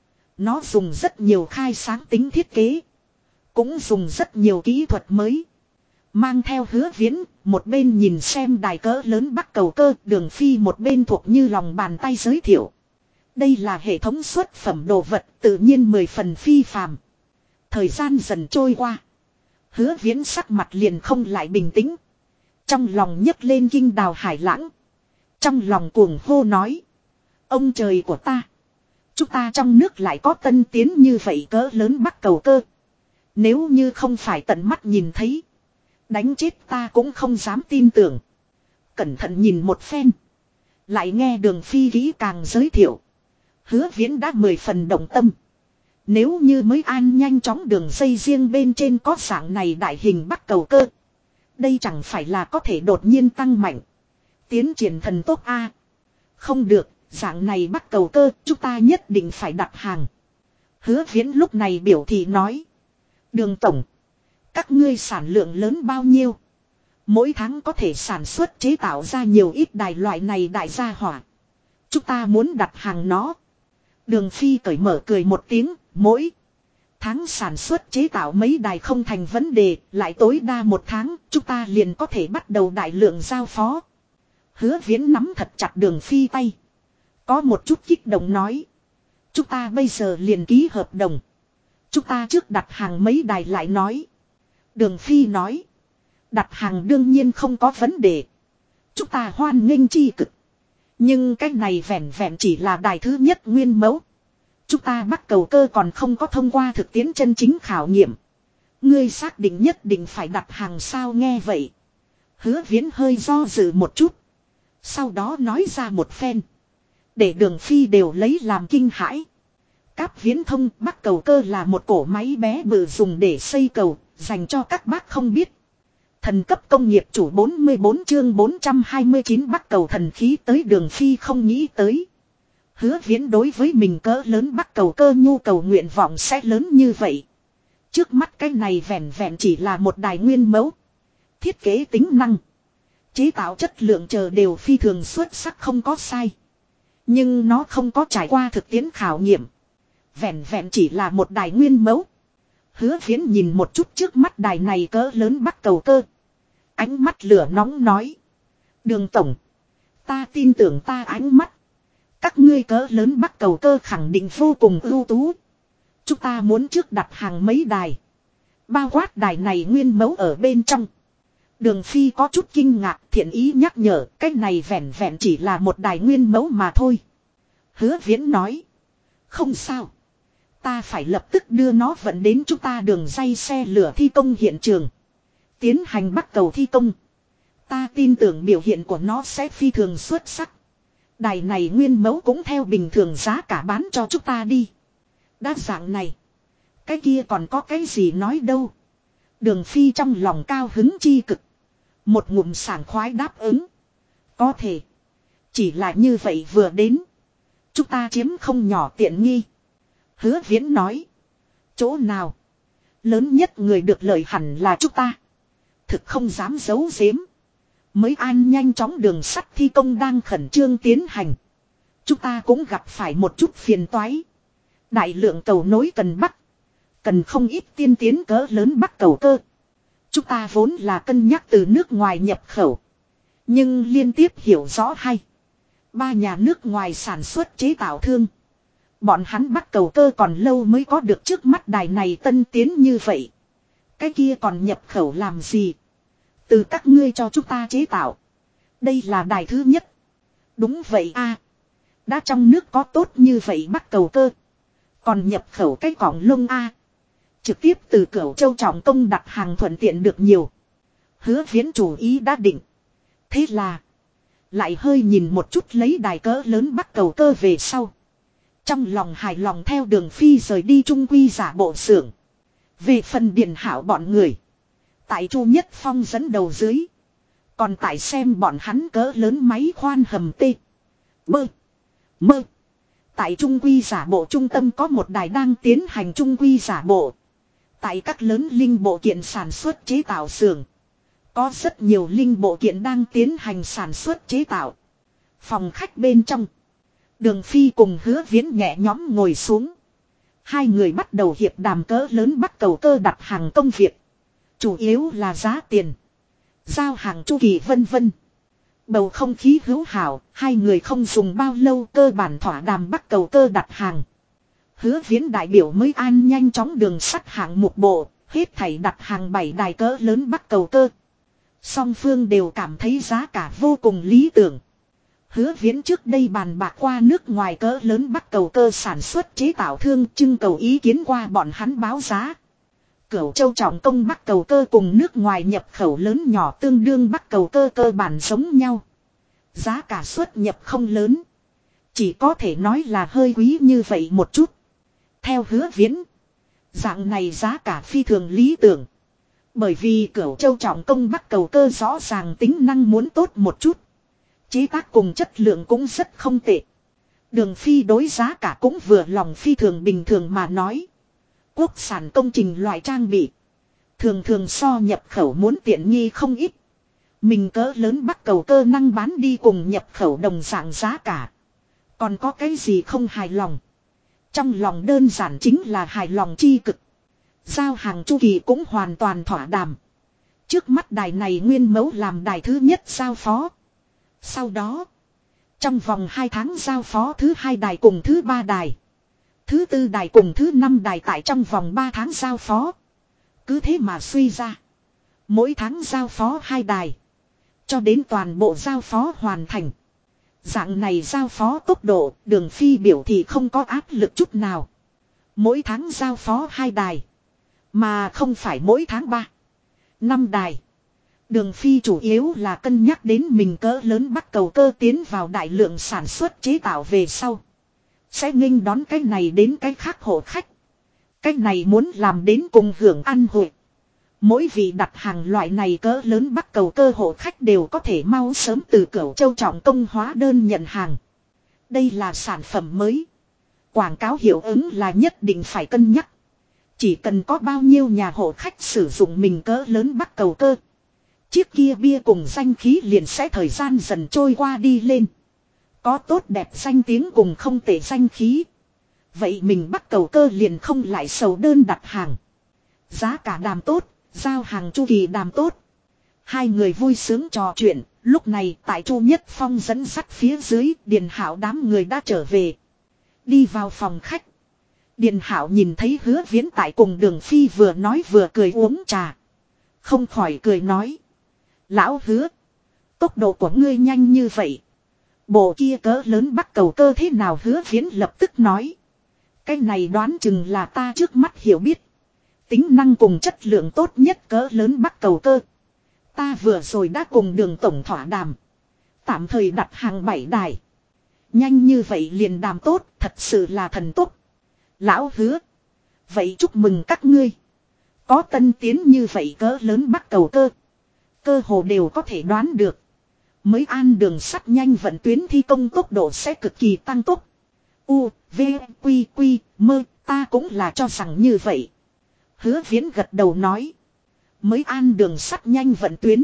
Nó dùng rất nhiều khai sáng tính thiết kế. Cũng dùng rất nhiều kỹ thuật mới. Mang theo Hứa Viễn, một bên nhìn xem đài cỡ lớn bắc cầu cơ, Đường Phi một bên thuộc như lòng bàn tay giới thiệu. Đây là hệ thống xuất phẩm đồ vật, tự nhiên 10 phần phi phàm. Thời gian dần trôi qua. Hứa Viễn sắc mặt liền không lại bình tĩnh. Trong lòng nhấc lên kinh đào hải lãng. Trong lòng cuồng hô nói. Ông trời của ta. Chúng ta trong nước lại có tân tiến như vậy cỡ lớn bắc cầu cơ. Nếu như không phải tận mắt nhìn thấy. Đánh chết ta cũng không dám tin tưởng. Cẩn thận nhìn một phen. Lại nghe Đường Phi kỹ càng giới thiệu. Hứa Viễn đã 10 phần động tâm. Nếu như mới an nhanh chóng đường dây riêng bên trên có dạng này đại hình bắc cầu cơ. Đây chẳng phải là có thể đột nhiên tăng mạnh. Tiến triển thần tốc A. Không được, dạng này bắc cầu cơ chúng ta nhất định phải đặt hàng. Hứa Viễn lúc này biểu thị nói. Đường tổng. Các ngươi sản lượng lớn bao nhiêu? Mỗi tháng có thể sản xuất chế tạo ra nhiều ít đài loại này đại gia hỏa. Chúng ta muốn đặt hàng nó. Đường Phi cởi mở cười một tiếng, mỗi tháng sản xuất chế tạo mấy đài không thành vấn đề, lại tối đa một tháng, chúng ta liền có thể bắt đầu đại lượng giao phó. Hứa Viễn nắm thật chặt Đường Phi tay. Có một chút kích động nói. Chúng ta bây giờ liền ký hợp đồng. Chúng ta trước đặt hàng mấy đài lại nói. Đường Phi nói. Đặt hàng đương nhiên không có vấn đề. Chúng ta hoan nghênh chi cực. Nhưng cái này vẹn vẹn chỉ là đài thứ nhất nguyên mẫu. Chúng ta bắc cầu cơ còn không có thông qua thực tiễn chân chính khảo nghiệm. Ngươi xác định nhất định phải đặt hàng sao, nghe vậy. Hứa Viễn hơi do dự một chút. Sau đó nói ra một phen. Để Đường Phi đều lấy làm kinh hãi. Cáp viễn thông bắc cầu cơ là một cổ máy bé bự dùng để xây cầu, dành cho các bác không biết. Thần cấp công nghiệp chủ 44 chương 429 bắc cầu thần khí tới. Đường Phi không nghĩ tới. Hứa Viễn đối với mình cỡ lớn bắc cầu cơ nhu cầu nguyện vọng sẽ lớn như vậy. Trước mắt cái này vẹn vẹn chỉ là một đài nguyên mẫu. Thiết kế tính năng, chế tạo chất lượng chờ đều phi thường xuất sắc không có sai. Nhưng nó không có trải qua thực tiễn khảo nghiệm. Vẹn vẹn chỉ là một đài nguyên mẫu. Hứa Viễn nhìn một chút trước mắt đài này cỡ lớn bắc cầu cơ. Ánh mắt lửa nóng nói. Đường tổng. Ta tin tưởng ta ánh mắt. Các ngươi cỡ lớn bắc cầu cơ khẳng định vô cùng ưu tú. Chúng ta muốn trước đặt hàng mấy đài. Bao quát đài này nguyên mẫu ở bên trong. Đường Phi có chút kinh ngạc, thiện ý nhắc nhở. Cái này vẹn vẹn chỉ là một đài nguyên mẫu mà thôi. Hứa Viễn nói. Không sao. Ta phải lập tức đưa nó vận đến chúng ta đường dây xe lửa thi công hiện trường. Tiến hành bắt cầu thi công. Ta tin tưởng biểu hiện của nó sẽ phi thường xuất sắc. Đài này nguyên mẫu cũng theo bình thường giá cả bán cho chúng ta đi. Đa dạng này. Cái kia còn có cái gì nói đâu. Đường Phi trong lòng cao hứng chi cực. Một ngụm sảng khoái đáp ứng. Có thể. Chỉ là như vậy vừa đến. Chúng ta chiếm không nhỏ tiện nghi. Hứa Viễn nói. Chỗ nào? Lớn nhất người được lợi hẳn là chúng ta. Thực không dám giấu giếm. Mới an nhanh chóng đường sắt thi công đang khẩn trương tiến hành. Chúng ta cũng gặp phải một chút phiền toái. Đại lượng cầu nối cần bắt. Cần không ít tiên tiến cỡ lớn bắc cầu cơ. Chúng ta vốn là cân nhắc từ nước ngoài nhập khẩu. Nhưng liên tiếp hiểu rõ hay. Ba nhà nước ngoài sản xuất chế tạo thương. Bọn hắn bắc cầu cơ còn lâu mới có được trước mắt đài này tân tiến như vậy. Cái kia còn nhập khẩu làm gì? Từ các ngươi cho chúng ta chế tạo. Đây là đài thứ nhất. Đúng vậy a. Đã trong nước có tốt như vậy Bắc Cầu Cơ. Còn nhập khẩu cái cọng lông A. Trực tiếp từ Cửu Châu Trọng Công đặt hàng thuận tiện được nhiều. Hứa Viễn chủ ý đã định. Thế là. Lại hơi nhìn một chút lấy đài cỡ lớn Bắc Cầu Cơ về sau. Trong lòng hài lòng theo Đường Phi rời đi Trung Quy giả bộ xưởng. Về phần Điền Hảo bọn người. Tại Chu Nhất Phong dẫn đầu dưới. Còn tại xem bọn hắn cỡ lớn máy khoan hầm tê. Bơ. Mơ. Tại Trung Quy giả bộ trung tâm có một đài đang tiến hành Trung Quy giả bộ. Tại các lớn linh bộ kiện sản xuất chế tạo xưởng. Có rất nhiều linh bộ kiện đang tiến hành sản xuất chế tạo. Phòng khách bên trong. Đường Phi cùng Hứa Viễn nhẹ nhõm ngồi xuống. Hai người bắt đầu hiệp đàm cỡ lớn Bắc Cầu Cơ đặt hàng công việc. Chủ yếu là giá tiền. Giao hàng chu kỳ vân vân. Bầu không khí hữu hảo, hai người không dùng bao lâu cơ bản thỏa đàm Bắc Cầu Cơ đặt hàng. Hứa Viễn đại biểu mới an nhanh chóng đường sắt hạng mục bộ, hết thảy đặt hàng 7 đài cỡ lớn Bắc Cầu Cơ. Song phương đều cảm thấy giá cả vô cùng lý tưởng. Hứa Viễn trước đây bàn bạc qua nước ngoài cỡ lớn Bắc Cầu Cơ sản xuất chế tạo thương trưng cầu ý kiến qua bọn hắn báo giá. Cửu Châu Trọng Công Bắc Cầu Cơ cùng nước ngoài nhập khẩu lớn nhỏ tương đương Bắc Cầu Cơ cơ bản giống nhau. Giá cả xuất nhập không lớn. Chỉ có thể nói là hơi quý như vậy một chút. Theo Hứa Viễn. Dạng này giá cả phi thường lý tưởng. Bởi vì Cửu Châu Trọng Công Bắc Cầu Cơ rõ ràng tính năng muốn tốt một chút. Chế tác cùng chất lượng cũng rất không tệ. Đường Phi đối giá cả cũng vừa lòng phi thường bình thường mà nói. Quốc sản công trình loại trang bị. Thường thường so nhập khẩu muốn tiện nghi không ít. Mình cỡ lớn Bắc Cầu Cơ năng bán đi cùng nhập khẩu đồng dạng giá cả. Còn có cái gì không hài lòng? Trong lòng đơn giản chính là hài lòng chi cực. Giao hàng chu kỳ cũng hoàn toàn thỏa đàm. Trước mắt đài này nguyên mẫu làm đài thứ nhất giao phó. Sau đó, trong vòng 2 tháng giao phó thứ 2 đài cùng thứ 3 đài. Thứ 4 đài cùng thứ 5 đài tại trong vòng 3 tháng giao phó. Cứ thế mà suy ra. Mỗi tháng giao phó 2 đài. Cho đến toàn bộ giao phó hoàn thành. Dạng này giao phó tốc độ, Đường Phi biểu thì không có áp lực chút nào. Mỗi tháng giao phó 2 đài. Mà không phải mỗi tháng 3, 5 đài. Đường Phi chủ yếu là cân nhắc đến mình cỡ lớn Bắc Cầu Cơ tiến vào đại lượng sản xuất chế tạo về sau. Sẽ nghênh đón cái này đến cái khác hộ khách. Cái này muốn làm đến cùng hưởng ăn hội. Mỗi vị đặt hàng loại này cỡ lớn Bắc Cầu Cơ hộ khách đều có thể mau sớm từ Cửu Châu Trọng Công hóa đơn nhận hàng. Đây là sản phẩm mới. Quảng cáo hiệu ứng là nhất định phải cân nhắc. Chỉ cần có bao nhiêu nhà hộ khách sử dụng mình cỡ lớn Bắc Cầu Cơ. Chiếc kia bia cùng danh khí liền sẽ thời gian dần trôi qua đi lên. Có tốt đẹp danh tiếng cùng không tệ danh khí. Vậy mình Bắc Cầu Cơ liền không lại sầu đơn đặt hàng. Giá cả đàm tốt, giao hàng chu kỳ đàm tốt. Hai người vui sướng trò chuyện, lúc này tại Chu Nhất Phong dẫn dắt phía dưới, Điền Hảo đám người đã trở về. Đi vào phòng khách. Điền Hảo nhìn thấy Hứa Viễn tại cùng Đường Phi vừa nói vừa cười uống trà. Không khỏi cười nói. Lão Hứa, tốc độ của ngươi nhanh như vậy. Bộ kia cỡ lớn Bắc Cầu Cơ thế nào? Hứa Viễn lập tức nói. Cái này đoán chừng là ta trước mắt hiểu biết. Tính năng cùng chất lượng tốt nhất cỡ lớn Bắc Cầu Cơ. Ta vừa rồi đã cùng Đường tổng thỏa đàm. Tạm thời đặt hàng 7 đài. Nhanh như vậy liền đàm tốt, thật sự là thần tốc. Lão Hứa, vậy chúc mừng các ngươi. Có tân tiến như vậy cỡ lớn Bắc Cầu Cơ. Cơ hồ đều có thể đoán được. Mới an đường sắt nhanh vận tuyến thi công tốc độ sẽ cực kỳ tăng tốc. U, V, Quy, Quy, Mơ, ta cũng là cho rằng như vậy. Hứa Viễn gật đầu nói. Mới an đường sắt nhanh vận tuyến.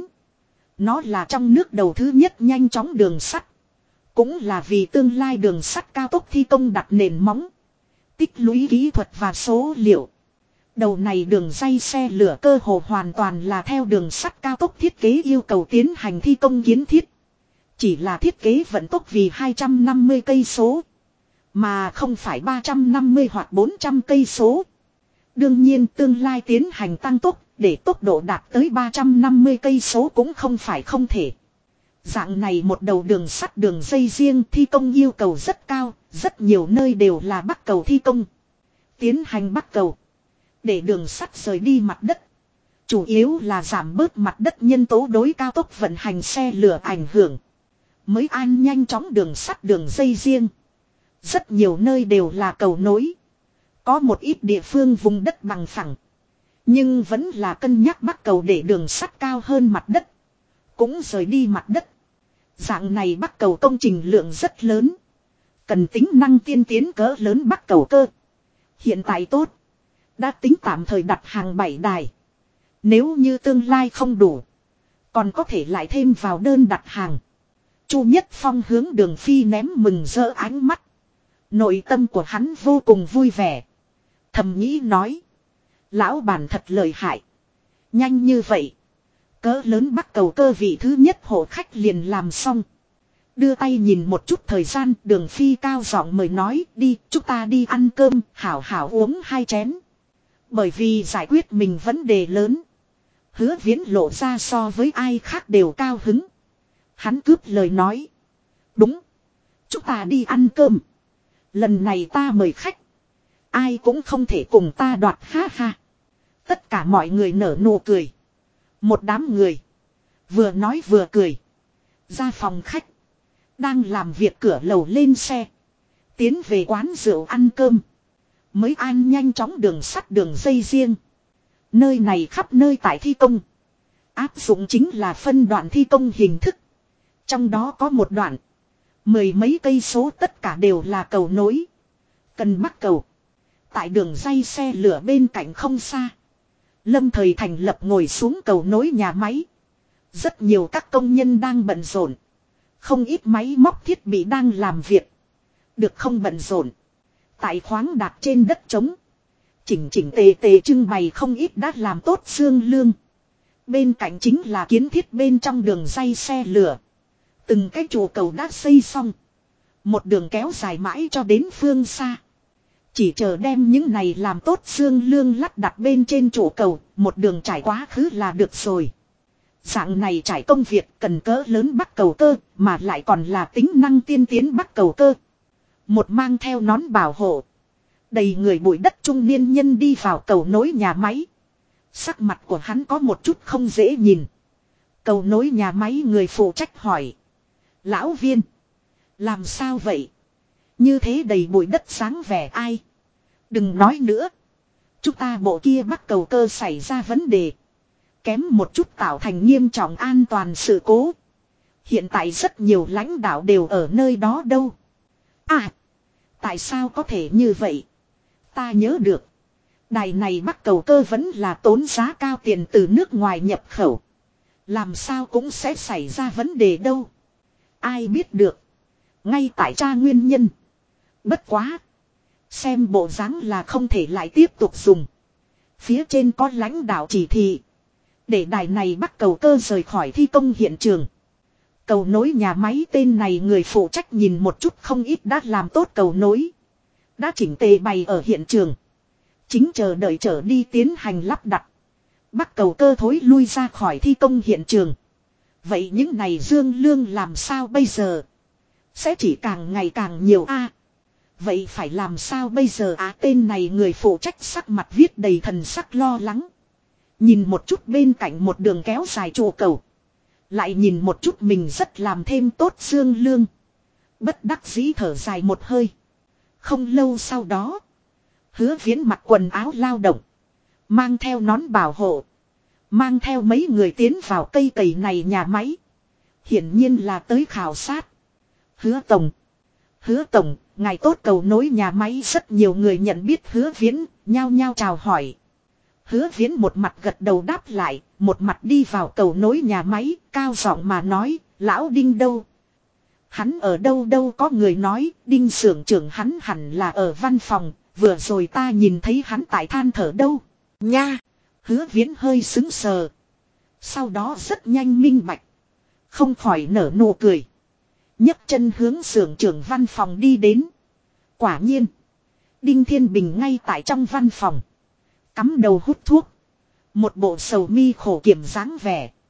Nó là trong nước đầu thứ nhất nhanh chóng đường sắt. Cũng là vì tương lai đường sắt cao tốc thi công đặt nền móng. Tích lũy kỹ thuật và số liệu. Đầu này đường ray xe lửa cơ hồ hoàn toàn là theo đường sắt cao tốc thiết kế yêu cầu tiến hành thi công kiến thiết. Chỉ là thiết kế vận tốc vì 250 cây số. Mà không phải 350 hoặc 400 cây số. Đương nhiên tương lai tiến hành tăng tốc để tốc độ đạt tới 350 cây số cũng không phải không thể. Dạng này một đầu đường sắt đường dây riêng thi công yêu cầu rất cao, rất nhiều nơi đều là bắc cầu thi công. Tiến hành bắc cầu. Để đường sắt rời đi mặt đất. Chủ yếu là giảm bớt mặt đất nhân tố đối cao tốc vận hành xe lửa ảnh hưởng. Mới an nhanh chóng đường sắt đường dây riêng. Rất nhiều nơi đều là cầu nối. Có một ít địa phương vùng đất bằng phẳng. Nhưng vẫn là cân nhắc bắc cầu để đường sắt cao hơn mặt đất. Cũng rời đi mặt đất. Dạng này bắc cầu công trình lượng rất lớn. Cần tính năng tiên tiến cỡ lớn bắc cầu cơ. Hiện tại tốt. Đã tính tạm thời đặt hàng 7 đài. Nếu như tương lai không đủ. Còn có thể lại thêm vào đơn đặt hàng. Chu Nhất Phong hướng Đường Phi ném mừng rỡ ánh mắt. Nội tâm của hắn vô cùng vui vẻ. Thầm nghĩ nói. Lão bản thật lợi hại. Nhanh như vậy. Cỡ lớn bắc cầu cơ vị thứ nhất hộ khách liền làm xong. Đưa tay nhìn một chút thời gian, Đường Phi cao giọng mời nói, đi, chúng ta đi ăn cơm, hảo hảo uống 2 chén. Bởi vì giải quyết mình vấn đề lớn. Hứa Viễn lộ ra so với ai khác đều cao hứng. Hắn cướp lời nói. Đúng. Chúng ta đi ăn cơm. Lần này ta mời khách. Ai cũng không thể cùng ta đoạt, ha ha. Tất cả mọi người nở nụ cười. Một đám người. Vừa nói vừa cười. Ra phòng khách. Đang làm việc cửa lầu lên xe. Tiến về quán rượu ăn cơm. Mới an nhanh chóng đường sắt đường dây riêng. Nơi này khắp nơi tại thi công. Áp dụng chính là phân đoạn thi công hình thức. Trong đó có một đoạn. 10 mấy cây số tất cả đều là cầu nối. Cần bắc cầu. Tại đường dây xe lửa bên cạnh không xa. Lâm Thời thành lập ngồi xuống cầu nối nhà máy. Rất nhiều các công nhân đang bận rộn. Không ít máy móc thiết bị đang làm việc. Được không bận rộn. Tại khoáng đạt trên đất trống. Chỉnh chỉnh tề tề trưng bày không ít đã làm tốt xương lương. Bên cạnh chính là kiến thiết bên trong đường dây xe lửa. Từng cái trụ cầu đã xây xong. Một đường kéo dài mãi cho đến phương xa. Chỉ chờ đem những này làm tốt xương lương lắp đặt bên trên trụ cầu. Một đường trải quá khứ là được rồi. Dạng này trải công việc cần cỡ lớn bắc cầu cơ. Mà lại còn là tính năng tiên tiến bắc cầu cơ. Một mang theo nón bảo hộ. Đầy người bụi đất trung niên nhân đi vào cầu nối nhà máy. Sắc mặt của hắn có một chút không dễ nhìn. Cầu nối nhà máy người phụ trách hỏi. Lão Viên. Làm sao vậy? Như thế đầy bụi đất sáng vẻ ai? Đừng nói nữa. Chúng ta bộ kia bắc cầu cơ xảy ra vấn đề. Kém một chút tạo thành nghiêm trọng an toàn sự cố. Hiện tại rất nhiều lãnh đạo đều ở nơi đó đâu. À. Tại sao có thể như vậy? Ta nhớ được. Đài này bắc cầu cơ vẫn là tốn giá cao tiền từ nước ngoài nhập khẩu. Làm sao cũng sẽ xảy ra vấn đề đâu. Ai biết được. Ngay tại tra nguyên nhân. Bất quá. Xem bộ dáng là không thể lại tiếp tục dùng. Phía trên có lãnh đạo chỉ thị. Để đài này bắc cầu cơ rời khỏi thi công hiện trường. Cầu nối nhà máy tên này người phụ trách nhìn một chút không ít đã làm tốt cầu nối. Đã chỉnh tề bày ở hiện trường. Chính chờ đợi trở đi tiến hành lắp đặt. Bắc cầu cơ thối lui ra khỏi thi công hiện trường. Vậy những này dương lương làm sao bây giờ? Sẽ chỉ càng ngày càng nhiều a. Vậy phải làm sao bây giờ tên này người phụ trách sắc mặt viết đầy thần sắc lo lắng. Nhìn một chút bên cạnh một đường kéo dài trụ cầu. Lại nhìn một chút mình rất làm thêm tốt dương lương. Bất đắc dĩ thở dài một hơi. Không lâu sau đó. Hứa Viễn mặc quần áo lao động. Mang theo nón bảo hộ. Mang theo mấy người tiến vào cây cầy này nhà máy. Hiển nhiên là tới khảo sát. Hứa Tổng, ngài tốt cầu nối nhà máy rất nhiều người nhận biết Hứa Viễn, nhao nhao chào hỏi. Hứa Viễn một mặt gật đầu đáp lại, một mặt đi vào cầu nối nhà máy, cao giọng mà nói, lão Đinh đâu? Hắn ở đâu có người nói, Đinh xưởng trưởng hắn hẳn là ở văn phòng, vừa rồi ta nhìn thấy hắn tại than thở đâu. Nha! Hứa Viễn hơi sững sờ. Sau đó rất nhanh minh bạch. Không khỏi nở nụ cười. Nhấc chân hướng xưởng trưởng văn phòng đi đến. Quả nhiên. Đinh Thiên Bình ngay tại trong văn phòng. Cắm đầu hút thuốc. Một bộ sầu mi khổ kiểm dáng vẻ.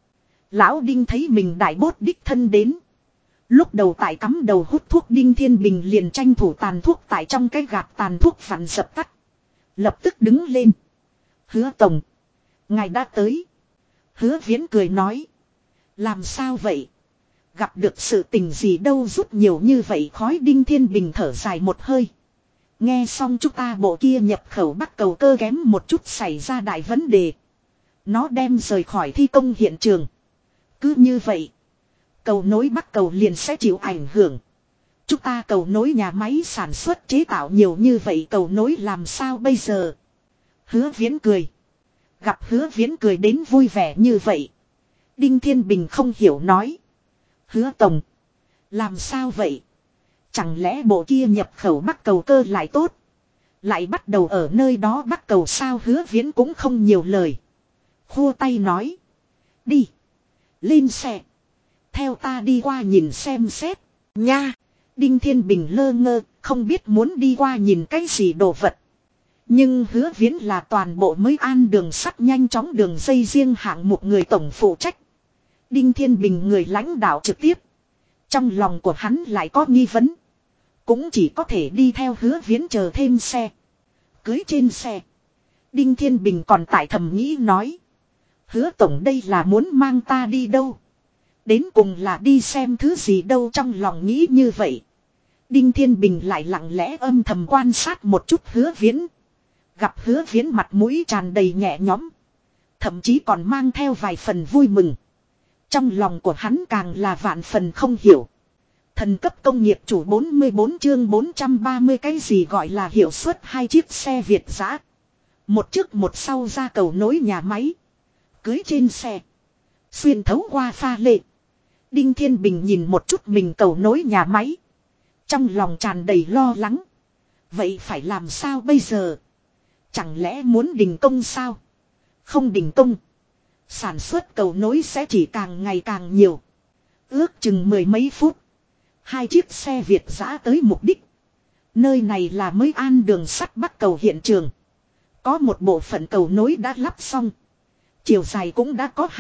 Lão Đinh thấy mình đại bốt đích thân đến. Lúc đầu tại cắm đầu hút thuốc Đinh Thiên Bình liền tranh thủ tàn thuốc tại trong cái gạt tàn thuốc vặn dập tắt. Lập tức đứng lên. Hứa tổng. Ngài đã tới. Hứa Viễn cười nói. Làm sao vậy? Gặp được sự tình gì đâu rút nhiều như vậy khói Đinh Thiên Bình thở dài một hơi. Nghe xong chúng ta bộ kia nhập khẩu Bắc Cầu cơ kém một chút xảy ra đại vấn đề. Nó đem rời khỏi thi công hiện trường. Cứ như vậy. Cầu nối Bắc Cầu liền sẽ chịu ảnh hưởng. Chúng ta cầu nối nhà máy sản xuất chế tạo nhiều như vậy cầu nối làm sao bây giờ? Hứa Viễn cười. Gặp Hứa Viễn cười đến vui vẻ như vậy. Đinh Thiên Bình không hiểu nói. Hứa tổng. Làm sao vậy? Chẳng lẽ bộ kia nhập khẩu Bắc Cầu cơ lại tốt? Lại bắt đầu ở nơi đó Bắc Cầu sao? Hứa Viễn cũng không nhiều lời. Khua tay nói. Đi. Lên xe. Theo ta đi qua nhìn xem xét. Nha. Đinh Thiên Bình lơ ngơ. Không biết muốn đi qua nhìn cái gì đồ vật. Nhưng Hứa Viễn là toàn bộ mới an đường sắt nhanh chóng đường dây riêng hạng một người tổng phụ trách. Đinh Thiên Bình người lãnh đạo trực tiếp. Trong lòng của hắn lại có nghi vấn. Cũng chỉ có thể đi theo Hứa Viễn chờ thêm xe. Cưới trên xe. Đinh Thiên Bình còn tại thầm nghĩ nói. Hứa tổng đây là muốn mang ta đi đâu? Đến cùng là đi xem thứ gì đâu trong lòng nghĩ như vậy. Đinh Thiên Bình lại lặng lẽ âm thầm quan sát một chút Hứa Viễn. Gặp Hứa Viễn mặt mũi tràn đầy nhẹ nhõm. Thậm chí còn mang theo vài phần vui mừng. Trong lòng của hắn càng là vạn phần không hiểu. Thần cấp công nghiệp chủ 44 chương 430 cái gì gọi là hiệu suất hai chiếc xe Việt dã. Một trước một sau ra cầu nối nhà máy. Cưới trên xe. Xuyên thấu qua pha lê. Đinh Thiên Bình nhìn một chút mình cầu nối nhà máy. Trong lòng tràn đầy lo lắng. Vậy phải làm sao bây giờ? Chẳng lẽ muốn đình công sao? Không đình công. Sản xuất cầu nối sẽ chỉ càng ngày càng nhiều. Ước chừng mười mấy phút. Hai chiếc xe Việt dã tới mục đích. Nơi này là mới an đường sắt Bắc Cầu hiện trường. Có một bộ phận cầu nối đã lắp xong. Chiều dài cũng đã có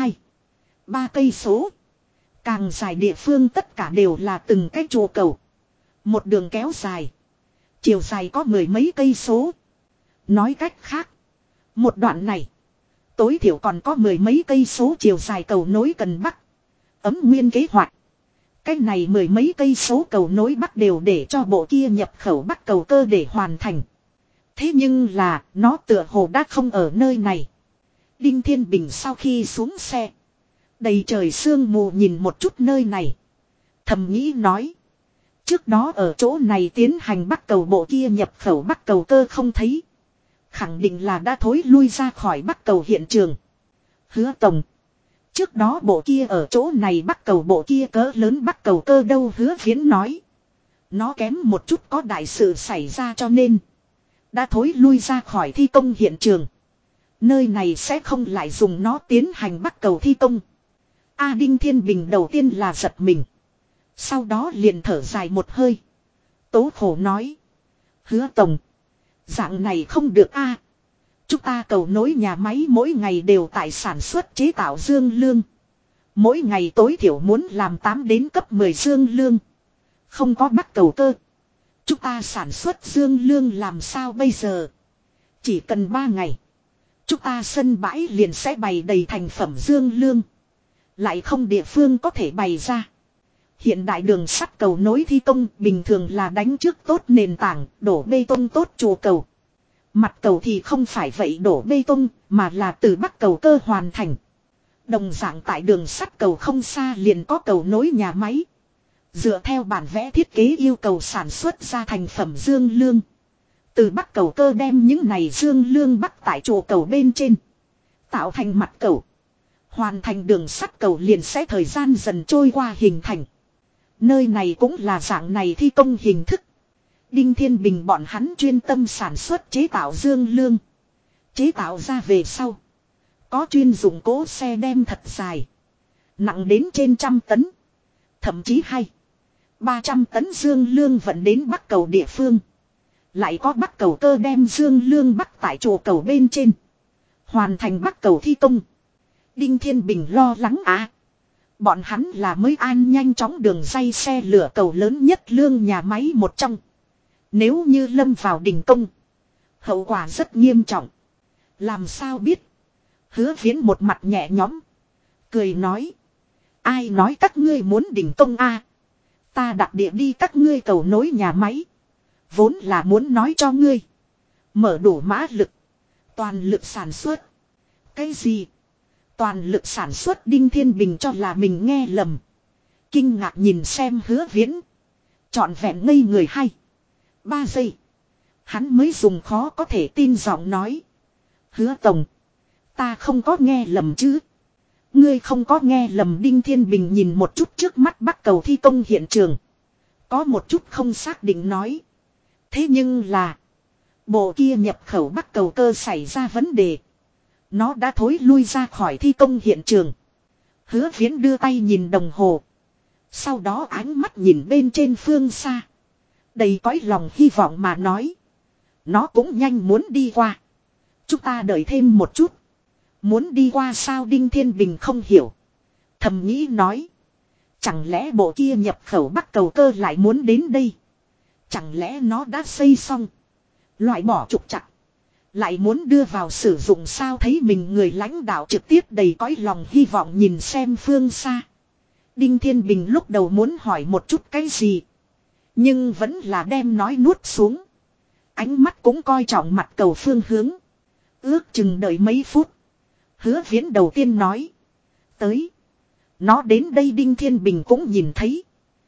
2-3 cây số. Càng dài địa phương tất cả đều là từng cái trụ cầu. Một đường kéo dài. Chiều dài có mười mấy cây số. Nói cách khác. Một đoạn này. Tối thiểu còn có mười mấy cây số chiều dài cầu nối cần Bắc. Ấm nguyên kế hoạch. Cái này mười mấy cây số cầu nối Bắc đều để cho bộ kia nhập khẩu Bắc Cầu cơ để hoàn thành. Thế nhưng là nó tựa hồ đã không ở nơi này. Đinh Thiên Bình sau khi xuống xe. Đầy trời sương mù nhìn một chút nơi này. Thầm nghĩ nói. Trước đó ở chỗ này tiến hành Bắc Cầu bộ kia nhập khẩu Bắc Cầu cơ không thấy. Khẳng định là đã thối lui ra khỏi Bắc Cầu hiện trường. Hứa tổng. Trước đó bộ kia ở chỗ này Bắc Cầu bộ kia cỡ lớn Bắc Cầu cơ đâu? Hứa Viễn nói. Nó kém một chút có đại sự xảy ra cho nên. Đã thối lui ra khỏi thi công hiện trường. Nơi này sẽ không lại dùng nó tiến hành Bắc Cầu thi công. Đinh Thiên Bình đầu tiên là giật mình. Sau đó liền thở dài một hơi. Tố khổ nói. Hứa tổng. Dạng này không được Chúng ta cầu nối nhà máy mỗi ngày đều tại sản xuất chế tạo dương lương. Mỗi ngày tối thiểu muốn làm 8 đến cấp 10 dương lương. Không có Bắc Cầu cơ. Chúng ta sản xuất dương lương làm sao bây giờ? Chỉ cần 3 ngày. Chúng ta sân bãi liền sẽ bày đầy thành phẩm dương lương. Lại không địa phương có thể bày ra. Hiện đại đường sắt cầu nối thi công bình thường là đánh trước tốt nền tảng, đổ bê tông tốt trụ cầu. Mặt cầu thì không phải vậy đổ bê tông, mà là từ Bắc Cầu cơ hoàn thành. Đồng dạng tại đường sắt cầu không xa liền có cầu nối nhà máy. Dựa theo bản vẽ thiết kế yêu cầu sản xuất ra thành phẩm dương lương. Từ Bắc Cầu cơ đem những này dương lương bắc tại trụ cầu bên trên. Tạo thành mặt cầu. Hoàn thành đường sắt cầu liền sẽ thời gian dần trôi qua hình thành. Nơi này cũng là dạng này thi công hình thức. Đinh Thiên Bình bọn hắn chuyên tâm sản xuất chế tạo dương lương. Chế tạo ra về sau. Có chuyên dụng cỗ xe đem thật dài. Nặng đến trên 100 tấn. Thậm chí 200-300 tấn dương lương vận đến Bắc Cầu địa phương. Lại có Bắc Cầu cơ đem dương lương bắc tại trụ cầu bên trên. Hoàn thành Bắc Cầu thi công. Đinh Thiên Bình lo lắng Bọn hắn là mới an nhanh chóng đường ray xe lửa cầu lớn nhất lương nhà máy một trong. Nếu như lâm vào đình công, hậu quả rất nghiêm trọng. Làm sao biết? Hứa Viễn một mặt nhẹ nhõm, cười nói. Ai nói các ngươi muốn đình công a? Ta đặt địa đi các ngươi cầu nối nhà máy. Vốn là muốn nói cho ngươi. Mở đủ mã lực. Toàn lực sản xuất. Cái gì? Toàn lực sản xuất? Đinh Thiên Bình cho là mình nghe lầm. Kinh ngạc nhìn xem Hứa Viễn. Trọn vẹn ngây người 2-3 giây. Hắn mới dùng khó có thể tin giọng nói. Hứa Tổng. Ta không có nghe lầm chứ? Ngươi không có nghe lầm. Đinh Thiên Bình nhìn một chút trước mắt bắc cầu thi công hiện trường. Có một chút không xác định nói. Thế nhưng là. Bộ kia nhập khẩu bắc cầu cơ xảy ra vấn đề. Nó đã thối lui ra khỏi thi công hiện trường. Hứa Viễn đưa tay nhìn đồng hồ. Sau đó ánh mắt nhìn bên trên phương xa. Đầy cõi lòng hy vọng mà nói. Nó cũng nhanh muốn đi qua. Chúng ta đợi thêm một chút. Muốn đi qua sao? Đinh Thiên Bình không hiểu. Thầm nghĩ nói. Chẳng lẽ bộ kia nhập khẩu bắc cầu cơ lại muốn đến đây? Chẳng lẽ nó đã xây xong? Loại bỏ trục trặc. Lại muốn đưa vào sử dụng sao? Thấy mình người lãnh đạo trực tiếp đầy cõi lòng hy vọng nhìn xem phương xa. Đinh Thiên Bình lúc đầu muốn hỏi một chút cái gì. Nhưng vẫn là đem nói nuốt xuống. Ánh mắt cũng coi trọng mặt cầu phương hướng. Ước chừng đợi mấy phút. Hứa Viễn đầu tiên nói. Tới. Nó đến đây. Đinh Thiên Bình cũng nhìn thấy.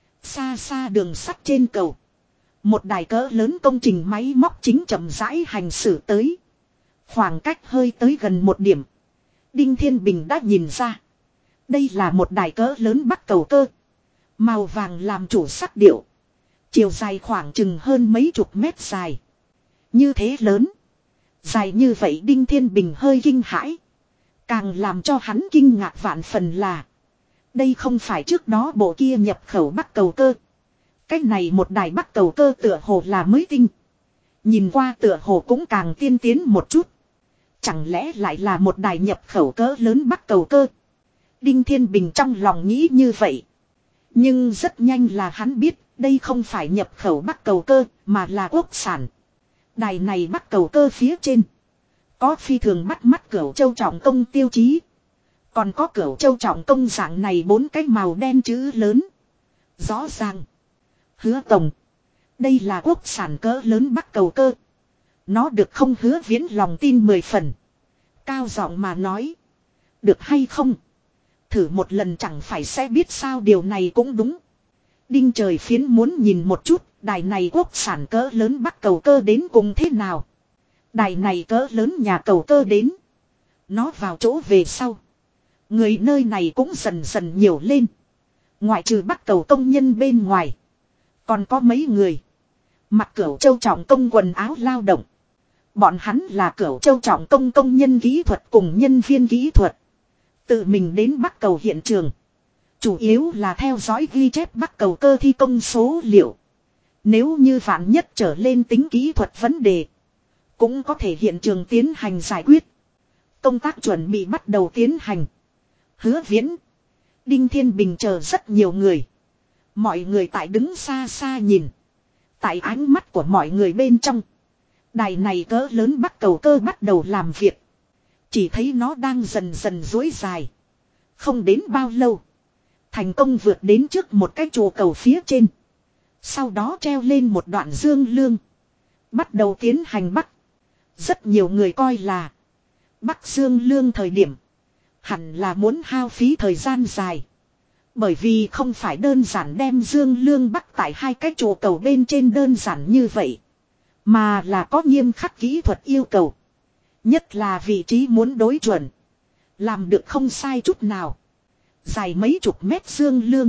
Xa xa đường sắt trên cầu. Một đài cỡ lớn công trình máy móc chính chậm rãi hành xử tới. Khoảng cách hơi tới gần một điểm. Đinh Thiên Bình đã nhìn ra. Đây là một đài cỡ lớn bắc cầu cơ. Màu vàng làm chủ sắc điệu. Chiều dài khoảng chừng hơn mấy chục mét dài. Như thế lớn. Dài như vậy Đinh Thiên Bình hơi kinh hãi. Càng làm cho hắn kinh ngạc vạn phần là. Đây không phải trước đó bộ kia nhập khẩu bắc cầu cơ. Cái này một đài bắc cầu cơ tựa hồ là mới tinh. Nhìn qua tựa hồ cũng càng tiên tiến một chút. Chẳng lẽ lại là một đài nhập khẩu cỡ lớn bắc cầu cơ. Đinh Thiên Bình trong lòng nghĩ như vậy. Nhưng rất nhanh là hắn biết đây không phải nhập khẩu bắc cầu cơ mà là quốc sản. Đài này bắc cầu cơ phía trên. Có phi thường bắt mắt Cửu Châu Trọng Công tiêu chí. Còn có Cửu Châu Trọng Công dạng này 4 cái màu đen chữ lớn. Rõ ràng. Hứa Tổng. Đây là quốc sản cỡ lớn bắc cầu cơ. Nó được không? Hứa Viễn lòng tin 10 phần. Cao giọng mà nói. Được hay không? Thử một lần chẳng phải sẽ biết sao? Điều này cũng đúng. Đinh Trời Phiến muốn nhìn một chút. Đài này quốc sản cỡ lớn bắc cầu cơ đến cùng thế nào? Đài này cỡ lớn nhà cầu cơ đến. Nó vào chỗ về sau. Người nơi này cũng dần dần nhiều lên. Ngoại trừ bắc cầu công nhân bên ngoài. Còn có mấy người. Mặc Cửu Châu Trọng Công quần áo lao động. Bọn hắn là Cửu Châu Trọng Công công nhân kỹ thuật cùng nhân viên kỹ thuật. Tự mình đến bắc cầu hiện trường. Chủ yếu là theo dõi ghi chép bắc cầu cơ thi công số liệu. Nếu như vạn nhất trở lên tính kỹ thuật vấn đề. Cũng có thể hiện trường tiến hành giải quyết. Công tác chuẩn bị bắt đầu tiến hành. Hứa Viễn. Đinh Thiên Bình chờ rất nhiều người. Mọi người tại đứng xa xa nhìn. Tại ánh mắt của mọi người bên trong. Đài này cỡ lớn bắc cầu cơ bắt đầu làm việc. Chỉ thấy nó đang dần dần duỗi dài. Không đến bao lâu. Thành công vượt đến trước một cái trụ cầu phía trên. Sau đó treo lên một đoạn dương lương. Bắt đầu tiến hành bắt. Rất nhiều người coi là. Bắt dương lương thời điểm. Hẳn là muốn hao phí thời gian dài. Bởi vì không phải đơn giản đem dương lương bắt tại hai cái trụ cầu bên trên đơn giản như vậy. Mà là có nghiêm khắc kỹ thuật yêu cầu. Nhất là vị trí muốn đối chuẩn. Làm được không sai chút nào. Dài mấy chục mét dương lương.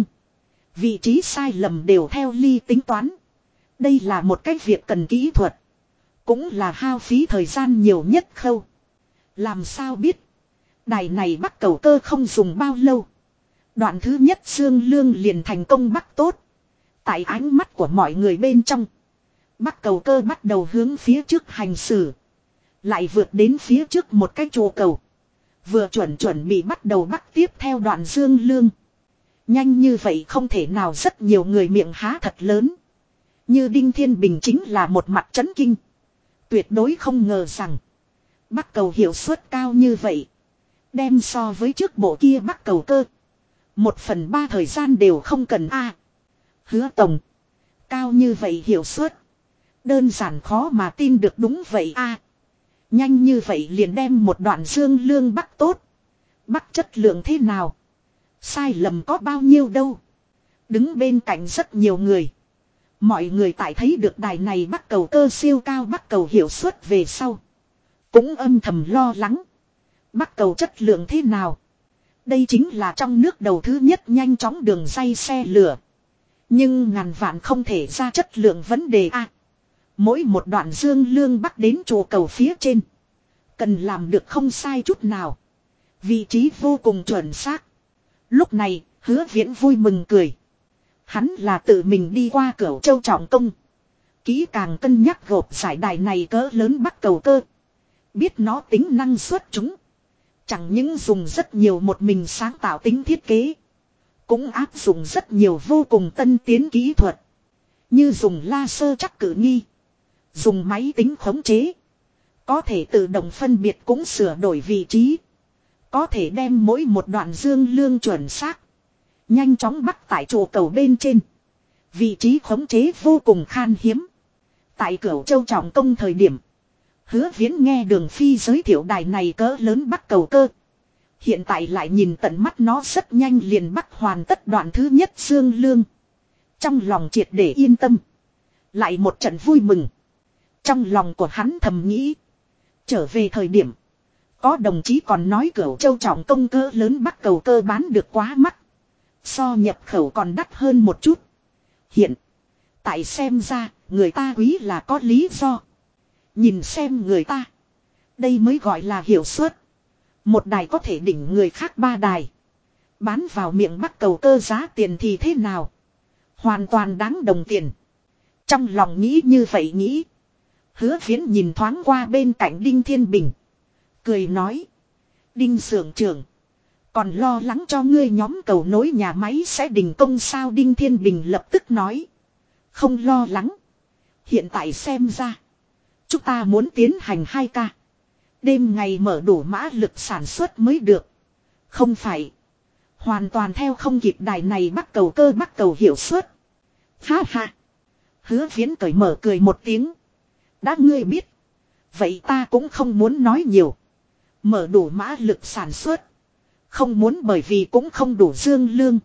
Vị trí sai lầm đều theo ly tính toán. Đây là một cái việc cần kỹ thuật. Cũng là hao phí thời gian nhiều nhất khâu. Làm sao biết. Đài này bắt cầu cơ không dùng bao lâu. Đoạn thứ nhất dương lương liền thành công bắt tốt. Tại ánh mắt của mọi người bên trong. Bắt cầu cơ bắt đầu hướng phía trước hành xử. Lại vượt đến phía trước một cái trụ cầu. Vừa chuẩn bị bắt đầu bắt tiếp theo đoạn dương lương. Nhanh như vậy không thể nào, rất nhiều người miệng há thật lớn. Như Đinh Thiên Bình chính là một mặt chấn kinh. Tuyệt đối không ngờ rằng Bắc Cầu hiệu suất cao như vậy. Đem so với trước bộ kia Bắc Cầu cơ. 1/3 thời gian đều không cần a. Hứa tổng. Cao như vậy hiệu suất. Đơn giản khó mà tin được, đúng vậy a. Nhanh như vậy liền đem một đoạn dương lương bắc tốt. Bắc chất lượng thế nào? Sai lầm có bao nhiêu đâu? Đứng bên cạnh rất nhiều người. Mọi người tại thấy được đài này Bắc Cầu cơ siêu cao Bắc Cầu hiệu suất về sau. Cũng âm thầm lo lắng. Bắc Cầu chất lượng thế nào? Đây chính là trong nước đầu thứ nhất nhanh chóng đường ray xe lửa. Nhưng ngàn vạn không thể ra chất lượng vấn đề a. Mỗi một đoạn dương lương bắc đến chùa cầu phía trên. Cần làm được không sai chút nào. Vị trí vô cùng chuẩn xác. Lúc này, Hứa Viễn vui mừng cười. Hắn là tự mình đi qua Cửu Châu trọng công. Kỹ càng cân nhắc gộp giải đài này cỡ lớn Bắc Cầu cơ. Biết nó tính năng suất chúng. Chẳng những dùng rất nhiều một mình sáng tạo tính thiết kế. Cũng áp dụng rất nhiều vô cùng tân tiến kỹ thuật. Như dùng laser chắc cử nghi. Dùng máy tính khống chế. Có thể tự động phân biệt cũng sửa đổi vị trí. Có thể đem mỗi một đoạn dương lương chuẩn xác. Nhanh chóng bắt tại trụ cầu bên trên. Vị trí khống chế vô cùng khan hiếm. Tại Cửu Châu trọng công thời điểm. Hứa Viễn nghe Đường Phi giới thiệu đài này cỡ lớn Bắc Cầu cơ. Hiện tại lại nhìn tận mắt nó rất nhanh liền bắt hoàn tất đoạn thứ nhất dương lương. Trong lòng triệt để yên tâm. Lại một trận vui mừng. Trong lòng của hắn thầm nghĩ. Trở về thời điểm. Có đồng chí còn nói Cửu Châu trọng công cỡ lớn Bắc Cầu cơ bán được quá mắc. So nhập khẩu còn đắt hơn một chút. Hiện. Tại xem ra người ta quý là có lý do. Nhìn xem người ta. Đây mới gọi là hiệu suất. Một đài có thể đỉnh người khác 3 đài. Bán vào miệng Bắc Cầu cơ giá tiền thì thế nào? Hoàn toàn đáng đồng tiền. Trong lòng nghĩ như vậy nghĩ. Hứa Viễn nhìn thoáng qua bên cạnh Đinh Thiên Bình. Cười nói. Đinh xưởng trưởng. Còn lo lắng cho ngươi nhóm cầu nối nhà máy sẽ đình công sao? Đinh Thiên Bình lập tức nói. Không lo lắng. Hiện tại xem ra. Chúng ta muốn tiến hành 2K. Đêm ngày mở đủ mã lực sản xuất mới được. Không phải. Hoàn toàn theo không kịp đài này Bắc Cầu cơ Bắc Cầu hiệu suất. Ha ha. Hứa Viễn cởi mở cười một tiếng. Đã ngươi biết. Vậy ta cũng không muốn nói nhiều. Mở đủ mã lực sản xuất. Không muốn bởi vì cũng không đủ dương lương.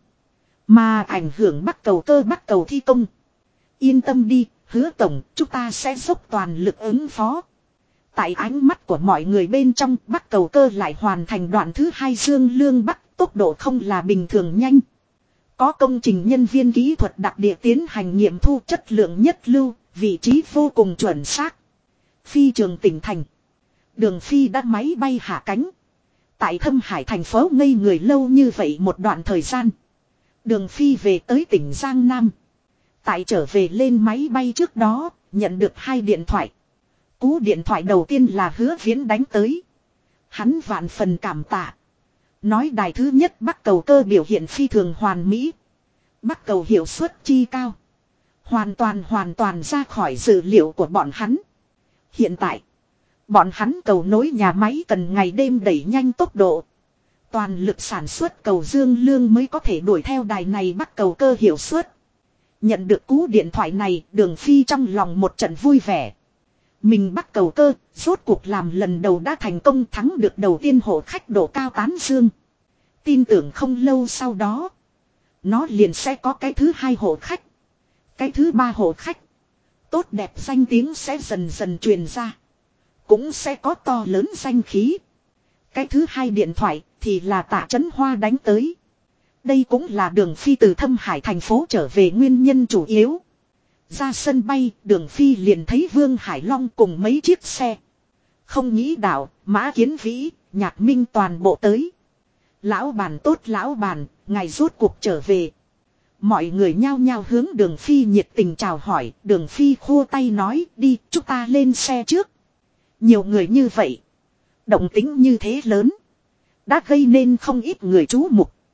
Mà ảnh hưởng Bắc Cầu cơ Bắc Cầu thi công. Yên tâm đi, Hứa tổng, chúng ta sẽ dốc toàn lực ứng phó. Tại ánh mắt của mọi người bên trong, Bắc Cầu cơ lại hoàn thành đoạn thứ 2 dương lương Bắc, tốc độ không là bình thường nhanh. Có công trình nhân viên kỹ thuật đặc địa tiến hành nghiệm thu chất lượng nhất lưu, vị trí vô cùng chuẩn xác. Phi trường tỉnh thành. Đường Phi đã máy bay hạ cánh. Tại Thâm Hải thành phố ngây người lâu như vậy một đoạn thời gian. Đường Phi về tới tỉnh Giang Nam. Tại trở về lên máy bay trước đó, nhận được 2 điện thoại. Cú điện thoại đầu tiên là Hứa Viễn đánh tới. Hắn vạn phần cảm tạ. Nói đài thứ nhất Bắc Cầu cơ biểu hiện phi thường hoàn mỹ. Bắc Cầu hiệu suất chi cao. Hoàn toàn ra khỏi dự liệu của bọn hắn. Hiện tại, bọn hắn cầu nối nhà máy cần ngày đêm đẩy nhanh tốc độ. Toàn lực sản xuất cầu dương lương mới có thể đuổi theo đài này Bắc Cầu cơ hiệu suất. Nhận được cú điện thoại này, Đường Phi trong lòng một trận vui vẻ. Mình Bắc Cầu cơ, rốt cuộc làm lần đầu đã thành công thắng được đầu tiên hộ khách độ cao tán dương. Tin tưởng không lâu sau đó, nó liền sẽ có cái thứ 2 hộ khách. Cái thứ 3 hộ khách. Tốt đẹp danh tiếng sẽ dần dần truyền ra. Cũng sẽ có to lớn danh khí. Cái thứ 2 điện thoại thì là Tạ Chấn Hoa đánh tới. Đây cũng là Đường Phi từ Thâm Hải thành phố trở về nguyên nhân chủ yếu. Ra sân bay, Đường Phi liền thấy Vương Hải Long cùng mấy chiếc xe. Không nghĩ đạo, Mã Kiến Vĩ, Nhạc Minh toàn bộ tới. Lão bản tốt lão bản, ngài rốt cuộc trở về. Mọi người nhao nhao hướng Đường Phi nhiệt tình chào hỏi. Đường Phi khua tay nói đi, chúng ta lên xe trước. Nhiều người như vậy, động tĩnh như thế lớn, đã gây nên không ít người chú mục.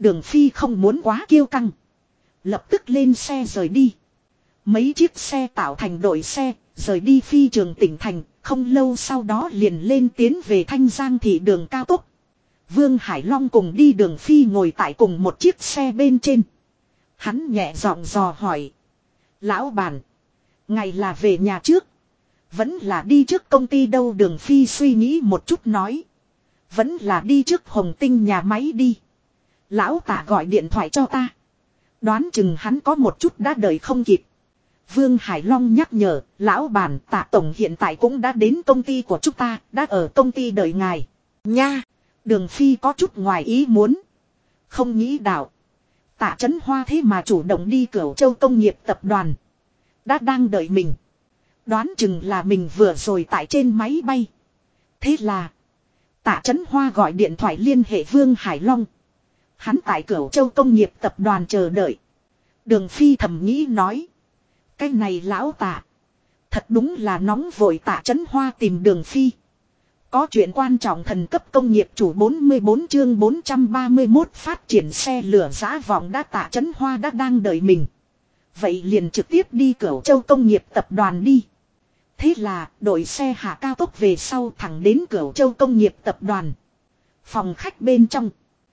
Đường Phi không muốn quá kiêu căng. Lập tức lên xe rời đi. Mấy chiếc xe tạo thành đội xe, rời đi phi trường tỉnh thành, không lâu sau đó liền lên tiến về Thanh Giang thị đường cao tốc. Vương Hải Long cùng đi Đường Phi ngồi tại cùng một chiếc xe bên trên. Hắn nhẹ giọng dò hỏi. Lão bản, ngày là về nhà trước, vẫn là đi trước công ty đâu? Đường Phi suy nghĩ một chút nói. Vẫn là đi trước Hồng Tinh nhà máy đi. Lão Tạ gọi điện thoại cho ta. Đoán chừng hắn có một chút đã đợi không kịp. Vương Hải Long nhắc nhở, lão bản, Tạ tổng hiện tại cũng đã đến công ty của chúng ta, đã ở công ty đợi ngài. Nha, Đường Phi có chút ngoài ý muốn. Không nghĩ đạo. Tạ Chấn Hoa thế mà chủ động đi Cửu Châu Công nghiệp tập đoàn. Đã đang đợi mình. Đoán chừng là mình vừa rồi tại trên máy bay. Thế là Tạ Chấn Hoa gọi điện thoại liên hệ Vương Hải Long. Hắn tại Cửu Châu Công nghiệp tập đoàn chờ đợi. Đường Phi thầm nghĩ nói. Cái này lão Tạ, thật đúng là nóng vội. Tạ Chấn Hoa tìm Đường Phi. Có chuyện quan trọng. Thần cấp công nghiệp chủ 44 chương 431 phát triển xe lửa dã vọng. Đã Tạ Chấn Hoa đã đang đợi mình. Vậy liền trực tiếp đi Cửu Châu Công nghiệp tập đoàn đi. Thế là đội xe hạ cao tốc về sau thẳng đến Cửu Châu Công nghiệp tập đoàn. Phòng khách bên trong,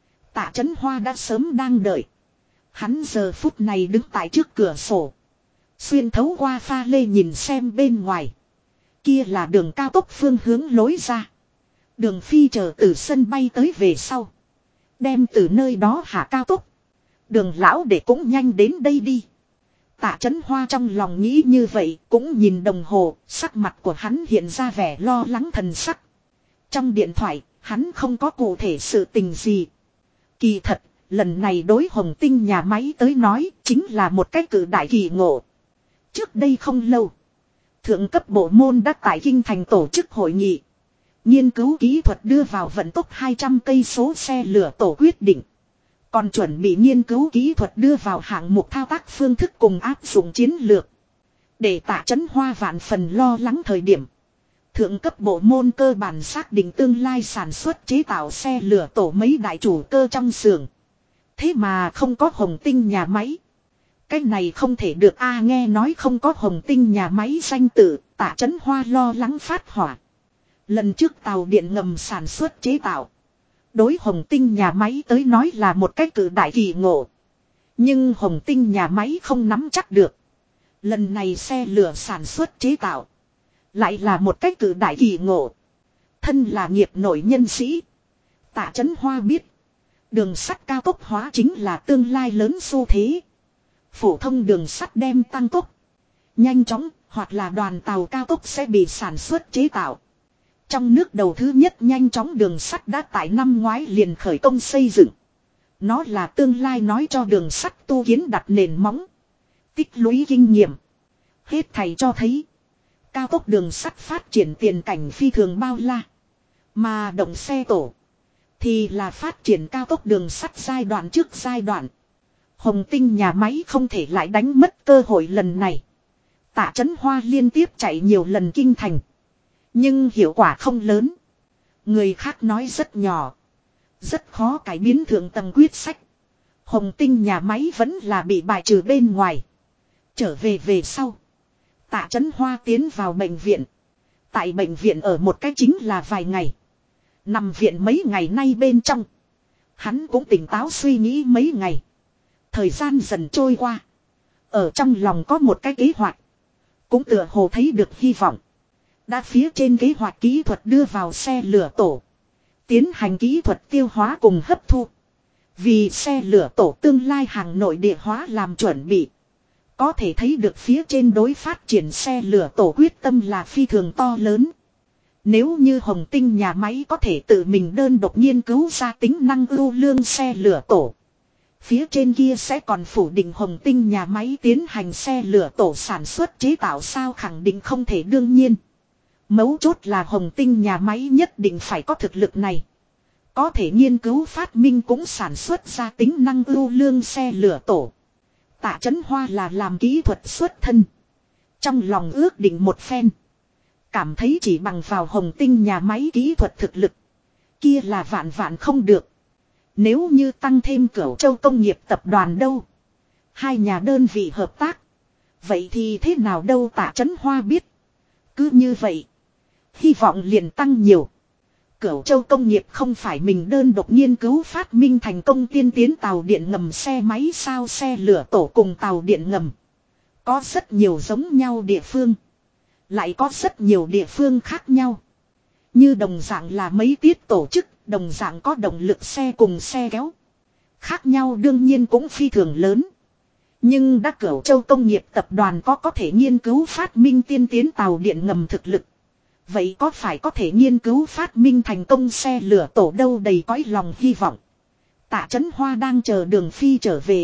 Tạ Chấn Hoa đã sớm đang đợi. Hắn giờ phút này đứng tại trước cửa sổ, xuyên thấu qua pha lê nhìn xem bên ngoài. Kia là đường cao tốc phương hướng lối ra. Đường Phi chờ từ sân bay tới về sau, đem từ nơi đó hạ cao tốc. Đường lão để cũng nhanh đến đây đi. Tạ Chấn Hoa trong lòng nghĩ như vậy, cũng nhìn đồng hồ, sắc mặt của hắn hiện ra vẻ lo lắng thần sắc. Trong điện thoại, hắn không có cụ thể sự tình gì. Kỳ thật, lần này đối Hồng Tinh nhà máy tới nói, chính là một cái cử đại kỳ ngộ. Trước đây không lâu, thượng cấp bộ môn đã tại Kinh Thành tổ chức hội nghị. Nghiên cứu kỹ thuật đưa vào vận tốc 200 cây số xe lửa tổ quyết định. Còn chuẩn bị nghiên cứu kỹ thuật đưa vào hạng mục thao tác phương thức cùng áp dụng chiến lược. Để Tạ Chấn Hoa vạn phần lo lắng thời điểm, thượng cấp bộ môn cơ bản xác định tương lai sản xuất chế tạo xe lửa tổ mấy đại chủ cơ trong xưởng. Thế mà không có Hồng Tinh nhà máy. Cái này không thể được a. Nghe nói không có Hồng Tinh nhà máy danh tự, Tạ Chấn Hoa lo lắng phát hỏa. Lần trước tàu điện ngầm sản xuất chế tạo, đối Hồng Tinh nhà máy tới nói là một cái cử đại kỳ ngộ. Nhưng Hồng Tinh nhà máy không nắm chắc được. Lần này xe lửa sản xuất chế tạo, lại là một cái cử đại kỳ ngộ. Thân là nghiệp nội nhân sĩ, Tạ Chấn Hoa biết, đường sắt cao tốc hóa chính là tương lai lớn xu thế. Phổ thông đường sắt đem tăng tốc nhanh chóng, hoặc là đoàn tàu cao tốc sẽ bị sản xuất chế tạo. Trong nước đầu thứ nhất nhanh chóng đường sắt đã tại năm ngoái liền khởi công xây dựng. Nó là tương lai nói cho đường sắt tu kiến đặt nền móng, tích lũy kinh nghiệm. Hết thầy cho thấy, cao tốc đường sắt phát triển tiền cảnh phi thường bao la. Mà động xe tổ thì là phát triển cao tốc đường sắt giai đoạn trước giai đoạn. Hồng Tinh nhà máy không thể lại đánh mất cơ hội lần này. Tạ Chấn Hoa liên tiếp chạy nhiều lần Kinh Thành, nhưng hiệu quả không lớn. Người khác nói rất nhỏ, rất khó cải biến thượng tầng quyết sách. Hồng Tinh nhà máy vẫn là bị bài trừ bên ngoài. Trở về sau, Tạ Chấn Hoa tiến vào bệnh viện. Tại bệnh viện ở một cách chính là vài ngày. Nằm viện mấy ngày nay bên trong, hắn cũng tỉnh táo suy nghĩ mấy ngày. Thời gian dần trôi qua, ở trong lòng có một cái kế hoạch, cũng tựa hồ thấy được hy vọng. Đã phía trên kế hoạch kỹ thuật đưa vào xe lửa tổ, tiến hành kỹ thuật tiêu hóa cùng hấp thu, vì xe lửa tổ tương lai hàng nội địa hóa làm chuẩn bị. Có thể thấy được phía trên đối phát triển xe lửa tổ quyết tâm là phi thường to lớn. Nếu như Hồng Tinh nhà máy có thể tự mình đơn độc nghiên cứu ra tính năng ưu lương xe lửa tổ, phía trên kia sẽ còn phủ định Hồng Tinh nhà máy tiến hành xe lửa tổ sản xuất chế tạo sao? Khẳng định không thể. Đương nhiên, mấu chốt là Hồng Tinh nhà máy nhất định phải có thực lực này. Có thể nghiên cứu phát minh cũng sản xuất ra tính năng ưu lương xe lửa tổ. Tạ Chấn Hoa là làm kỹ thuật xuất thân, trong lòng ước định một phen, cảm thấy chỉ bằng vào Hồng Tinh nhà máy kỹ thuật thực lực, kia là vạn vạn không được. Nếu như tăng thêm Cửu Châu Công nghiệp tập đoàn đâu. Hai nhà đơn vị hợp tác. Vậy thì thế nào đâu Tạ Chấn Hoa biết. Cứ như vậy. Hy vọng liền tăng nhiều. Cửu Châu Công nghiệp không phải mình đơn độc nghiên cứu phát minh thành công tiên tiến tàu điện ngầm xe máy sao xe lửa tổ cùng tàu điện ngầm. Có rất nhiều giống nhau địa phương. Lại có rất nhiều địa phương khác nhau. Như đồng dạng là mấy tiết tổ chức, đồng dạng có động lực xe cùng xe kéo. Khác nhau đương nhiên cũng phi thường lớn. Nhưng đã Cửu Châu Công nghiệp tập đoàn có thể nghiên cứu phát minh tiên tiến tàu điện ngầm thực lực. Vậy có phải có thể nghiên cứu phát minh thành công xe lửa tổ đâu đầy cõi lòng hy vọng. Tạ Chấn Hoa đang chờ Đường Phi trở về.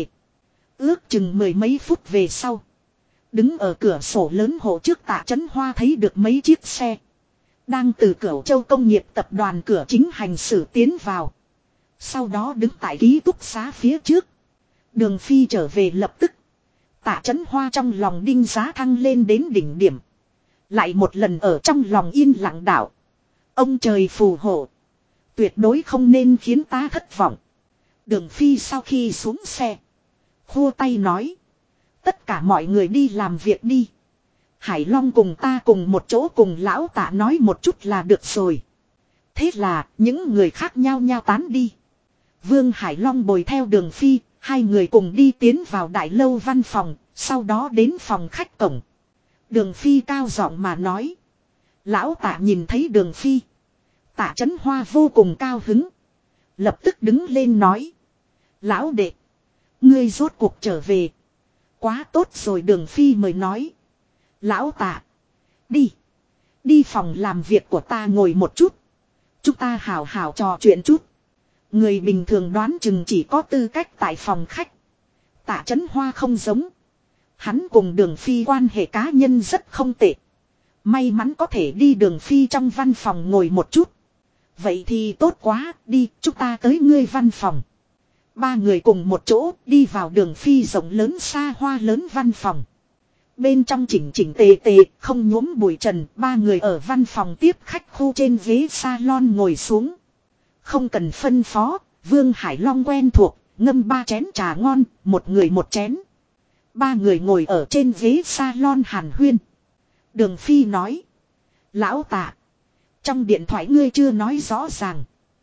Ước chừng mười mấy phút về sau. Đứng ở cửa sổ lớn hộ trước Tạ Chấn Hoa thấy được mấy chiếc xe. Đang từ Cửu Châu Công nghiệp tập đoàn cửa chính hành xử tiến vào. Sau đó đứng tại ký túc xá phía trước. Đường Phi trở về lập tức. Tạ Chấn Hoa trong lòng đinh giá thăng lên đến đỉnh điểm. Lại một lần ở trong lòng yên lặng đảo. Ông trời phù hộ. Tuyệt đối không nên khiến ta thất vọng. Đường Phi sau khi xuống xe. Khua tay nói. Tất cả mọi người đi làm việc đi. Hải Long cùng ta cùng một chỗ cùng lão Tạ nói một chút là được rồi. Thế là những người khác nhau nhau tán đi. Vương Hải Long bồi theo Đường Phi. Hai người cùng đi tiến vào đại lâu văn phòng. Sau đó đến phòng khách cổng. Đường Phi cao giọng mà nói. Lão Tạ nhìn thấy Đường Phi. Tạ Chấn Hoa vô cùng cao hứng. Lập tức đứng lên nói. Lão đệ. Ngươi rốt cuộc trở về. Quá tốt rồi Đường Phi mới nói. Lão Tạ. Đi. Đi phòng làm việc của ta ngồi một chút. Chúng ta hào hào trò chuyện chút. Người bình thường đoán chừng chỉ có tư cách tại phòng khách. Tạ Chấn Hoa không giống. Hắn cùng Đường Phi quan hệ cá nhân rất không tệ. May mắn có thể đi Đường Phi trong văn phòng ngồi một chút. Vậy thì tốt quá, đi, chúng ta tới ngươi văn phòng. Ba người cùng một chỗ đi vào Đường Phi rộng lớn xa hoa lớn văn phòng. Bên trong chỉnh chỉnh tề tề, không nhuốm bụi trần, ba người ở văn phòng tiếp khách khu trên ghế salon ngồi xuống. Không cần phân phó, Vương Hải Long quen thuộc, ngâm ba chén trà ngon, một người một chén. Ba người ngồi ở trên ghế salon hàn huyên. Đường Phi nói. Lão Tạ. Trong điện thoại ngươi chưa nói rõ ràng.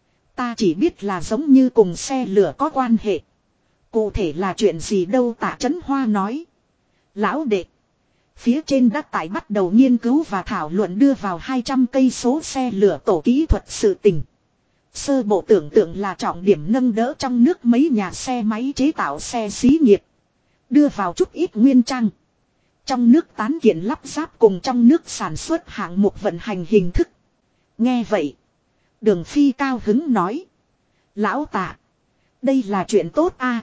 Ta chỉ biết là giống như cùng xe lửa có quan hệ. Cụ thể là chuyện gì đâu Tạ Chấn Hoa nói. Lão đệ. Phía trên đã tải bắt đầu nghiên cứu và thảo luận đưa vào 200 cây số xe lửa tổ kỹ thuật sự tình. Sơ bộ tưởng tượng là trọng điểm nâng đỡ trong nước mấy nhà xe máy chế tạo xe xí nghiệp. Đưa vào chút ít nguyên trang. Trong nước tán kiện lắp ráp cùng trong nước sản xuất hạng mục vận hành hình thức. Nghe vậy. Đường Phi cao hứng nói. Lão Tạ. Đây là chuyện tốt a.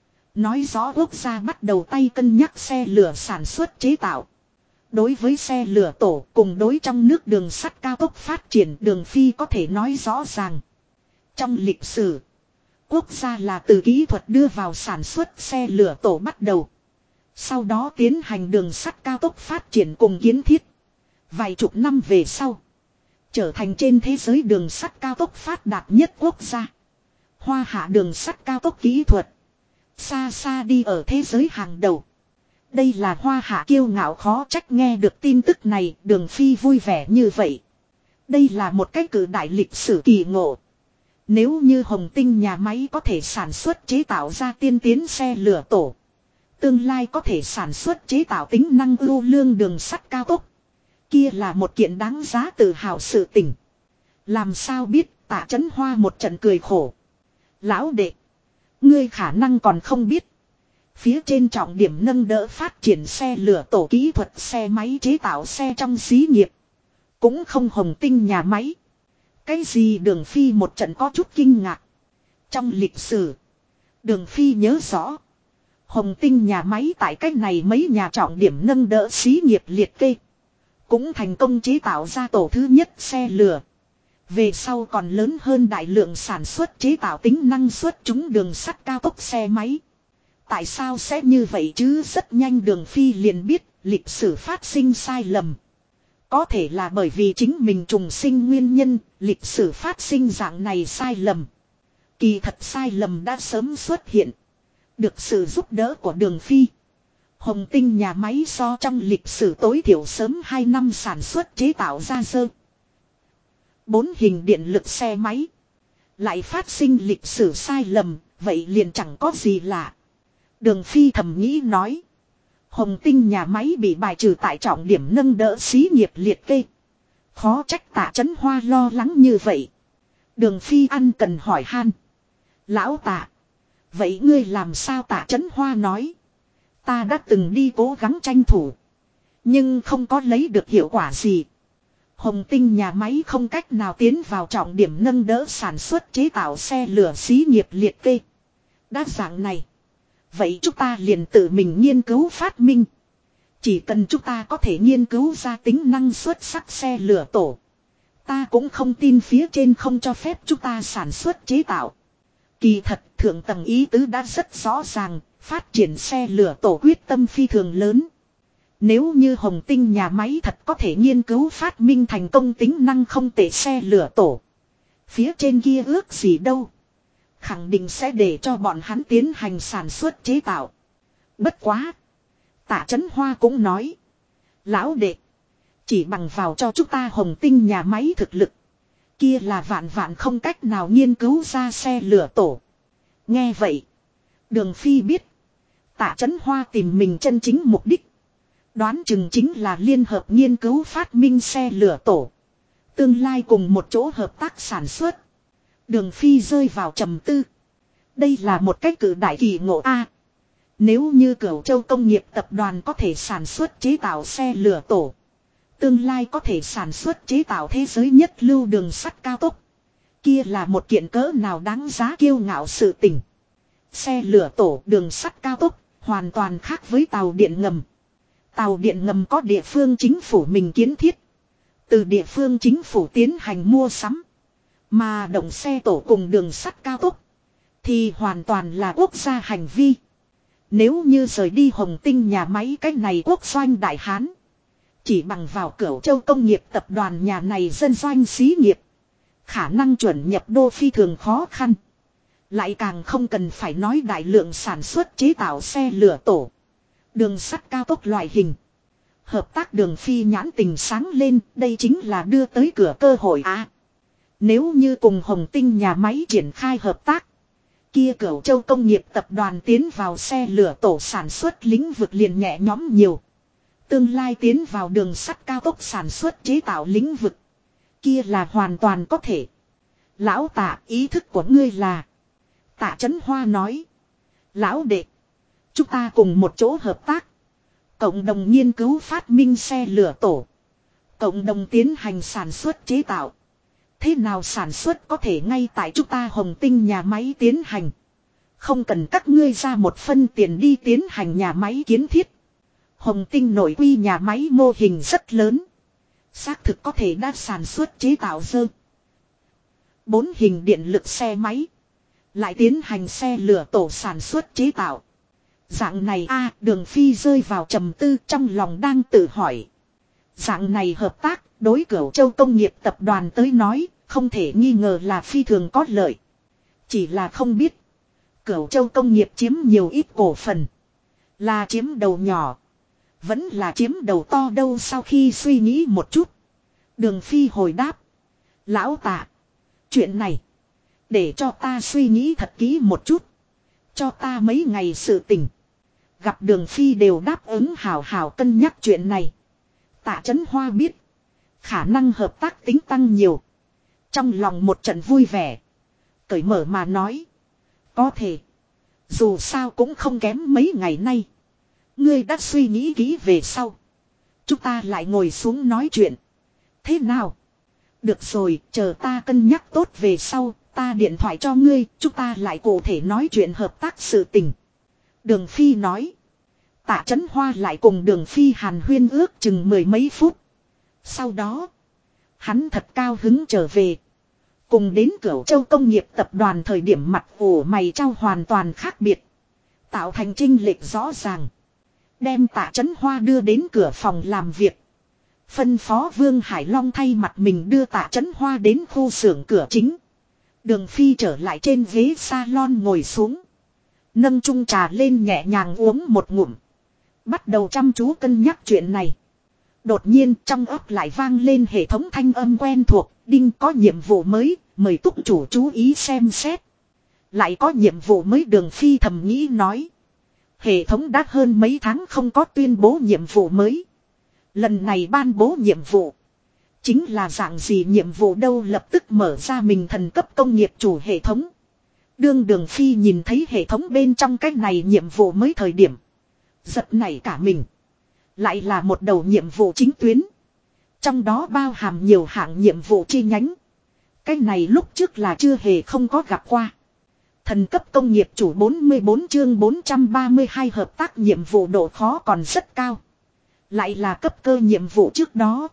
Nói rõ quốc gia bắt đầu tay cân nhắc xe lửa sản xuất chế tạo. Đối với xe lửa tổ cùng đối trong nước đường sắt cao tốc phát triển Đường Phi có thể nói rõ ràng. Trong lịch sử. Quốc gia là từ kỹ thuật đưa vào sản xuất xe lửa tổ bắt đầu. Sau đó tiến hành đường sắt cao tốc phát triển cùng kiến thiết. Vài chục năm về sau. Trở thành trên thế giới đường sắt cao tốc phát đạt nhất quốc gia. Hoa Hạ đường sắt cao tốc kỹ thuật. Xa xa đi ở thế giới hàng đầu. Đây là Hoa Hạ kiêu ngạo khó trách nghe được tin tức này Đường Phi vui vẻ như vậy. Đây là một cái cử đại lịch sử kỳ ngộ. Nếu như Hồng Tinh nhà máy có thể sản xuất chế tạo ra tiên tiến xe lửa tổ. Tương lai có thể sản xuất chế tạo tính năng ưu lương đường sắt cao tốc. Kia là một kiện đáng giá tự hào sự tình. Làm sao biết Tạ Chấn Hoa một trận cười khổ. Lão đệ. Ngươi khả năng còn không biết. Phía trên trọng điểm nâng đỡ phát triển xe lửa tổ kỹ thuật xe máy chế tạo xe trong xí nghiệp. Cũng không Hồng Tinh nhà máy. Cái gì Đường Phi một trận có chút kinh ngạc. Trong lịch sử. Đường Phi nhớ rõ. Hồng Tinh nhà máy tại cách này mấy nhà trọng điểm nâng đỡ xí nghiệp liệt kê. Cũng thành công chế tạo ra tổ thứ nhất xe lửa. Về sau còn lớn hơn đại lượng sản xuất chế tạo tính năng suất chúng đường sắt cao tốc xe máy. Tại sao sẽ như vậy chứ rất nhanh Đường Phi liền biết lịch sử phát sinh sai lầm. Có thể là bởi vì chính mình trùng sinh nguyên nhân, lịch sử phát sinh dạng này sai lầm. Kỳ thật sai lầm đã sớm xuất hiện. Được sự giúp đỡ của Đường Phi. Hồng Tinh nhà máy so trong lịch sử tối thiểu sớm 2 năm sản xuất chế tạo ra dơ. 4 hình điện lực xe máy. Lại phát sinh lịch sử sai lầm, vậy liền chẳng có gì lạ. Đường Phi thầm nghĩ nói. Hồng Tinh nhà máy bị bài trừ tại trọng điểm nâng đỡ xí nghiệp liệt kê. Khó trách Tạ Chấn Hoa lo lắng như vậy. Đường Phi ăn cần hỏi han. Lão Tạ. Vậy ngươi làm sao? Tạ Chấn Hoa nói. Ta đã từng đi cố gắng tranh thủ. Nhưng không có lấy được hiệu quả gì. Hồng Tinh nhà máy không cách nào tiến vào trọng điểm nâng đỡ sản xuất chế tạo xe lửa xí nghiệp liệt kê. Đã dạng này. Vậy chúng ta liền tự mình nghiên cứu phát minh. Chỉ cần chúng ta có thể nghiên cứu ra tính năng xuất sắc xe lửa tổ. Ta cũng không tin phía trên không cho phép chúng ta sản xuất chế tạo. Kỳ thật thượng tầng ý tứ đã rất rõ ràng. Phát triển xe lửa tổ quyết tâm phi thường lớn. Nếu như Hồng Tinh nhà máy thật có thể nghiên cứu phát minh thành công tính năng không tệ xe lửa tổ. Phía trên kia ước gì đâu. Khẳng định sẽ để cho bọn hắn tiến hành sản xuất chế tạo. Bất quá. Tạ Chấn Hoa cũng nói. Lão đệ. Chỉ bằng vào cho chúng ta Hồng Tinh nhà máy thực lực. Kia là vạn vạn không cách nào nghiên cứu ra xe lửa tổ. Nghe vậy. Đường Phi biết. Tạ Chấn Hoa tìm mình chân chính mục đích. Đoán chừng chính là liên hợp nghiên cứu phát minh xe lửa tổ. Tương lai cùng một chỗ hợp tác sản xuất. Đường Phi rơi vào trầm tư. Đây là một cách cử đại kỳ ngộ A. Nếu như Cửu Châu Công nghiệp tập đoàn có thể sản xuất chế tạo xe lửa tổ. Tương lai có thể sản xuất chế tạo thế giới nhất lưu đường sắt cao tốc. Kia là một kiện cỡ nào đáng giá kiêu ngạo sự tình. Xe lửa tổ đường sắt cao tốc hoàn toàn khác với tàu điện ngầm. Tàu điện ngầm có địa phương chính phủ mình kiến thiết. Từ địa phương chính phủ tiến hành mua sắm. Mà động xe tổ cùng đường sắt cao tốc thì hoàn toàn là quốc gia hành vi. Nếu như rời đi Hồng Tinh nhà máy cái này quốc doanh đại hán. Chỉ bằng vào Cửu Châu Công nghiệp tập đoàn nhà này dân doanh xí nghiệp. Khả năng chuẩn nhập đô phi thường khó khăn. Lại càng không cần phải nói đại lượng sản xuất chế tạo xe lửa tổ. Đường sắt cao tốc loại hình. Hợp tác Đường Phi nhãn tình sáng lên, đây chính là đưa tới cửa cơ hội á. Nếu như cùng Hồng Tinh nhà máy triển khai hợp tác. Kia Cửu Châu Công nghiệp tập đoàn tiến vào xe lửa tổ sản xuất lĩnh vực liền nhẹ nhõm nhiều. Tương lai tiến vào đường sắt cao tốc sản xuất chế tạo lĩnh vực. Kia là hoàn toàn có thể. Lão Tạ, ý thức của ngươi là. Tạ Chấn Hoa nói. Lão đệ. Chúng ta cùng một chỗ hợp tác. Cộng đồng nghiên cứu phát minh xe lửa tổ. Cộng đồng tiến hành sản xuất chế tạo. Thế nào sản xuất có thể ngay tại chúng ta Hồng Tinh nhà máy tiến hành. Không cần các ngươi ra một phân tiền đi tiến hành nhà máy kiến thiết. Hồng Tinh nội quy nhà máy mô hình rất lớn. Xác thực có thể đã sản xuất chế tạo dơ. 4 hình điện lực xe máy. Lại tiến hành xe lửa tổ sản xuất chế tạo. Dạng này a Đường Phi rơi vào trầm tư trong lòng đang tự hỏi. Dạng này hợp tác đối Cửu Châu Công nghiệp tập đoàn tới nói không thể nghi ngờ là phi thường có lợi. Chỉ là không biết Cửu Châu Công nghiệp chiếm nhiều ít cổ phần. Là chiếm đầu nhỏ. Vẫn là chiếm đầu to đâu. Sau khi suy nghĩ một chút. Đường Phi hồi đáp. Lão Tạ. Chuyện này. Để cho ta suy nghĩ thật kỹ một chút. Cho ta mấy ngày sự tình. Gặp Đường Phi đều đáp ứng hào hào cân nhắc chuyện này. Tạ Chấn Hoa biết. Khả năng hợp tác tính tăng nhiều. Trong lòng một trận vui vẻ. Cởi mở mà nói. Có thể. Dù sao cũng không kém mấy ngày nay. Ngươi đã suy nghĩ kỹ về sau. Chúng ta lại ngồi xuống nói chuyện. Thế nào? Được rồi, chờ ta cân nhắc tốt về sau. Ta điện thoại cho ngươi, chúng ta lại cụ thể nói chuyện hợp tác sự tình. Đường Phi nói. Tạ Chấn Hoa lại cùng Đường Phi hàn huyên ước chừng 10 mấy phút. Sau đó, hắn thật cao hứng trở về. Cùng đến Cửu Châu Công nghiệp tập đoàn thời điểm mặt ủ mày trao hoàn toàn khác biệt. Tạo thành chênh lệch rõ ràng. Đem Tạ Chấn Hoa đưa đến cửa phòng làm việc. Phân phó Vương Hải Long thay mặt mình đưa Tạ Chấn Hoa đến khu xưởng cửa chính. Đường Phi trở lại trên ghế salon ngồi xuống. Nâng chung trà lên nhẹ nhàng uống một ngụm. Bắt đầu chăm chú cân nhắc chuyện này. Đột nhiên trong óc lại vang lên hệ thống thanh âm quen thuộc. Đinh có nhiệm vụ mới, mời túc chủ chú ý xem xét. Lại có nhiệm vụ mới Đường Phi thầm nghĩ nói. Hệ thống đã hơn mấy tháng không có tuyên bố nhiệm vụ mới. Lần này ban bố nhiệm vụ. Chính là dạng gì nhiệm vụ đâu lập tức mở ra mình thần cấp công nghiệp chủ hệ thống. Đường Phi nhìn thấy hệ thống bên trong cái này nhiệm vụ mới thời điểm. Giật nảy cả mình. Lại là một đầu nhiệm vụ chính tuyến. Trong đó bao hàm nhiều hạng nhiệm vụ chi nhánh. Cái này lúc trước là chưa hề không có gặp qua. Thần cấp công nghiệp chủ 44 chương 432 hợp tác nhiệm vụ độ khó còn rất cao. Lại là cấp cơ nhiệm vụ trước đó.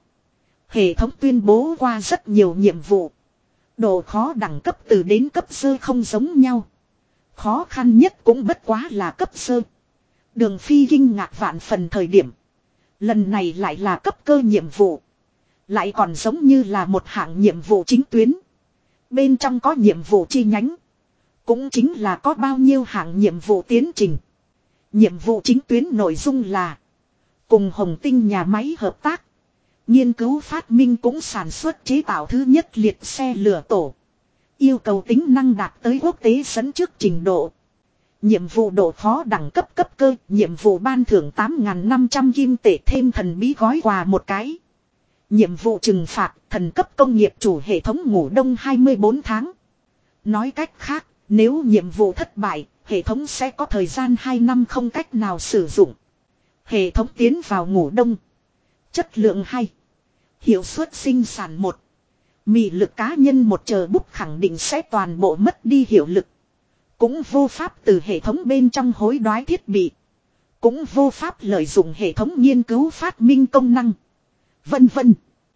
Hệ thống tuyên bố qua rất nhiều nhiệm vụ. Độ khó đẳng cấp từ đến cấp sơ không giống nhau. Khó khăn nhất cũng bất quá là cấp sơ. Đường Phi kinh ngạc vạn phần thời điểm. Lần này lại là cấp cơ nhiệm vụ. Lại còn giống như là một hạng nhiệm vụ chính tuyến. Bên trong có nhiệm vụ chi nhánh. Cũng chính là có bao nhiêu hạng nhiệm vụ tiến trình. Nhiệm vụ chính tuyến nội dung là cùng Hồng Tinh nhà máy hợp tác. Nghiên cứu phát minh cũng sản xuất chế tạo thứ nhất liệt xe lửa tổ. Yêu cầu tính năng đạt tới quốc tế dẫn trước trình độ. Nhiệm vụ độ khó đẳng cấp cấp cơ. Nhiệm vụ ban thưởng 8.500 kim tệ thêm thần bí gói quà một cái. Nhiệm vụ trừng phạt thần cấp công nghiệp chủ hệ thống ngủ đông 24 tháng. Nói cách khác, nếu nhiệm vụ thất bại, hệ thống sẽ có thời gian 2 năm không cách nào sử dụng. Hệ thống tiến vào ngủ đông. Chất lượng hay. Hiệu suất sinh sản 1. Mị lực cá nhân một chờ bút khẳng định sẽ toàn bộ mất đi hiệu lực. Cũng vô pháp từ hệ thống bên trong hối đoái thiết bị. Cũng vô pháp lợi dụng hệ thống nghiên cứu phát minh công năng. Vân vân.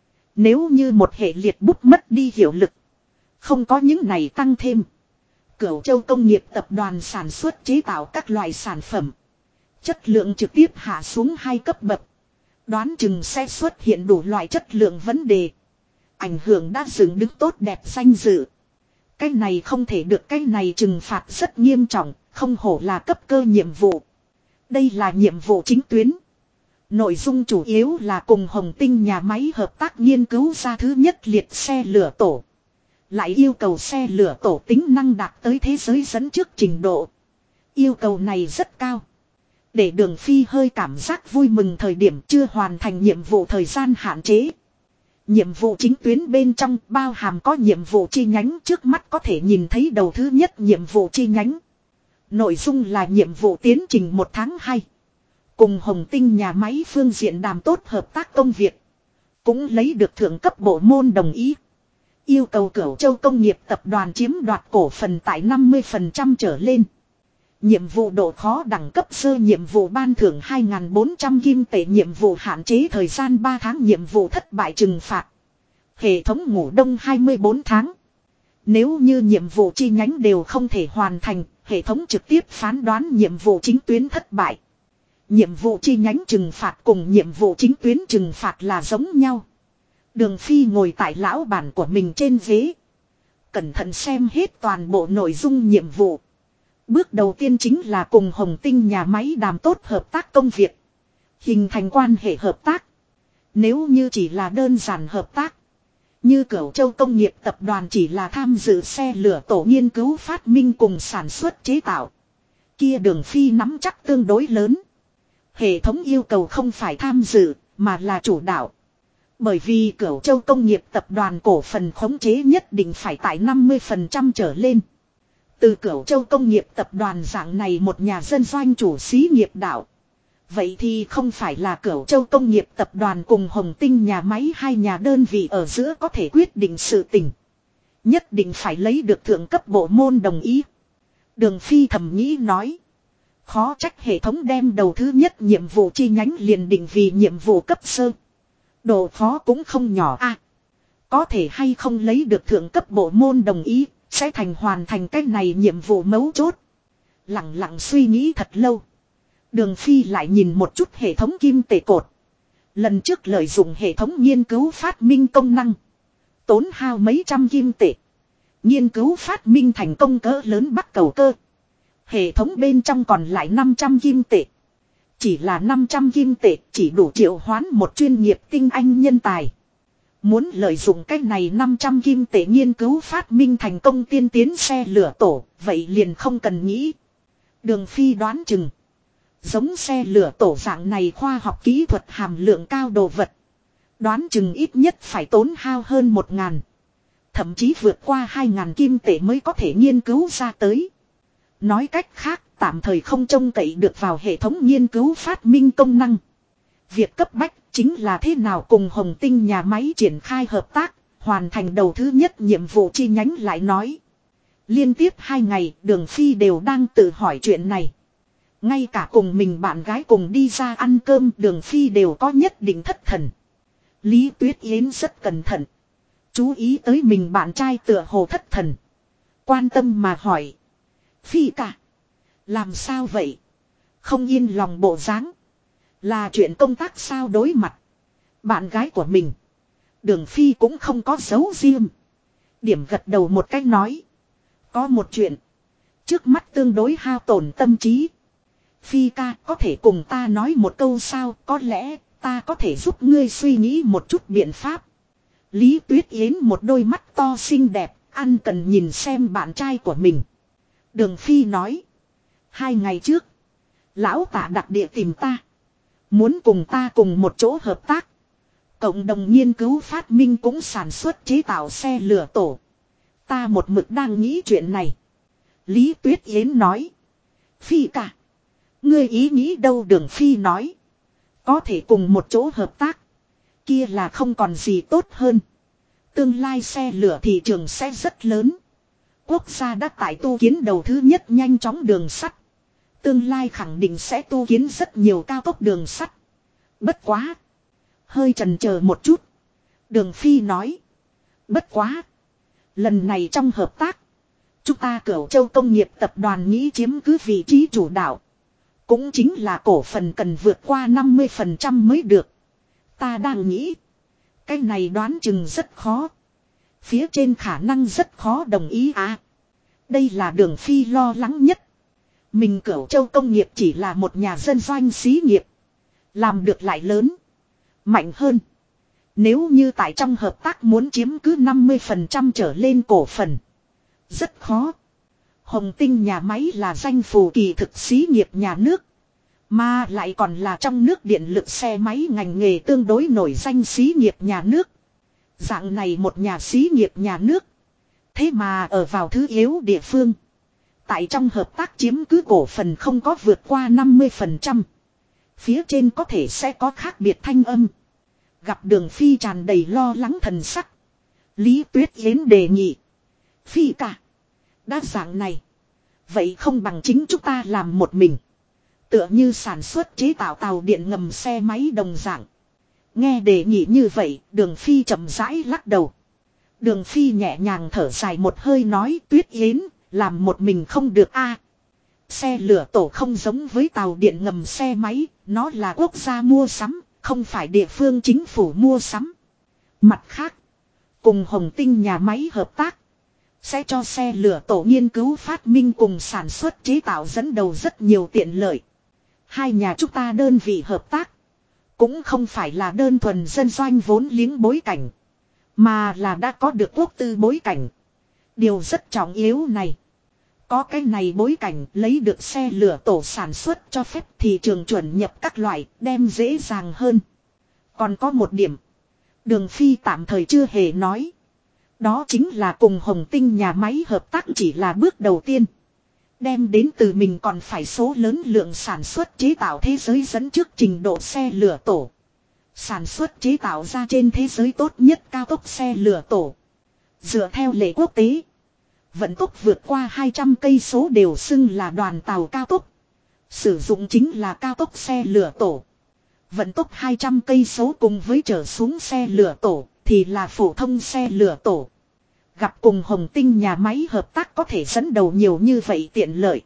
Nếu như một hệ liệt bút mất đi hiệu lực. Không có những này tăng thêm. Cửu Châu công nghiệp tập đoàn sản xuất chế tạo các loại sản phẩm. Chất lượng trực tiếp hạ xuống 2 cấp bậc. Đoán chừng sẽ xuất hiện đủ loại chất lượng vấn đề. Ảnh hưởng đã dựng đứng tốt đẹp danh dự. Cái này không thể được, cái này trừng phạt rất nghiêm trọng, không hổ là cấp cơ nhiệm vụ. Đây là nhiệm vụ chính tuyến. Nội dung chủ yếu là cùng Hồng Tinh nhà máy hợp tác nghiên cứu ra thứ nhất liệt xe lửa tổ. Lại yêu cầu xe lửa tổ tính năng đạt tới thế giới dẫn trước trình độ. Yêu cầu này rất cao. Để Đường Phi hơi cảm giác vui mừng thời điểm chưa hoàn thành nhiệm vụ thời gian hạn chế. Nhiệm vụ chính tuyến bên trong bao hàm có nhiệm vụ chi nhánh, trước mắt có thể nhìn thấy đầu thứ nhất nhiệm vụ chi nhánh. Nội dung là nhiệm vụ tiến trình 1 tháng 2. Cùng Hồng Tinh nhà máy phương diện đàm tốt hợp tác công việc. Cũng lấy được thượng cấp bộ môn đồng ý. Yêu cầu Cửu Châu công nghiệp tập đoàn chiếm đoạt cổ phần tại 50% trở lên. Nhiệm vụ độ khó đẳng cấp sơ, nhiệm vụ ban thưởng 2.400 kim tệ, nhiệm vụ hạn chế thời gian 3 tháng, nhiệm vụ thất bại trừng phạt. Hệ thống ngủ đông 24 tháng. Nếu như nhiệm vụ chi nhánh đều không thể hoàn thành, hệ thống trực tiếp phán đoán nhiệm vụ chính tuyến thất bại. Nhiệm vụ chi nhánh trừng phạt cùng nhiệm vụ chính tuyến trừng phạt là giống nhau. Đường Phi ngồi tại lão bản của mình trên ghế. Cẩn thận xem hết toàn bộ nội dung nhiệm vụ. Bước đầu tiên chính là cùng Hồng Tinh nhà máy đàm tốt hợp tác công việc. Hình thành quan hệ hợp tác. Nếu như chỉ là đơn giản hợp tác. Như Cửu Châu công nghiệp tập đoàn chỉ là tham dự xe lửa tổ nghiên cứu phát minh cùng sản xuất chế tạo. Kia Đường Phi nắm chắc tương đối lớn. Hệ thống yêu cầu không phải tham dự, mà là chủ đạo. Bởi vì Cửu Châu công nghiệp tập đoàn cổ phần khống chế nhất định phải tại 50% trở lên. Từ Cửu Châu công nghiệp tập đoàn dạng này một nhà dân doanh chủ xí nghiệp đạo. Vậy thì không phải là Cửu Châu công nghiệp tập đoàn cùng Hồng Tinh nhà máy hai nhà đơn vị ở giữa có thể quyết định sự tình. Nhất định phải lấy được thượng cấp bộ môn đồng ý. Đường Phi thầm nghĩ nói. Khó trách hệ thống đem đầu thứ nhất nhiệm vụ chi nhánh liền định vì nhiệm vụ cấp sơ. Độ khó cũng không nhỏ a. Có thể hay không lấy được thượng cấp bộ môn đồng ý, sẽ hoàn thành cái này nhiệm vụ mấu chốt. Lặng lặng suy nghĩ thật lâu. Đường Phi lại nhìn một chút hệ thống kim tệ cột. Lần trước lợi dụng hệ thống nghiên cứu phát minh công năng. Tốn hao mấy trăm kim tệ. Nghiên cứu phát minh thành công cỡ lớn Bắc Cầu cơ. Hệ thống bên trong còn lại 500 kim tệ. Chỉ là 500 kim tệ chỉ đủ triệu hoán một chuyên nghiệp tinh anh nhân tài. Muốn lợi dụng cách này 500 kim tệ nghiên cứu phát minh thành công tiên tiến xe lửa tổ, vậy liền không cần nghĩ. Đường Phi đoán chừng. Giống xe lửa tổ dạng này khoa học kỹ thuật hàm lượng cao đồ vật. Đoán chừng ít nhất phải tốn hao hơn 1.000. Thậm chí vượt qua 2.000 kim tệ mới có thể nghiên cứu ra tới. Nói cách khác, tạm thời không trông cậy được vào hệ thống nghiên cứu phát minh công năng. Việc cấp bách chính là thế nào cùng Hồng Tinh nhà máy triển khai hợp tác, hoàn thành đầu thứ nhất nhiệm vụ chi nhánh lại nói. Liên tiếp 2 ngày, Đường Phi đều đang tự hỏi chuyện này. Ngay cả cùng mình bạn gái cùng đi ra ăn cơm, Đường Phi đều có nhất định thất thần. Lý Tuyết Yến rất cẩn thận. Chú ý tới mình bạn trai tựa hồ thất thần. Quan tâm mà hỏi. Phi cả. Làm sao vậy? Không yên lòng bộ dáng. Là chuyện công tác sao đối mặt. Bạn gái của mình. Đường Phi cũng không có giấu riêng. Điểm gật đầu một cách nói. Có một chuyện. Trước mắt tương đối hao tổn tâm trí. Phi ca có thể cùng ta nói một câu sao? Có lẽ ta có thể giúp ngươi suy nghĩ một chút biện pháp. Lý Tuyết Yến một đôi mắt to xinh đẹp. Ăn cần nhìn xem bạn trai của mình. Đường Phi nói. 2 ngày trước. Lão Tạ đặc địa tìm ta. Muốn cùng ta cùng một chỗ hợp tác. Cộng đồng nghiên cứu phát minh cũng sản xuất chế tạo xe lửa tổ. Ta một mực đang nghĩ chuyện này. Lý Tuyết Yến nói. Phi cả. Ngươi ý nghĩ đâu? Đường Phi nói. Có thể cùng một chỗ hợp tác. Kia là không còn gì tốt hơn. Tương lai xe lửa thị trường sẽ rất lớn. Quốc gia đã tại tu kiến đầu thứ nhất nhanh chóng đường sắt. Tương lai khẳng định sẽ tu kiến rất nhiều cao tốc đường sắt. Bất quá. Hơi chần chờ một chút. Đường Phi nói. Bất quá. Lần này trong hợp tác. Chúng ta Cửu Châu Công nghiệp tập đoàn nghĩ chiếm cứ vị trí chủ đạo. Cũng chính là cổ phần cần vượt qua 50% mới được. Ta đang nghĩ. Cái này đoán chừng rất khó. Phía trên khả năng rất khó đồng ý à. Đây là Đường Phi lo lắng nhất. Mình Cửu Châu Công nghiệp chỉ là một nhà dân doanh xí nghiệp. Làm được lại lớn. Mạnh hơn. Nếu như tại trong hợp tác muốn chiếm cứ 50% trở lên cổ phần. Rất khó. Hồng Tinh nhà máy là danh phù kỳ thực xí nghiệp nhà nước. Mà lại còn là trong nước điện lực xe máy ngành nghề tương đối nổi danh xí nghiệp nhà nước. Dạng này một nhà xí nghiệp nhà nước. Thế mà ở vào thứ yếu địa phương. Tại trong hợp tác chiếm cứ cổ phần không có vượt qua 50%. Phía trên có thể sẽ có khác biệt thanh âm. Gặp Đường Phi tràn đầy lo lắng thần sắc. Lý Tuyết Yến đề nghị. Phi cả. Đa dạng này. Vậy không bằng chính chúng ta làm một mình. Tựa như sản xuất chế tạo tàu điện ngầm xe máy đồng dạng. Nghe đề nghị như vậy, Đường Phi chậm rãi lắc đầu. Đường Phi nhẹ nhàng thở dài một hơi nói Tuyết Yến, làm một mình không được a. Xe lửa tổ không giống với tàu điện ngầm xe máy, nó là quốc gia mua sắm, không phải địa phương chính phủ mua sắm. Mặt khác, cùng Hồng Tinh nhà máy hợp tác, sẽ cho xe lửa tổ nghiên cứu phát minh cùng sản xuất chế tạo dẫn đầu rất nhiều tiện lợi. Hai nhà chúng ta đơn vị hợp tác, cũng không phải là đơn thuần dân doanh vốn liếng bối cảnh, mà là đã có được quốc tư bối cảnh. Điều rất trọng yếu này. Có cái này bối cảnh lấy được xe lửa tổ sản xuất cho phép thị trường chuẩn nhập các loại đem dễ dàng hơn. Còn có một điểm. Đường Phi tạm thời chưa hề nói. Đó chính là cùng Hồng Tinh nhà máy hợp tác chỉ là bước đầu tiên. Đem đến từ mình còn phải số lớn lượng sản xuất chế tạo thế giới dẫn trước trình độ xe lửa tổ. Sản xuất chế tạo ra trên thế giới tốt nhất cao tốc xe lửa tổ. Dựa theo lệ quốc tế. Vận tốc vượt qua 200 cây số đều xưng là đoàn tàu cao tốc. Sử dụng chính là cao tốc xe lửa tổ. Vận tốc 200 cây số cùng với trở xuống xe lửa tổ thì là phổ thông xe lửa tổ. Gặp cùng Hồng Tinh nhà máy hợp tác có thể dẫn đầu nhiều như vậy tiện lợi.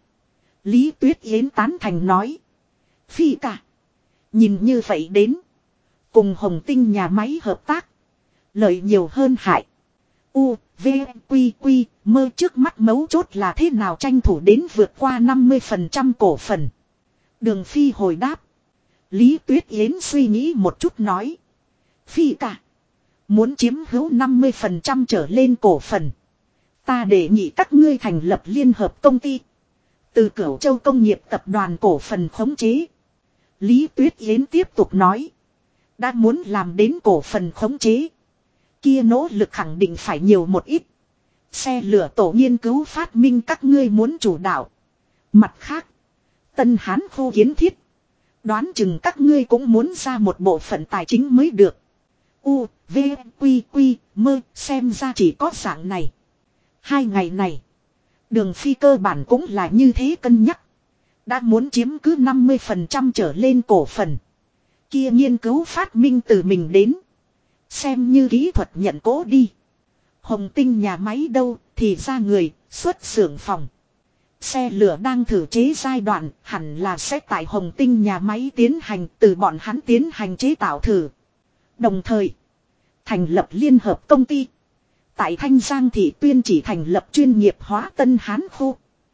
Lý Tuyết Yến tán thành nói. Phi cả. Nhìn như vậy đến. Cùng Hồng Tinh nhà máy hợp tác. Lợi nhiều hơn hại. V, Quy, Quy, Mơ trước mắt mấu chốt là thế nào tranh thủ đến vượt qua 50% cổ phần. Đường Phi hồi đáp. Lý Tuyết Yến suy nghĩ một chút nói. Phi cả. Muốn chiếm hữu 50% trở lên cổ phần. Ta đề nghị các ngươi thành lập liên hợp công ty. Từ Cửu Châu Công nghiệp tập đoàn cổ phần khống chế. Lý Tuyết Yến tiếp tục nói. Đã muốn làm đến cổ phần khống chế. Kia nỗ lực khẳng định phải nhiều một ít. Xe lửa tổ nghiên cứu phát minh các ngươi muốn chủ đạo. Mặt khác. Tân Hán khu kiến thiết. Đoán chừng các ngươi cũng muốn ra một bộ phận tài chính mới được. U, V, Quy, Quy, Mơ, xem ra chỉ có dạng này. 2 ngày này. Đường Phi cơ bản cũng là như thế cân nhắc. Đã muốn chiếm cứ 50% trở lên cổ phần. Kia nghiên cứu phát minh từ mình đến. Xem như kỹ thuật nhận cố đi. Hồng Tinh nhà máy đâu thì ra người xuất xưởng phòng. Xe lửa đang thử chế giai đoạn hẳn là sẽ tại Hồng Tinh nhà máy tiến hành từ bọn hắn tiến hành chế tạo thử. Đồng thời thành lập liên hợp công ty. Tại Thanh Giang thị tuyên chỉ thành lập chuyên nghiệp hóa Tân Hán khu.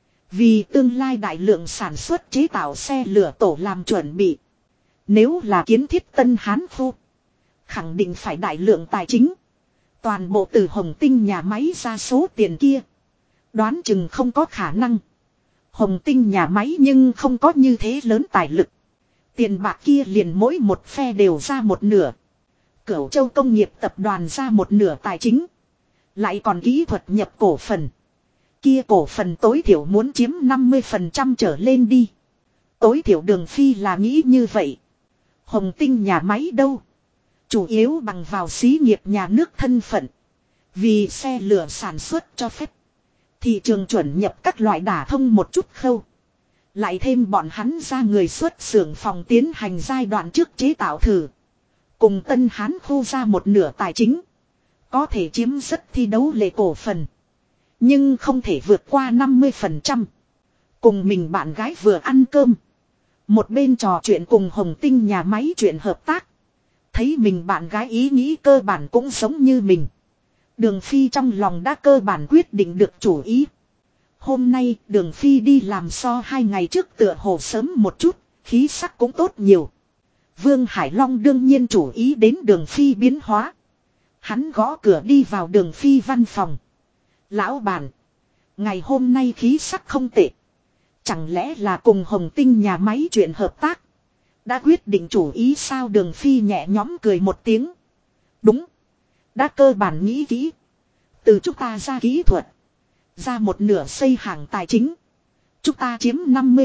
Vì tương lai đại lượng sản xuất chế tạo xe lửa tổ làm chuẩn bị. Nếu là kiến thiết Tân Hán khu. Khẳng định phải đại lượng tài chính. Toàn bộ từ Hồng Tinh nhà máy ra số tiền kia. Đoán chừng không có khả năng. Hồng Tinh nhà máy nhưng không có như thế lớn tài lực. Tiền bạc kia liền mỗi một phe đều ra một nửa. Cửu Châu Công nghiệp tập đoàn ra một nửa tài chính. Lại còn kỹ thuật nhập cổ phần. Kia cổ phần tối thiểu muốn chiếm 50% trở lên đi. Tối thiểu Đường Phi là nghĩ như vậy. Hồng Tinh nhà máy đâu? Chủ yếu bằng vào xí nghiệp nhà nước thân phận. Vì xe lửa sản xuất cho phép. Thị trường chuẩn nhập các loại đả thông một chút khâu. Lại thêm bọn hắn ra người xuất xưởng phòng tiến hành giai đoạn trước chế tạo thử. Cùng Tân Hán khu ra một nửa tài chính. Có thể chiếm rất thi đấu lệ cổ phần. Nhưng không thể vượt qua 50%. Cùng mình bạn gái vừa ăn cơm. Một bên trò chuyện cùng Hồng Tinh nhà máy chuyện hợp tác. Thấy mình bạn gái ý nghĩ cơ bản cũng giống như mình. Đường Phi trong lòng đã cơ bản quyết định được chủ ý. Hôm nay Đường Phi đi làm so 2 ngày trước tựa hồ sớm một chút, khí sắc cũng tốt nhiều. Vương Hải Long đương nhiên chủ ý đến Đường Phi biến hóa. Hắn gõ cửa đi vào Đường Phi văn phòng. Lão bản, ngày hôm nay khí sắc không tệ. Chẳng lẽ là cùng Hồng Tinh nhà máy chuyện hợp tác? Đã quyết định chủ ý sao? Đường Phi nhẹ nhõm cười một tiếng. Đúng. Đã cơ bản nghĩ kỹ. Từ chúng ta ra kỹ thuật. Ra một nửa xây hàng tài chính. Chúng ta chiếm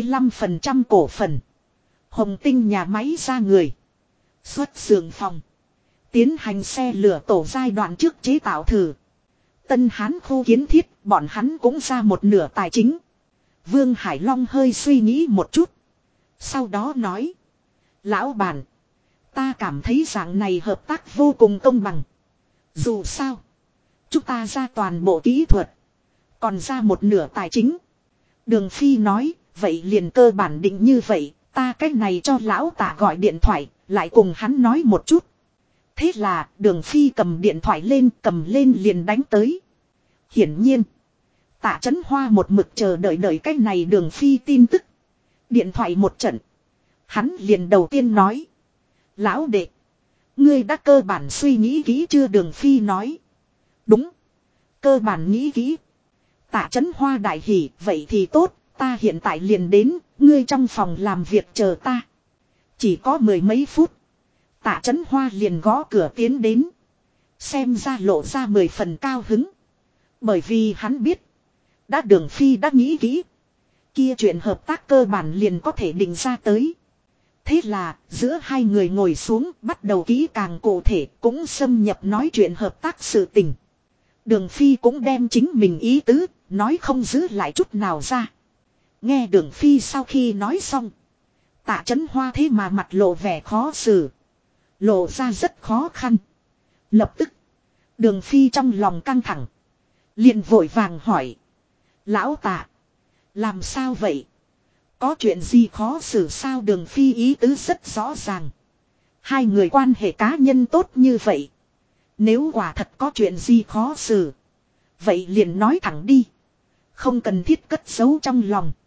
55% cổ phần. Hồng Tinh nhà máy ra người. Xuất xưởng phòng. Tiến hành xe lửa tổ giai đoạn trước chế tạo thử. Tân Hán khu kiến thiết bọn hắn cũng ra một nửa tài chính. Vương Hải Long hơi suy nghĩ một chút. Sau đó nói. Lão bản. Ta cảm thấy dạng này hợp tác vô cùng công bằng. Dù sao. Chúng ta ra toàn bộ kỹ thuật. Còn ra một nửa tài chính. Đường Phi nói. Vậy liền cơ bản định như vậy. Ta cách này cho lão Tạ gọi điện thoại. Lại cùng hắn nói một chút. Thế là Đường Phi cầm điện thoại lên. Cầm lên liền đánh tới. Hiển nhiên. Tạ Chấn Hoa một mực chờ đợi cách này Đường Phi tin tức. Điện thoại một trận. Hắn liền đầu tiên nói. Lão đệ. Ngươi đã cơ bản suy nghĩ kỹ chưa? Đường Phi nói. Đúng. Cơ bản nghĩ kỹ. Tạ Chấn Hoa đại hỉ. Vậy thì tốt. Ta hiện tại liền đến. Ngươi trong phòng làm việc chờ ta. Chỉ có 10 mấy phút. Tạ Chấn Hoa liền gõ cửa tiến đến. Xem ra lộ ra 10 phần cao hứng. Bởi vì hắn biết. Đường Phi đã nghĩ kỹ. Kia chuyện hợp tác cơ bản liền có thể định ra tới. Thế là giữa hai người ngồi xuống bắt đầu kỹ càng cụ thể cũng xâm nhập nói chuyện hợp tác sự tình. Đường Phi cũng đem chính mình ý tứ nói không giữ lại chút nào ra. Nghe Đường Phi sau khi nói xong. Tạ Chấn Hoa thế mà mặt lộ vẻ khó xử. Lộ ra rất khó khăn. Lập tức. Đường Phi trong lòng căng thẳng. Liền vội vàng hỏi. Lão Tạ. Làm sao vậy? Có chuyện gì khó xử sao? Đường Phi ý tứ rất rõ ràng. Hai người quan hệ cá nhân tốt như vậy. Nếu quả thật có chuyện gì khó xử. Vậy liền nói thẳng đi. Không cần thiết cất giấu trong lòng.